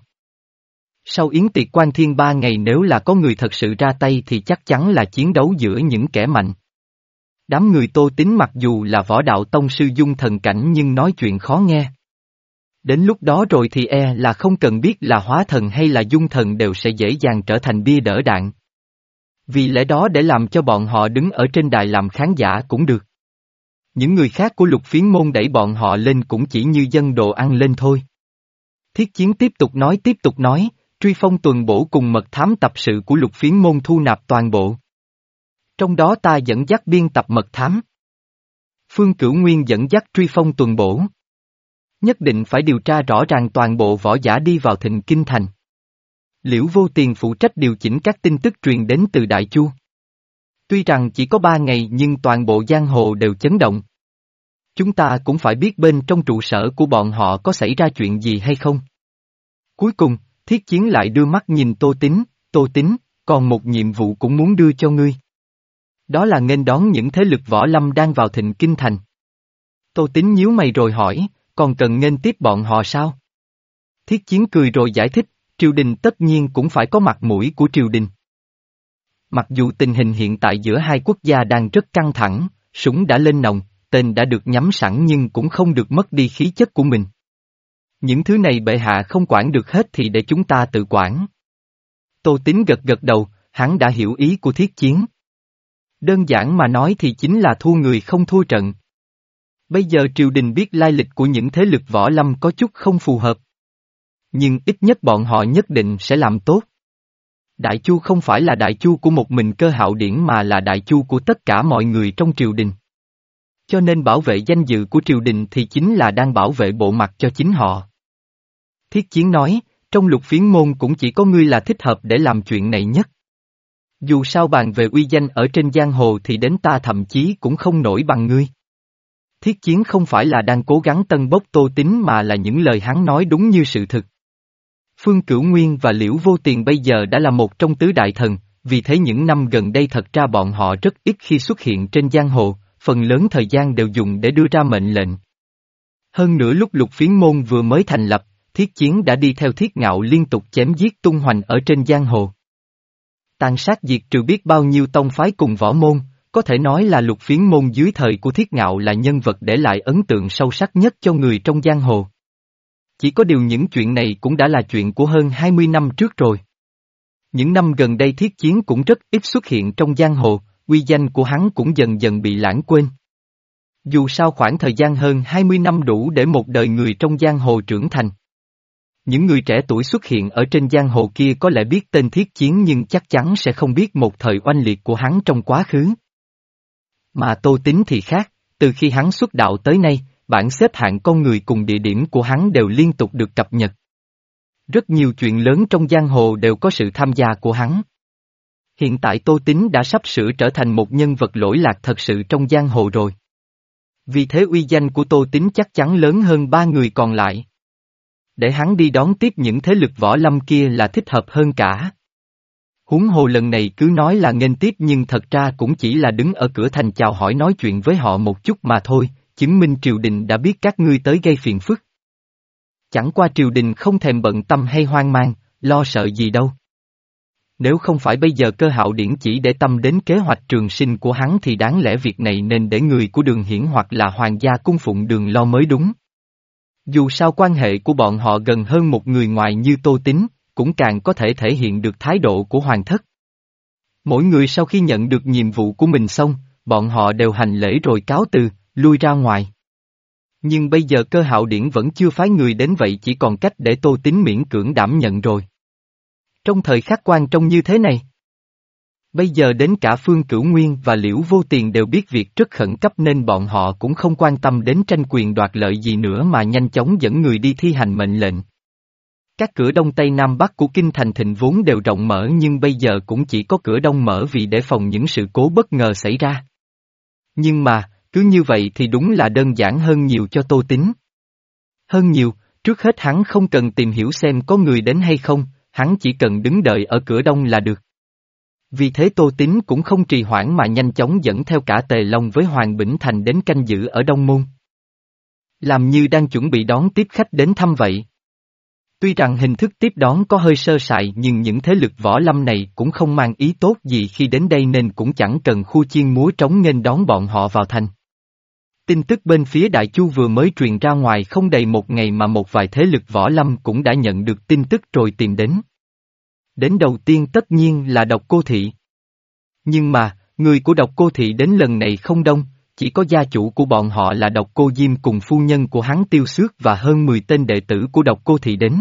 Sau yến tiệc quan thiên ba ngày nếu là có người thật sự ra tay thì chắc chắn là chiến đấu giữa những kẻ mạnh. Đám người Tô Tín mặc dù là võ đạo tông sư dung thần cảnh nhưng nói chuyện khó nghe. Đến lúc đó rồi thì e là không cần biết là hóa thần hay là dung thần đều sẽ dễ dàng trở thành bia đỡ đạn. Vì lẽ đó để làm cho bọn họ đứng ở trên đài làm khán giả cũng được. Những người khác của Lục Phiến môn đẩy bọn họ lên cũng chỉ như dân đồ ăn lên thôi. Thiết Chiến tiếp tục nói tiếp tục nói, truy phong tuần bổ cùng mật thám tập sự của Lục Phiến môn thu nạp toàn bộ. Trong đó ta dẫn dắt biên tập mật thám. Phương Cửu Nguyên dẫn dắt truy phong tuần bổ. Nhất định phải điều tra rõ ràng toàn bộ võ giả đi vào Thịnh Kinh Thành. Liễu Vô Tiền phụ trách điều chỉnh các tin tức truyền đến từ Đại Chu. Tuy rằng chỉ có ba ngày nhưng toàn bộ giang hồ đều chấn động. Chúng ta cũng phải biết bên trong trụ sở của bọn họ có xảy ra chuyện gì hay không. Cuối cùng, Thiết Chiến lại đưa mắt nhìn Tô Tín, Tô Tín, còn một nhiệm vụ cũng muốn đưa cho ngươi. Đó là nghênh đón những thế lực võ lâm đang vào Thịnh Kinh Thành. Tô Tín nhíu mày rồi hỏi, còn cần nghênh tiếp bọn họ sao? Thiết Chiến cười rồi giải thích, triều đình tất nhiên cũng phải có mặt mũi của triều đình. Mặc dù tình hình hiện tại giữa hai quốc gia đang rất căng thẳng, súng đã lên nòng, tên đã được nhắm sẵn nhưng cũng không được mất đi khí chất của mình. Những thứ này bệ hạ không quản được hết thì để chúng ta tự quản. Tô Tín gật gật đầu, hắn đã hiểu ý của Thiết Chiến. Đơn giản mà nói thì chính là thua người không thua trận. Bây giờ triều đình biết lai lịch của những thế lực võ lâm có chút không phù hợp. Nhưng ít nhất bọn họ nhất định sẽ làm tốt. Đại Chu không phải là Đại Chu của một mình Cơ Hạo Điển mà là Đại Chu của tất cả mọi người trong triều đình. Cho nên bảo vệ danh dự của triều đình thì chính là đang bảo vệ bộ mặt cho chính họ. Thiết Chiến nói, trong Lục Phiến môn cũng chỉ có ngươi là thích hợp để làm chuyện này nhất. Dù sao bàn về uy danh ở trên giang hồ thì đến ta thậm chí cũng không nổi bằng ngươi. Thiết Chiến không phải là đang cố gắng tân bốc Tô Tín mà là những lời hắn nói đúng như sự thực. Phương Cửu Nguyên và Liễu Vô Tiền bây giờ đã là một trong tứ đại thần, vì thế những năm gần đây thật ra bọn họ rất ít khi xuất hiện trên giang hồ, phần lớn thời gian đều dùng để đưa ra mệnh lệnh. Hơn nữa lúc Lục Phiến môn vừa mới thành lập, Thiết Chiến đã đi theo Thiết Ngạo liên tục chém giết tung hoành ở trên giang hồ. Tàn sát diệt trừ biết bao nhiêu tông phái cùng võ môn, có thể nói là Lục Phiến môn dưới thời của Thiết Ngạo là nhân vật để lại ấn tượng sâu sắc nhất cho người trong giang hồ. Chỉ có điều những chuyện này cũng đã là chuyện của hơn hai mươi năm trước rồi. Những năm gần đây Thiết Chiến cũng rất ít xuất hiện trong giang hồ, uy danh của hắn cũng dần dần bị lãng quên. Dù sao khoảng thời gian hơn hai mươi năm đủ để một đời người trong giang hồ trưởng thành. Những người trẻ tuổi xuất hiện ở trên giang hồ kia có lẽ biết tên Thiết Chiến nhưng chắc chắn sẽ không biết một thời oanh liệt của hắn trong quá khứ. Mà Tô Tín thì khác, từ khi hắn xuất đạo tới nay, bảng xếp hạng con người cùng địa điểm của hắn đều liên tục được cập nhật. Rất nhiều chuyện lớn trong giang hồ đều có sự tham gia của hắn. Hiện tại Tô Tín đã sắp sửa trở thành một nhân vật lỗi lạc thật sự trong giang hồ rồi. Vì thế uy danh của Tô Tín chắc chắn lớn hơn ba người còn lại. Để hắn đi đón tiếp những thế lực võ lâm kia là thích hợp hơn cả. Huống hồ lần này cứ nói là nghênh tiếp nhưng thật ra cũng chỉ là đứng ở cửa thành chào hỏi nói chuyện với họ một chút mà thôi, chứng minh triều đình đã biết các ngươi tới gây phiền phức. Chẳng qua triều đình không thèm bận tâm hay hoang mang, lo sợ gì đâu. Nếu không phải bây giờ Cơ Hạo Điển chỉ để tâm đến kế hoạch trường sinh của hắn thì đáng lẽ việc này nên để người của Đường Hiển hoặc là hoàng gia cung phụng Đường lo mới đúng. Dù sao quan hệ của bọn họ gần hơn một người ngoài như Tô Tín, cũng càng có thể thể hiện được thái độ của hoàng thất. Mỗi người sau khi nhận được nhiệm vụ của mình xong, bọn họ đều hành lễ rồi cáo từ, lui ra ngoài. Nhưng bây giờ Cơ Hạo Điển vẫn chưa phái người đến vậy chỉ còn cách để Tô Tín miễn cưỡng đảm nhận rồi. Trong thời khắc quan trọng như thế này, bây giờ đến cả Phương Cửu Nguyên và Liễu Vô Tiền đều biết việc rất khẩn cấp nên bọn họ cũng không quan tâm đến tranh quyền đoạt lợi gì nữa mà nhanh chóng dẫn người đi thi hành mệnh lệnh. Các cửa đông tây nam bắc của kinh thành Thịnh vốn đều rộng mở nhưng bây giờ cũng chỉ có cửa đông mở vì để phòng những sự cố bất ngờ xảy ra. Nhưng mà, cứ như vậy thì đúng là đơn giản hơn nhiều cho Tô Tín. Hơn nhiều, trước hết hắn không cần tìm hiểu xem có người đến hay không, hắn chỉ cần đứng đợi ở cửa đông là được. Vì thế Tô Tín cũng không trì hoãn mà nhanh chóng dẫn theo cả Tề Long với Hoàng Bỉnh Thành đến canh giữ ở Đông Môn. Làm như đang chuẩn bị đón tiếp khách đến thăm vậy. Tuy rằng hình thức tiếp đón có hơi sơ sài nhưng những thế lực võ lâm này cũng không mang ý tốt gì khi đến đây nên cũng chẳng cần khua chiên múa trống nghênh đón bọn họ vào thành. Tin tức bên phía Đại Chu vừa mới truyền ra ngoài không đầy một ngày mà một vài thế lực võ lâm cũng đã nhận được tin tức rồi tìm đến. Đến đầu tiên tất nhiên là Độc Cô Thị. Nhưng mà, người của Độc Cô Thị đến lần này không đông, chỉ có gia chủ của bọn họ là Độc Cô Diêm cùng phu nhân của hắn Tiêu Xước và hơn mười tên đệ tử của Độc Cô Thị đến.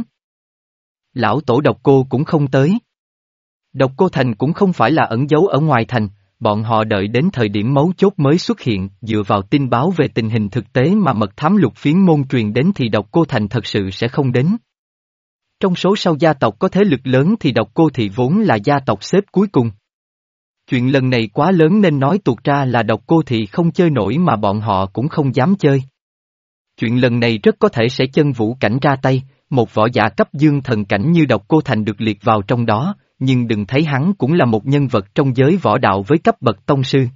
Lão tổ Độc Cô cũng không tới. Độc Cô Thành cũng không phải là ẩn giấu ở ngoài thành, bọn họ đợi đến thời điểm mấu chốt mới xuất hiện, dựa vào tin báo về tình hình thực tế mà mật thám Lục Phiến môn truyền đến thì Độc Cô Thành thật sự sẽ không đến. Trong số sau gia tộc có thế lực lớn thì Độc Cô Thị vốn là gia tộc xếp cuối cùng. Chuyện lần này quá lớn nên nói tuột ra là Độc Cô Thị không chơi nổi mà bọn họ cũng không dám chơi. Chuyện lần này rất có thể sẽ chân vũ cảnh ra tay, một võ giả cấp dương thần cảnh như Độc Cô Thành được liệt vào trong đó, nhưng đừng thấy hắn cũng là một nhân vật trong giới võ đạo với cấp bậc tông sư.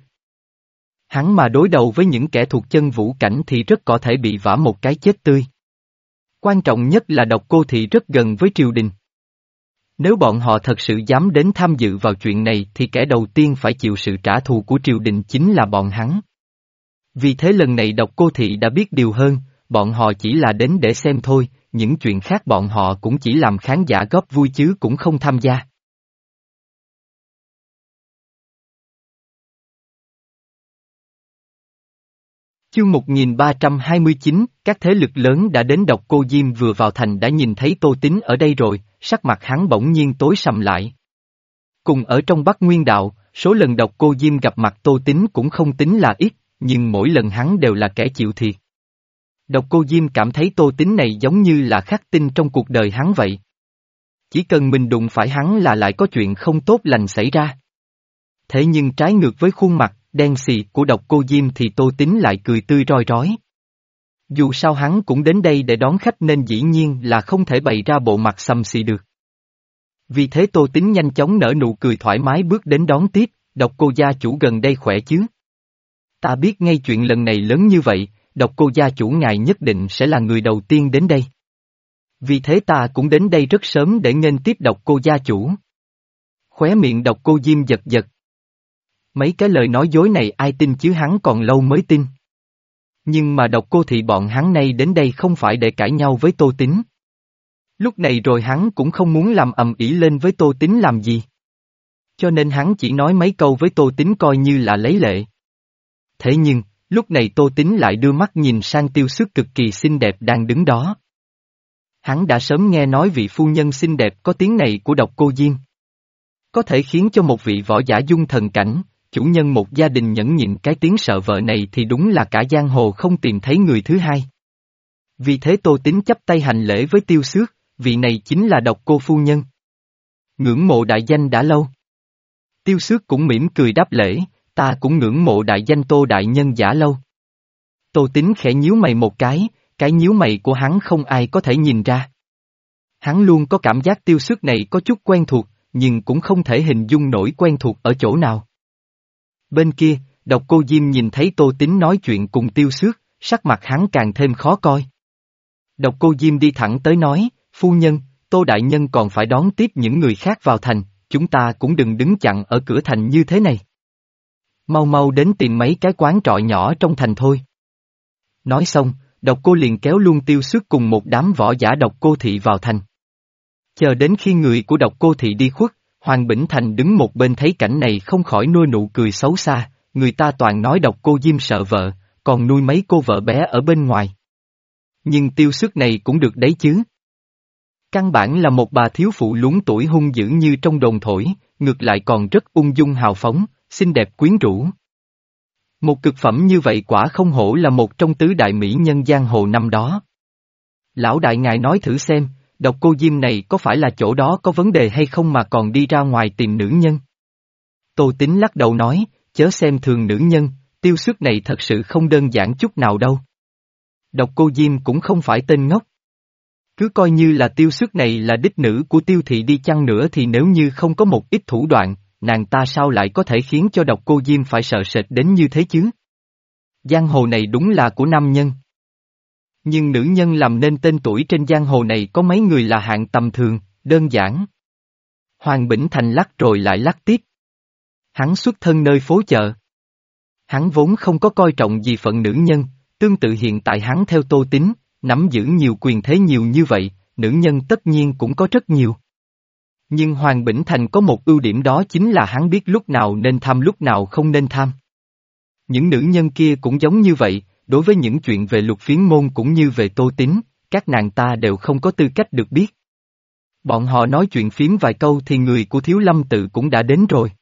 Hắn mà đối đầu với những kẻ thuộc chân vũ cảnh thì rất có thể bị vả một cái chết tươi. Quan trọng nhất là Độc Cô Thị rất gần với triều đình. Nếu bọn họ thật sự dám đến tham dự vào chuyện này thì kẻ đầu tiên phải chịu sự trả thù của triều đình chính là bọn hắn. Vì thế lần này Độc Cô Thị đã biết điều hơn, bọn họ chỉ là đến để xem thôi, những chuyện khác bọn họ cũng chỉ làm khán giả góp vui chứ cũng không tham gia. Chương một nghìn ba trăm hai mươi chín, các thế lực lớn đã đến. Độc Cô Diêm vừa vào thành đã nhìn thấy Tô Tín ở đây rồi, sắc mặt hắn bỗng nhiên tối sầm lại. Cùng ở trong Bắc Nguyên Đạo, số lần Độc Cô Diêm gặp mặt Tô Tín cũng không tính là ít, nhưng mỗi lần hắn đều là kẻ chịu thiệt. Độc Cô Diêm cảm thấy Tô Tín này giống như là khắc tinh trong cuộc đời hắn vậy. Chỉ cần mình đụng phải hắn là lại có chuyện không tốt lành xảy ra. Thế nhưng trái ngược với khuôn mặt đen xì của Độc Cô Diêm thì Tô Tín lại cười tươi rói rói. Dù sao hắn cũng đến đây để đón khách nên dĩ nhiên là không thể bày ra bộ mặt xăm xì được. Vì thế Tô Tín nhanh chóng nở nụ cười thoải mái bước đến đón tiếp, Độc Cô gia chủ gần đây khỏe chứ? Ta biết ngay chuyện lần này lớn như vậy, Độc Cô gia chủ ngài nhất định sẽ là người đầu tiên đến đây. Vì thế ta cũng đến đây rất sớm để nghênh tiếp Độc Cô gia chủ. Khóe miệng Độc Cô Diêm giật giật. Mấy cái lời nói dối này ai tin chứ, hắn còn lâu mới tin. Nhưng mà Độc Cô thị bọn hắn nay đến đây không phải để cãi nhau với Tô Tín. Lúc này rồi hắn cũng không muốn làm ầm ĩ lên với Tô Tín làm gì. Cho nên hắn chỉ nói mấy câu với Tô Tín coi như là lấy lệ. Thế nhưng, lúc này Tô Tín lại đưa mắt nhìn sang Tiêu Xước cực kỳ xinh đẹp đang đứng đó. Hắn đã sớm nghe nói vị phu nhân xinh đẹp có tiếng này của Độc Cô Diêm. Có thể khiến cho một vị võ giả dung thần cảnh, chủ nhân một gia đình nhẫn nhịn cái tiếng sợ vợ này thì đúng là cả giang hồ không tìm thấy người thứ hai. Vì thế Tô Tín chắp tay hành lễ với Tiêu Xước, vị này chính là Độc Cô phu nhân. Ngưỡng mộ đại danh đã lâu. Tiêu Xước cũng mỉm cười đáp lễ, ta cũng ngưỡng mộ đại danh Tô đại nhân giả lâu. Tô Tín khẽ nhíu mày một cái, cái nhíu mày của hắn không ai có thể nhìn ra. Hắn luôn có cảm giác Tiêu Xước này có chút quen thuộc, nhưng cũng không thể hình dung nổi quen thuộc ở chỗ nào. Bên kia, Độc Cô Diêm nhìn thấy Tô Tín nói chuyện cùng Tiêu Xước, sắc mặt hắn càng thêm khó coi. Độc Cô Diêm đi thẳng tới nói, phu nhân, Tô đại nhân còn phải đón tiếp những người khác vào thành, chúng ta cũng đừng đứng chặn ở cửa thành như thế này. Mau mau đến tìm mấy cái quán trọ nhỏ trong thành thôi. Nói xong, Độc Cô liền kéo luôn Tiêu Xước cùng một đám võ giả Độc Cô thị vào thành. Chờ đến khi người của Độc Cô thị đi khuất, Hoàng Bỉnh Thành đứng một bên thấy cảnh này không khỏi nuôi nụ cười xấu xa, người ta toàn nói Độc Cô Diêm sợ vợ, còn nuôi mấy cô vợ bé ở bên ngoài. Nhưng Tiêu Xước này cũng được đấy chứ. Căn bản là một bà thiếu phụ luống tuổi hung dữ như trong đồn thổi, ngược lại còn rất ung dung hào phóng, xinh đẹp quyến rũ. Một cực phẩm như vậy quả không hổ là một trong tứ đại mỹ nhân giang hồ năm đó. Lão đại ngài nói thử xem, Độc Cô Diêm này có phải là chỗ đó có vấn đề hay không mà còn đi ra ngoài tìm nữ nhân? Tô Tín lắc đầu nói, chớ xem thường nữ nhân, Tiêu Xước này thật sự không đơn giản chút nào đâu. Độc Cô Diêm cũng không phải tên ngốc. Cứ coi như là Tiêu Xước này là đích nữ của Tiêu thị đi chăng nữa thì nếu như không có một ít thủ đoạn, nàng ta sao lại có thể khiến cho Độc Cô Diêm phải sợ sệt đến như thế chứ? Giang hồ này đúng là của nam nhân. Nhưng nữ nhân làm nên tên tuổi trên giang hồ này có mấy người là hạng tầm thường, đơn giản. Hoàng Bỉnh Thành lắc rồi lại lắc tiếp. Hắn xuất thân nơi phố chợ. Hắn vốn không có coi trọng gì phận nữ nhân, tương tự hiện tại hắn theo Tô Tín, nắm giữ nhiều quyền thế nhiều như vậy, nữ nhân tất nhiên cũng có rất nhiều. Nhưng Hoàng Bỉnh Thành có một ưu điểm đó chính là hắn biết lúc nào nên tham lúc nào không nên tham. Những nữ nhân kia cũng giống như vậy, đối với những chuyện về Lục Phiến môn cũng như về Tô Tín, các nàng ta đều không có tư cách được biết. Bọn họ nói chuyện phiếm vài câu thì người của Thiếu Lâm Tự cũng đã đến rồi.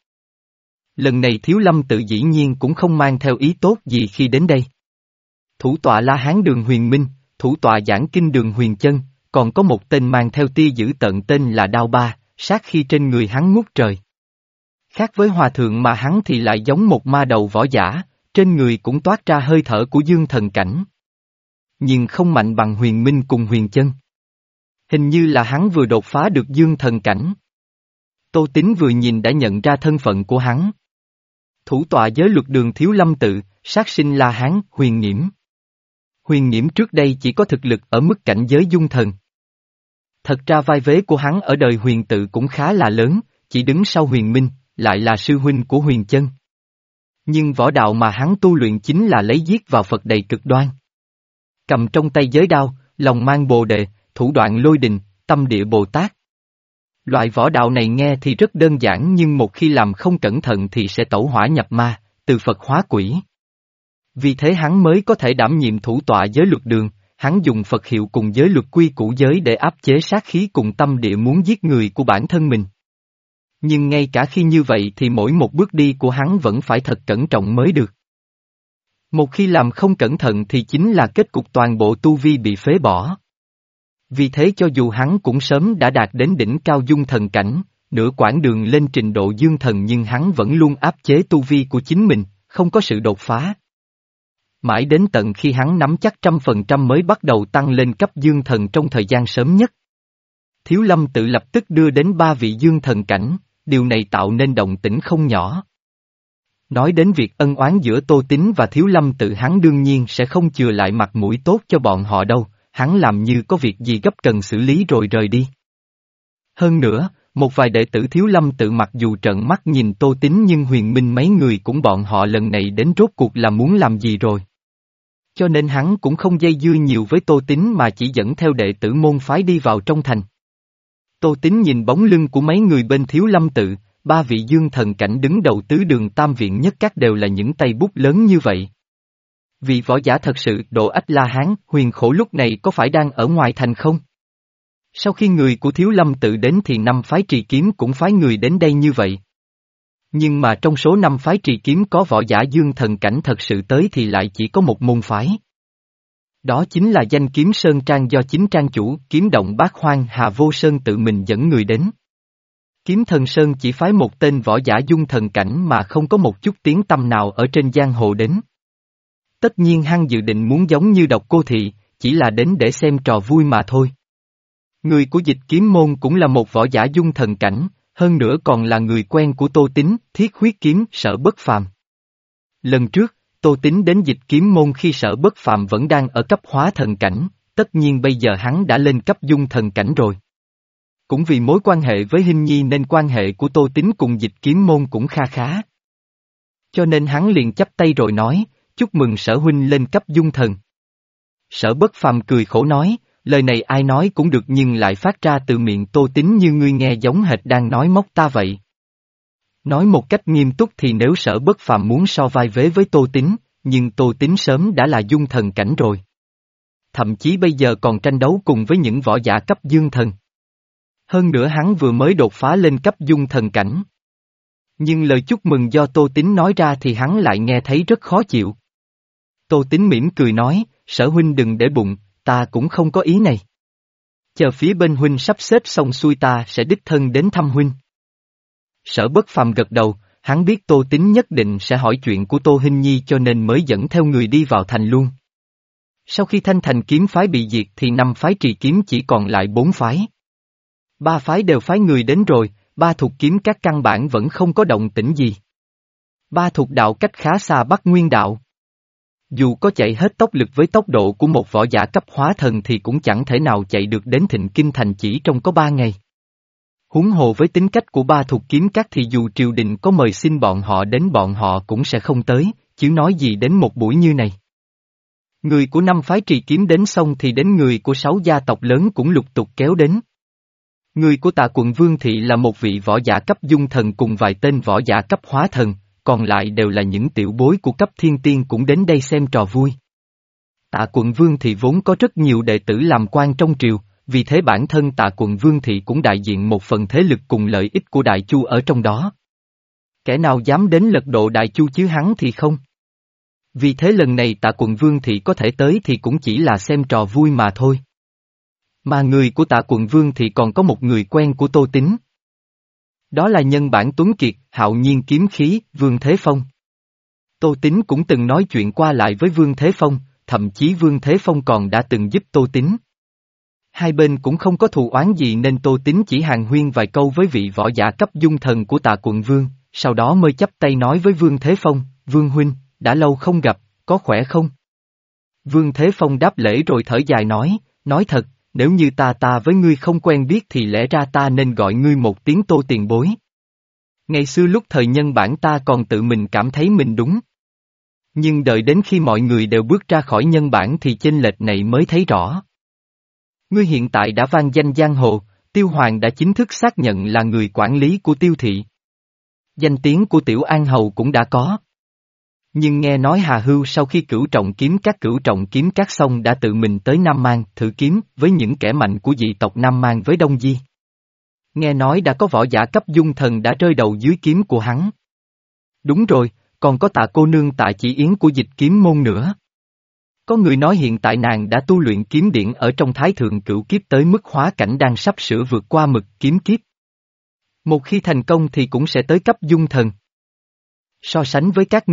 Lần này Thiếu Lâm Tự dĩ nhiên cũng không mang theo ý tốt gì khi đến đây. Thủ tọa La Hán Đường Huyền Minh, thủ tọa Giảng Kinh Đường Huyền Chân, còn có một tên mang theo tia dữ tợn tên là Đao Ba, sát khi trên người hắn ngút trời. Khác với hòa thượng mà hắn thì lại giống một ma đầu võ giả, trên người cũng toát ra hơi thở của dương thần cảnh. Nhưng không mạnh bằng Huyền Minh cùng Huyền Chân. Hình như là hắn vừa đột phá được dương thần cảnh. Tô Tín vừa nhìn đã nhận ra thân phận của hắn. Thủ tọa giới luật đường Thiếu Lâm Tự, sát sinh La Hán, Huyền Nghiễm. Huyền Nghiễm trước đây chỉ có thực lực ở mức cảnh giới dung thần. Thật ra vai vế của hắn ở đời Huyền Tự cũng khá là lớn, chỉ đứng sau Huyền Minh, lại là sư huynh của Huyền Chân. Nhưng võ đạo mà hắn tu luyện chính là lấy giết vào Phật đầy cực đoan. Cầm trong tay giới đao, lòng mang bồ đề, thủ đoạn lôi đình, tâm địa Bồ Tát. Loại võ đạo này nghe thì rất đơn giản nhưng một khi làm không cẩn thận thì sẽ tẩu hỏa nhập ma, từ Phật hóa quỷ. Vì thế hắn mới có thể đảm nhiệm thủ tọa giới luật đường, hắn dùng Phật hiệu cùng giới luật quy củ giới để áp chế sát khí cùng tâm địa muốn giết người của bản thân mình. Nhưng ngay cả khi như vậy thì mỗi một bước đi của hắn vẫn phải thật cẩn trọng mới được. Một khi làm không cẩn thận thì chính là kết cục toàn bộ tu vi bị phế bỏ. Vì thế cho dù hắn cũng sớm đã đạt đến đỉnh cao dung thần cảnh, nửa quãng đường lên trình độ dương thần nhưng hắn vẫn luôn áp chế tu vi của chính mình, không có sự đột phá. Mãi đến tận khi hắn nắm chắc trăm phần trăm mới bắt đầu tăng lên cấp dương thần trong thời gian sớm nhất. Thiếu Lâm tự lập tức đưa đến ba vị dương thần cảnh, điều này tạo nên động tĩnh không nhỏ. Nói đến việc ân oán giữa Tô Tín và Thiếu Lâm tự, hắn đương nhiên sẽ không chừa lại mặt mũi tốt cho bọn họ đâu, hắn làm như có việc gì gấp cần xử lý rồi rời đi. Hơn nữa, một vài đệ tử Thiếu Lâm tự mặc dù trợn mắt nhìn Tô Tín nhưng Huyền Minh mấy người cũng bọn họ lần này đến rốt cuộc là muốn làm gì rồi. Cho nên hắn cũng không dây dưa nhiều với Tô Tín mà chỉ dẫn theo đệ tử môn phái đi vào trong thành. Tô Tín nhìn bóng lưng của mấy người bên Thiếu Lâm tự, ba vị dương thần cảnh đứng đầu tứ đường tam viện nhất các đều là những tay bút lớn như vậy. Vị võ giả thật sự Độ Ách La Hán, Huyền Khổ lúc này có phải đang ở ngoài thành không? Sau khi người của Thiếu Lâm tự đến thì năm phái trì kiếm cũng phái người đến đây như vậy. Nhưng mà trong số năm phái trì kiếm có võ giả dương thần cảnh thật sự tới thì lại chỉ có một môn phái. Đó chính là Danh Kiếm Sơn Trang do chính trang chủ Kiếm Động Bát Hoang Hà Vô Sơn tự mình dẫn người đến. Kiếm Thần Sơn chỉ phái một tên võ giả dung thần cảnh mà không có một chút tiếng tăm nào ở trên giang hồ đến. Tất nhiên hắn dự định muốn giống như Độc Cô Thị, chỉ là đến để xem trò vui mà thôi. Người của Dịch Kiếm môn cũng là một võ giả dung thần cảnh, hơn nữa còn là người quen của Tô Tín, Thiết Huyết Kiếm, Sở Bất Phàm. Lần trước, Tô Tín đến Dịch Kiếm môn khi Sở Bất Phàm vẫn đang ở cấp hóa thần cảnh, tất nhiên bây giờ hắn đã lên cấp dung thần cảnh rồi. Cũng vì mối quan hệ với Hinh Nhi nên quan hệ của Tô Tín cùng Dịch Kiếm môn cũng kha khá. Cho nên hắn liền chắp tay rồi nói, chúc mừng Sở huynh lên cấp dung thần. Sở Bất Phàm cười khổ nói, lời này ai nói cũng được nhưng lại phát ra từ miệng Tô Tín như ngươi nghe giống hệt đang nói móc ta vậy. Nói một cách nghiêm túc thì nếu Sở Bất Phàm muốn so vai vế với Tô Tín, nhưng Tô Tín sớm đã là dung thần cảnh rồi. Thậm chí bây giờ còn tranh đấu cùng với những võ giả cấp dương thần. Hơn nữa hắn vừa mới đột phá lên cấp dung thần cảnh. Nhưng lời chúc mừng do Tô Tín nói ra thì hắn lại nghe thấy rất khó chịu. Tô Tín mỉm cười nói, Sở huynh đừng để bụng, ta cũng không có ý này. Chờ phía bên huynh sắp xếp xong xuôi ta sẽ đích thân đến thăm huynh. Sở Bất Phàm gật đầu, hắn biết Tô Tín nhất định sẽ hỏi chuyện của Tô Hinh Nhi cho nên mới dẫn theo người đi vào thành luôn. Sau khi Thanh Thành kiếm phái bị diệt thì năm phái trì kiếm chỉ còn lại bốn phái. Ba phái đều phái người đến rồi, ba thuộc kiếm các căn bản vẫn không có động tĩnh gì. Ba thuộc đạo cách khá xa Bắc Nguyên đạo. Dù có chạy hết tốc lực với tốc độ của một võ giả cấp hóa thần thì cũng chẳng thể nào chạy được đến Thịnh Kinh Thành chỉ trong có ba ngày. Huống hồ với tính cách của ba thuộc kiếm các thì dù triều đình có mời xin bọn họ đến bọn họ cũng sẽ không tới, chứ nói gì đến một buổi như này. Người của năm phái trì kiếm đến xong thì đến người của sáu gia tộc lớn cũng lục tục kéo đến. Người của Tạ Quận Vương Thị là một vị võ giả cấp dung thần cùng vài tên võ giả cấp hóa thần, còn lại đều là những tiểu bối của cấp thiên tiên cũng đến đây xem trò vui. Tạ Quận Vương Thị vốn có rất nhiều đệ tử làm quan trong triều, vì thế bản thân Tạ Quận Vương Thị cũng đại diện một phần thế lực cùng lợi ích của Đại Chu ở trong đó. Kẻ nào dám đến lật độ Đại Chu chứ hắn thì không. Vì thế lần này Tạ Quận Vương Thị có thể tới thì cũng chỉ là xem trò vui mà thôi. Mà người của Tạ Quận Vương Thị còn có một người quen của Tô Tín. Đó là nhân bản tuấn kiệt, hạo nhiên kiếm khí, Vương Thế Phong. Tô Tín cũng từng nói chuyện qua lại với Vương Thế Phong, thậm chí Vương Thế Phong còn đã từng giúp Tô Tín. Hai bên cũng không có thù oán gì nên Tô Tín chỉ hàn huyên vài câu với vị võ giả cấp dung thần của Tạ Quận Vương, sau đó mới chắp tay nói với Vương Thế Phong, Vương huynh, đã lâu không gặp, có khỏe không? Vương Thế Phong đáp lễ rồi thở dài nói, nói thật, nếu như ta ta với ngươi không quen biết thì lẽ ra ta nên gọi ngươi một tiếng Tô tiền bối. Ngày xưa lúc thời nhân bản ta còn tự mình cảm thấy mình đúng. Nhưng đợi đến khi mọi người đều bước ra khỏi nhân bản thì chênh lệch này mới thấy rõ. Ngươi hiện tại đã vang danh giang hồ, Tiêu Hoàng đã chính thức xác nhận là người quản lý của Tiêu Thị. Danh tiếng của Tiểu An Hầu cũng đã có. Nhưng nghe nói Hà Hưu sau khi cửu trọng kiếm các cửu trọng kiếm các xong đã tự mình tới Nam Mang thử kiếm với những kẻ mạnh của dị tộc Nam Mang với Đông Di. Nghe nói đã có võ giả cấp dung thần đã rơi đầu dưới kiếm của hắn. Đúng rồi, còn có Tạ cô nương Tạ Chỉ Yến của Dịch Kiếm môn nữa. Có người nói hiện tại nàng đã tu luyện kiếm điển ở trong Thái Thượng Cửu Kiếp tới mức hóa cảnh đang sắp sửa vượt qua mực kiếm kiếp. Một khi thành công thì cũng sẽ tới cấp dung thần. So sánh với các ngươi,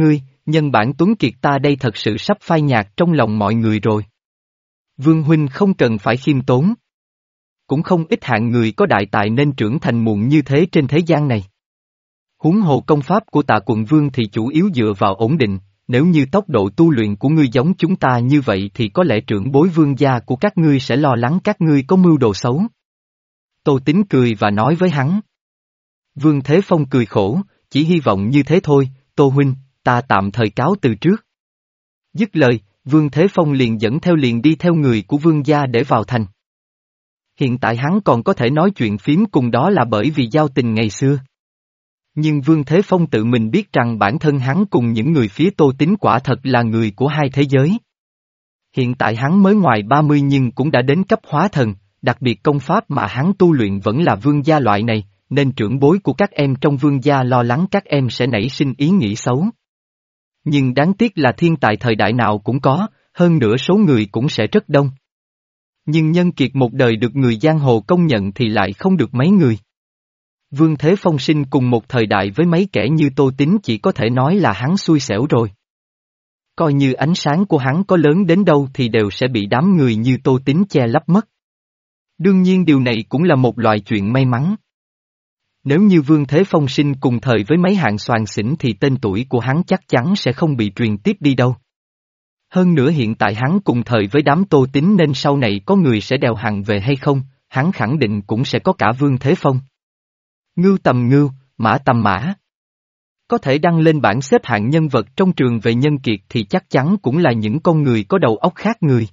Nhân bản tuấn kiệt ta đây thật sự sắp phai nhạt trong lòng mọi người rồi. Vương huynh không cần phải khiêm tốn. Cũng không ít hạng người có đại tài nên trưởng thành muộn như thế trên thế gian này. Huống hồ công pháp của Tạ Quận Vương thì chủ yếu dựa vào ổn định, nếu như tốc độ tu luyện của ngươi giống chúng ta như vậy thì có lẽ trưởng bối vương gia của các ngươi sẽ lo lắng các ngươi có mưu đồ xấu. Tô Tín cười và nói với hắn. Vương Thế Phong cười khổ, chỉ hy vọng như thế thôi, Tô huynh, ta tạm thời cáo từ trước. Dứt lời, Vương Thế Phong liền dẫn theo liền đi theo người của vương gia để vào thành. Hiện tại hắn còn có thể nói chuyện phím cùng đó là bởi vì giao tình ngày xưa. Nhưng Vương Thế Phong tự mình biết rằng bản thân hắn cùng những người phía Tô Tín quả thật là người của hai thế giới. Hiện tại hắn mới ngoài ba mươi nhưng cũng đã đến cấp hóa thần, đặc biệt công pháp mà hắn tu luyện vẫn là vương gia loại này, nên trưởng bối của các em trong vương gia lo lắng các em sẽ nảy sinh ý nghĩ xấu. Nhưng đáng tiếc là thiên tài thời đại nào cũng có, hơn nữa số người cũng sẽ rất đông. Nhưng nhân kiệt một đời được người giang hồ công nhận thì lại không được mấy người. Vương Thế Phong sinh cùng một thời đại với mấy kẻ như Tô Tín chỉ có thể nói là hắn xui xẻo rồi. Coi như ánh sáng của hắn có lớn đến đâu thì đều sẽ bị đám người như Tô Tín che lấp mất. Đương nhiên điều này cũng là một loại chuyện may mắn. Nếu như Vương Thế Phong sinh cùng thời với mấy hạng soàn xỉn thì tên tuổi của hắn chắc chắn sẽ không bị truyền tiếp đi đâu. Hơn nữa hiện tại hắn cùng thời với đám Tô Tín nên sau này có người sẽ đèo hàng về hay không, hắn khẳng định cũng sẽ có cả Vương Thế Phong. Ngưu tầm ngưu, mã tầm mã. Có thể đăng lên bảng xếp hạng nhân vật trong trường về nhân kiệt thì chắc chắn cũng là những con người có đầu óc khác người.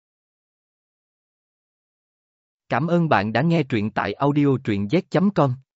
Cảm ơn bạn đã nghe truyện tại audio truyện z chấm com.